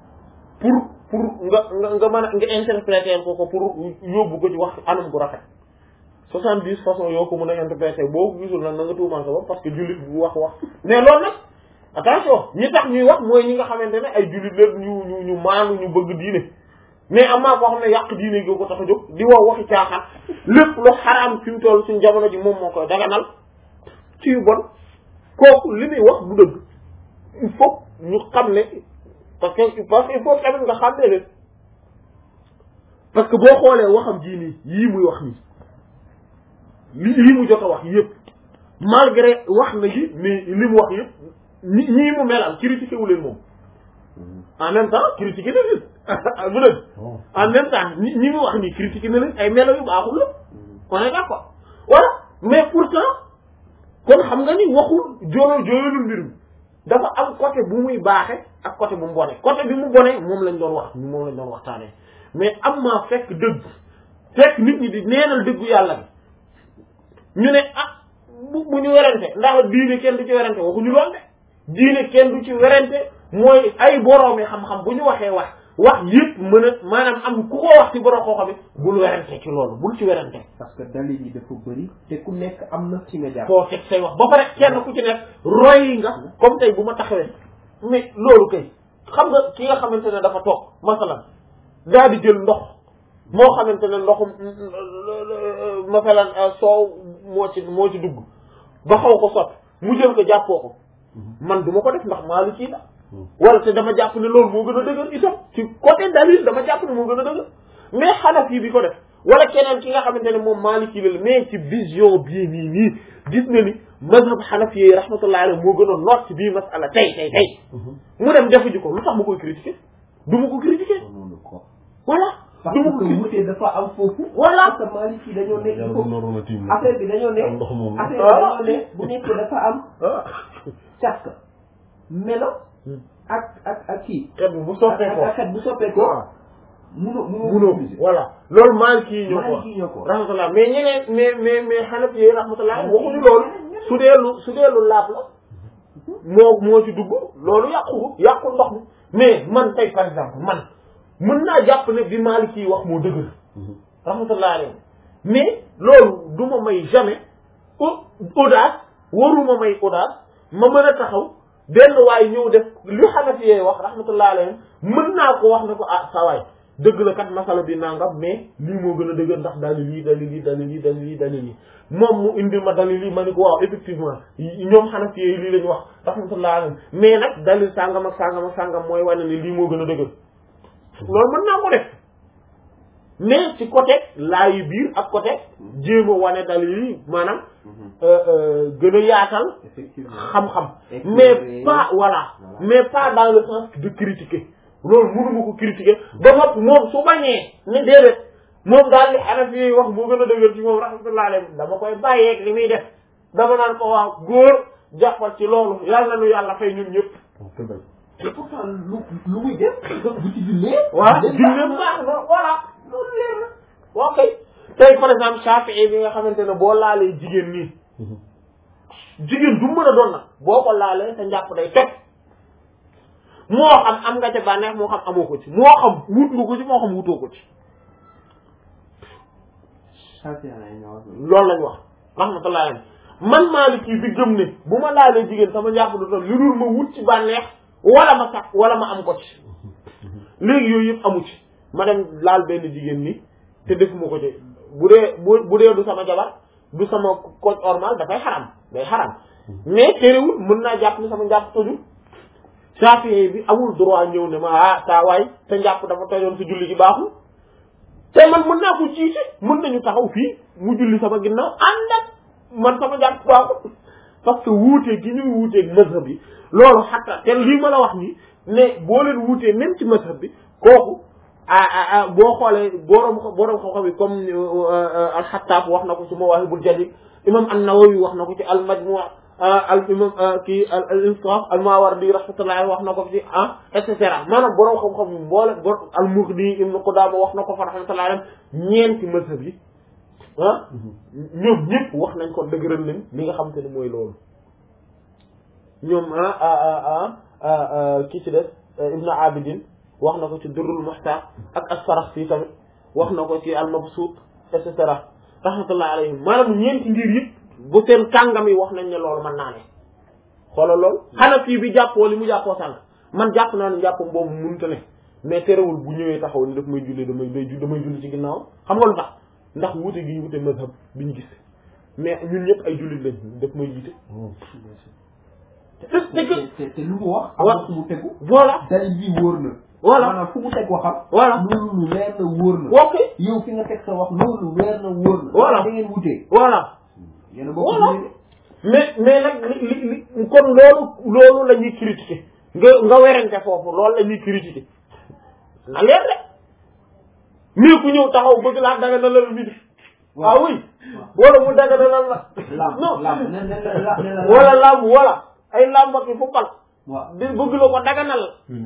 pour nga mën a nga interpréter ko pour yóbbu ko ci wax anam gu rafet 70 façon yoo ko mën a interpréter boo ko gisul nag na nga tuumaan sa bopp parce que jullit bu wax mais loolu nag attention ñi tax ñuy wax mooy ñi nga xamante ne ay jullit la ñu maanu ñu bëgg diine mais am naa koo xam ne yàq diine gi ko tax a jóg di wax waxi caaxaan lépp lu xaraam fi mu toll suñu jamono ji moom moo koy daganal ci yu bon kooku li muy wax du dëgg il faut ñu xam ne parce que il faut tamit nga xam ne leen parce que boo xoolee waxam jii nii yii muy wax nii lii mu jot a wax yëpp malgré wax na ji mais li mu wax yëpp ñii mu melal critiqué wu leen moom en même temps critiqué na leen bu leen en même temps ñi mu wax nii critiqué na leen ay melo yu baaxul la on est d'accord voilà mais pourtant kon xam nga ni waxul jooyalul mbir mi dafa am côté bu muy baaxe ak côté bu mu bone côté bi mu bone moom lañ doon wax moom lañ doon waxtaanee mais am maa fekk dëgg fekk nit ñi di neenal dëggu yàlla bi ñu ne bu ñu werante ndax diine kenn du ci werante waxuñu lool de diine kenn du ci werante mooy ay boroomi xam-xam bu ñu waxee wax yëpp mën a maanaam am ku ko wax ci borom koo xam ne bul werante ci loolu bul ci werante parce que dalil yi dafa bëri te ku nekk am na ci nga jaar foo teg say wax ba pare kenn ku ci nekk roy nga comme tey bu ma taxawee mais loolu kay xam nga ki nga xamante ne dafa toog masalan daal di jël ndox moo xamante ne ndoxum masalan soow moo ci dugg ba xaw ko sot mu jël ko jàppoo ko man du ma ko def ndax maalu kii la wala te dama jàpp ne loolu moo gën a dëgër itam ci côté dalil dama jàpp ne moo gën a dëgër mais Hanafi bi ko def wala keneen ki nga xamante ne moom Maliki la mais ci vision bii nii gis na ni mazhab Hanafi yi rahmatullahi alayhi moo gën a noot ci bii masala tey mu dem defu ji ko lu tax ma koy critiquer du ma ko critiquer voilà du ma ko wutee dafa am foofu voilà parce que Maliki dañoo nekk foofu affaire bi dañoo ne bu nekk dafa am càkk melo ak kii. xet bu soppeekoo ak xet bu soppeekoo. munoo voilà loolu Maliki yi ñoo ko rahmatullah mais ñeneen mais Hanafi yi rahmatullah waxuñu loolu su dee lu laab la moo ci dugg loolu yàqu ndox mi mais man tey par exemple man mën naa jàpp ne bi Maliki yi wax moo dëgër rahmatullah alayhi mais loolu du ma may jamais audace waruma may audace ma mën a taxaw benn waay ñëw def li Hanafi yi wax rahmatullah alayhi mën naa ko wax ne ko sa waay dëgg la kat masala bi nangam mais lii moo gën a dëgër ndax dalil yi moom mu indi ma dalil yi ma ni ko waaw effectivement ñoom Hanafi yi lii lañu wax rahmatullah alayhi mais nag dalil sàngam ak sàngam mooy wane ne lii moo gën a dëgër loolu mën naa ko def mais ci côté laayu biir ak côté jéem a wane dalil yi maanaam gën a yaatal xam-xam mais pas voilà mais pas dans le sens de critiquer loolu mënuma ko critiquer ba noppi moom su bañee ne déedéet moom daal li Hanafi yi wax moo gën a dëgër ci moom rahmatullah alayhi dama koy bàyyeeg li muy def dama naan ko waaw góor jàppal ci loolu yàlla nu yàlla fay ñun ñëpp. te pourtant lu muy def bu ci jullee. voilà jullee baax na voilà loolu leer na ok tey par exemple Shafi'i bi nga xamante ne boo laalee jigéen nii jigéen du mën a doon nag boo ko laalee sa njàpp day toj moo xam am nga ca bànneex moo xam amoo ko ci moo xam wut nga ko ci moo xam wutoo ko ci loolu lañ wax rahmatullah man Maliki bi gëm ne bu ma laalee jigéen sama njàpp du toj lu dul ma wut ci bànneex wala ma sax wala ma am ko ci léegi yooyu yëpp amu ci ma dem laal benn jigéen ni te defuma ko ci bu dee du sama jabar du sama koc normal dafay xaram day xaram mais terewul mën naa jàpp ni sama njàpp tojul Shafi'i bi amul droit ñëw ne ma saa waay te njàpp dafa tojoon si julli gi baaxul te man mën naa ko jiite mën nañu taxaw fii mu julli sama ginnaaw ànd ak man sama njàpp baaxul parce que wuute gi ñuy wuuteeg mazhab bi loolu xatta te lii ma la wax nii ne boo leen wuutee même ci mazhab bi kooku boo xoolee borom xam-xam yi comme al-Xattaab wax na ko ci Mawaahibul Jadiid imam an-Nawawi wax na ko ci al-Majmuu' al imam kii al-Insaaf al-Maawardi rahmatullahi wax na ko ci et cetera maanaam borom xam-xam yi mboole al-Mughni Ibn Qudaama wax na ko fa rahmatullahi ñeenti mazhab yi ñoom ñëpp wax nañ ko dëgëral nañ li nga xamante ne mooy loolu ñoom kii ci des Ibn Abidin wax na ko ci Durrul Muhtaaq ak as-Sarakhsi tamit wax na ko ci al-Mabsuut et cetera rahmatullahi alayhim maanaam ñeenti ngir yëpp bu seen kàngam yi wax nañ ne loolu mën naa ne xoolal loolu xanaa fii bi jàppoo li mu jàppoo sànq man jàpp naa ne jàppam boobu mënut a ne mais terewul bu ñëwee taxaw ni daf may julli damay julli ci ginnaaw xam nga lu tax ndax wuute gi wuute mazhab bi ñu gis mais ñun ñëpp ay jullit lañ daf may jiite. te lu mu wax. am fu mu tegu. voilà dalil bi wóor na. voilà maanaam fu mu teg waxam. voilà loolu lu leer na wóor na. ok yow fi nga teg sa wax loolu lu leer na wóor na. voilà da ngeen wutee. voilà. yéen a bokk voilà mais nag li kon loolu la ñuy critiquer nga werante foofu loolu la ñuy critiquer na leer de mais ku ñëw taxaw bëgg laa daga na la midi. ah oui wala mu daga na la. non wala lamb wala ay lambaki football. waaw di bëgg la ko daganal.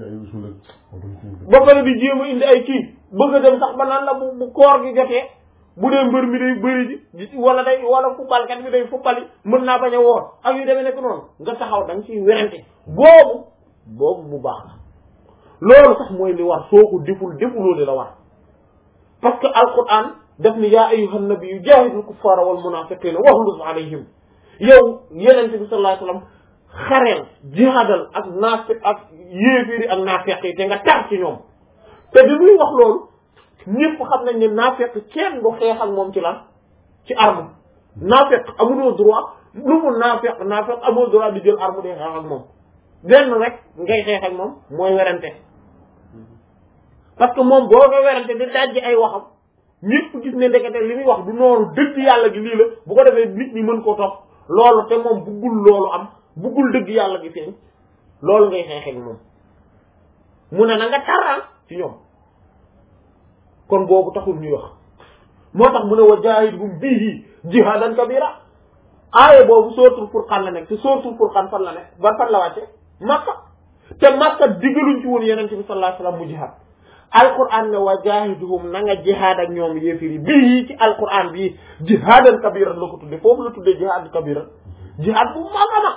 ba pare di jéem a indi ay kii bëgg a dem sax ba naan la bu koor gi jotee bu dee mbër mi day bëri ji wala footballkat bi day footbali mën naa bañ a woor ak yu demee nekk noonu nga taxaw da nga ciy werante boobu bu baax la loolu sax mooy li war soo ko defuloo li la war parce que alquran daf ni yaa ayyuhan nabiyyu jaahidil kuffaara wal munaafiqiina waghluz alayhim yow yenente bi sallallahu alayhi wasallam xareel jihaadal ak yéeféeri ak naafeq yi te nga tar ci ñoom te bi muy wax loolu ñëpp xam nañ ne naafeq kenn du xeex ak moom ci lan ci arme naafeq amuloo droit lu mu naafeq amul droit di jël arme di xeex ak moom benn rek ngay xeex ak moom mooy werante parce que moom boo ko werante di dajji ay waxam ñëpp gis ne ndekete li muy wax du noonu dëgg yàlla gi lii la bu ko defee nit ñi mën koo topp loolu te moom buggul loolu am buggul dëgg yàlla gi feeñ loolu ngay xeexeek moom mu ne na nga taraan ci ñoom kon boobu taxul ñuy wax moo tax mu ne wa jaahidhum bihi jihaadan kabira aaye boobu sóoratul Furqaan la nekk te sóoratul Furqaan fan la nekk ban fan la wàcce Makka te Makka diggaluñ ci woon Yonent bi sallallahu alayhi wasallam mu jihaad alquran ne wa jaahidhum na nga jihaad ak ñoom yéefiri bihi ci alquran bii jihaadan kabira la ko tudde foofu la tudde jihaad kabira jihaad bu mag a mag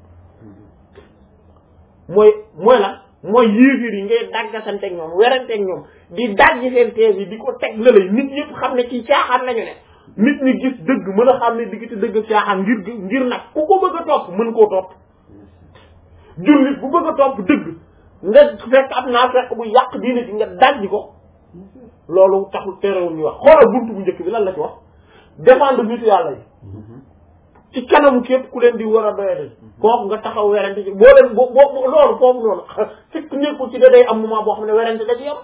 mooy la mooy yéefir yi ngay daggasanteeg ñoom weranteeg ñoom di dajji seen tees yi di ko teg la lay nit ñëpp xam ne ci caaxaan lañu ne nit ñi gis dëgg mën a xam ne diggante dëgg ak caaxaan ngir nag ku ko bëgg a topp mën koo topp jullit bu bëgg a topp dëgg nga fekk am naa fekk bu yàq diine ci nga dajji ko loolu taxul terewul ñu wax xoolal buntu bu njëkk bi lan la ci wax défendre nitu yàlla yi ci kanamu képp ku leen di war a doyade kooku nga taxaw werante ci boo leen boo loolu foofu noonu sikk nekku ci da day am moment boo xam ne werante da ci am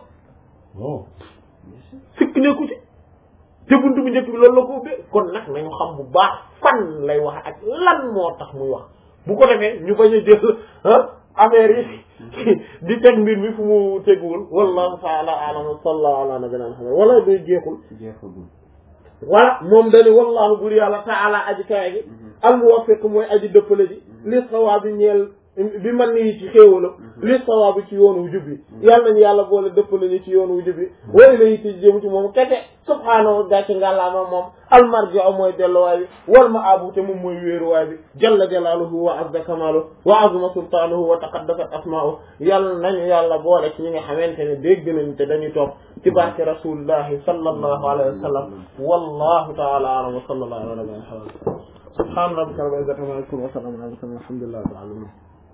sikk nekku ci te buntu bu njëkk bi loolu la ko ubbee kon nag nañu xam bu baax fan lay wax ak lan moo tax muy wax bu ko defee ñu bañ a jël affaire yi di teg mbir mi fu mu teguwul wallahu ta'ala a'lam sallallahu ala nabiyina Muhammad wala day jeexul voilà moom dani wallahu bur yàlla ta'ala aji kawe gi al muwaffiq mooy aji dëppale ji li sawaabi ñeel bi man nii ci xéewalam li sawaabi ci yoon wu jub bi yàlla nañu yàlla boole dëppale ñu ci yoon wu jub bi wari la ci jëm ci moom kete subhaanahu gàcce ngàllaama moom almarji o mooy delluwaay bi wal ma abu te moom mooy wéeruwaay bi jalla jalaaluhu wa azza kamaaluhu wa azuma sultaanuhu wa taqaddasat asmaa'uhu yàlla nañu yàlla boole ci ñi nga xamante ne dégg nañu te dañuy topp ci barke rasulillahi sallallahu alayhi wa sallam wallahu ta'ala a'lam wa sallallahu ala nabiyyina muhammad subhana rabbika rabbil izzati amma yasifun wa salamun ala al mursalin walhamdulillahi rabbil alamin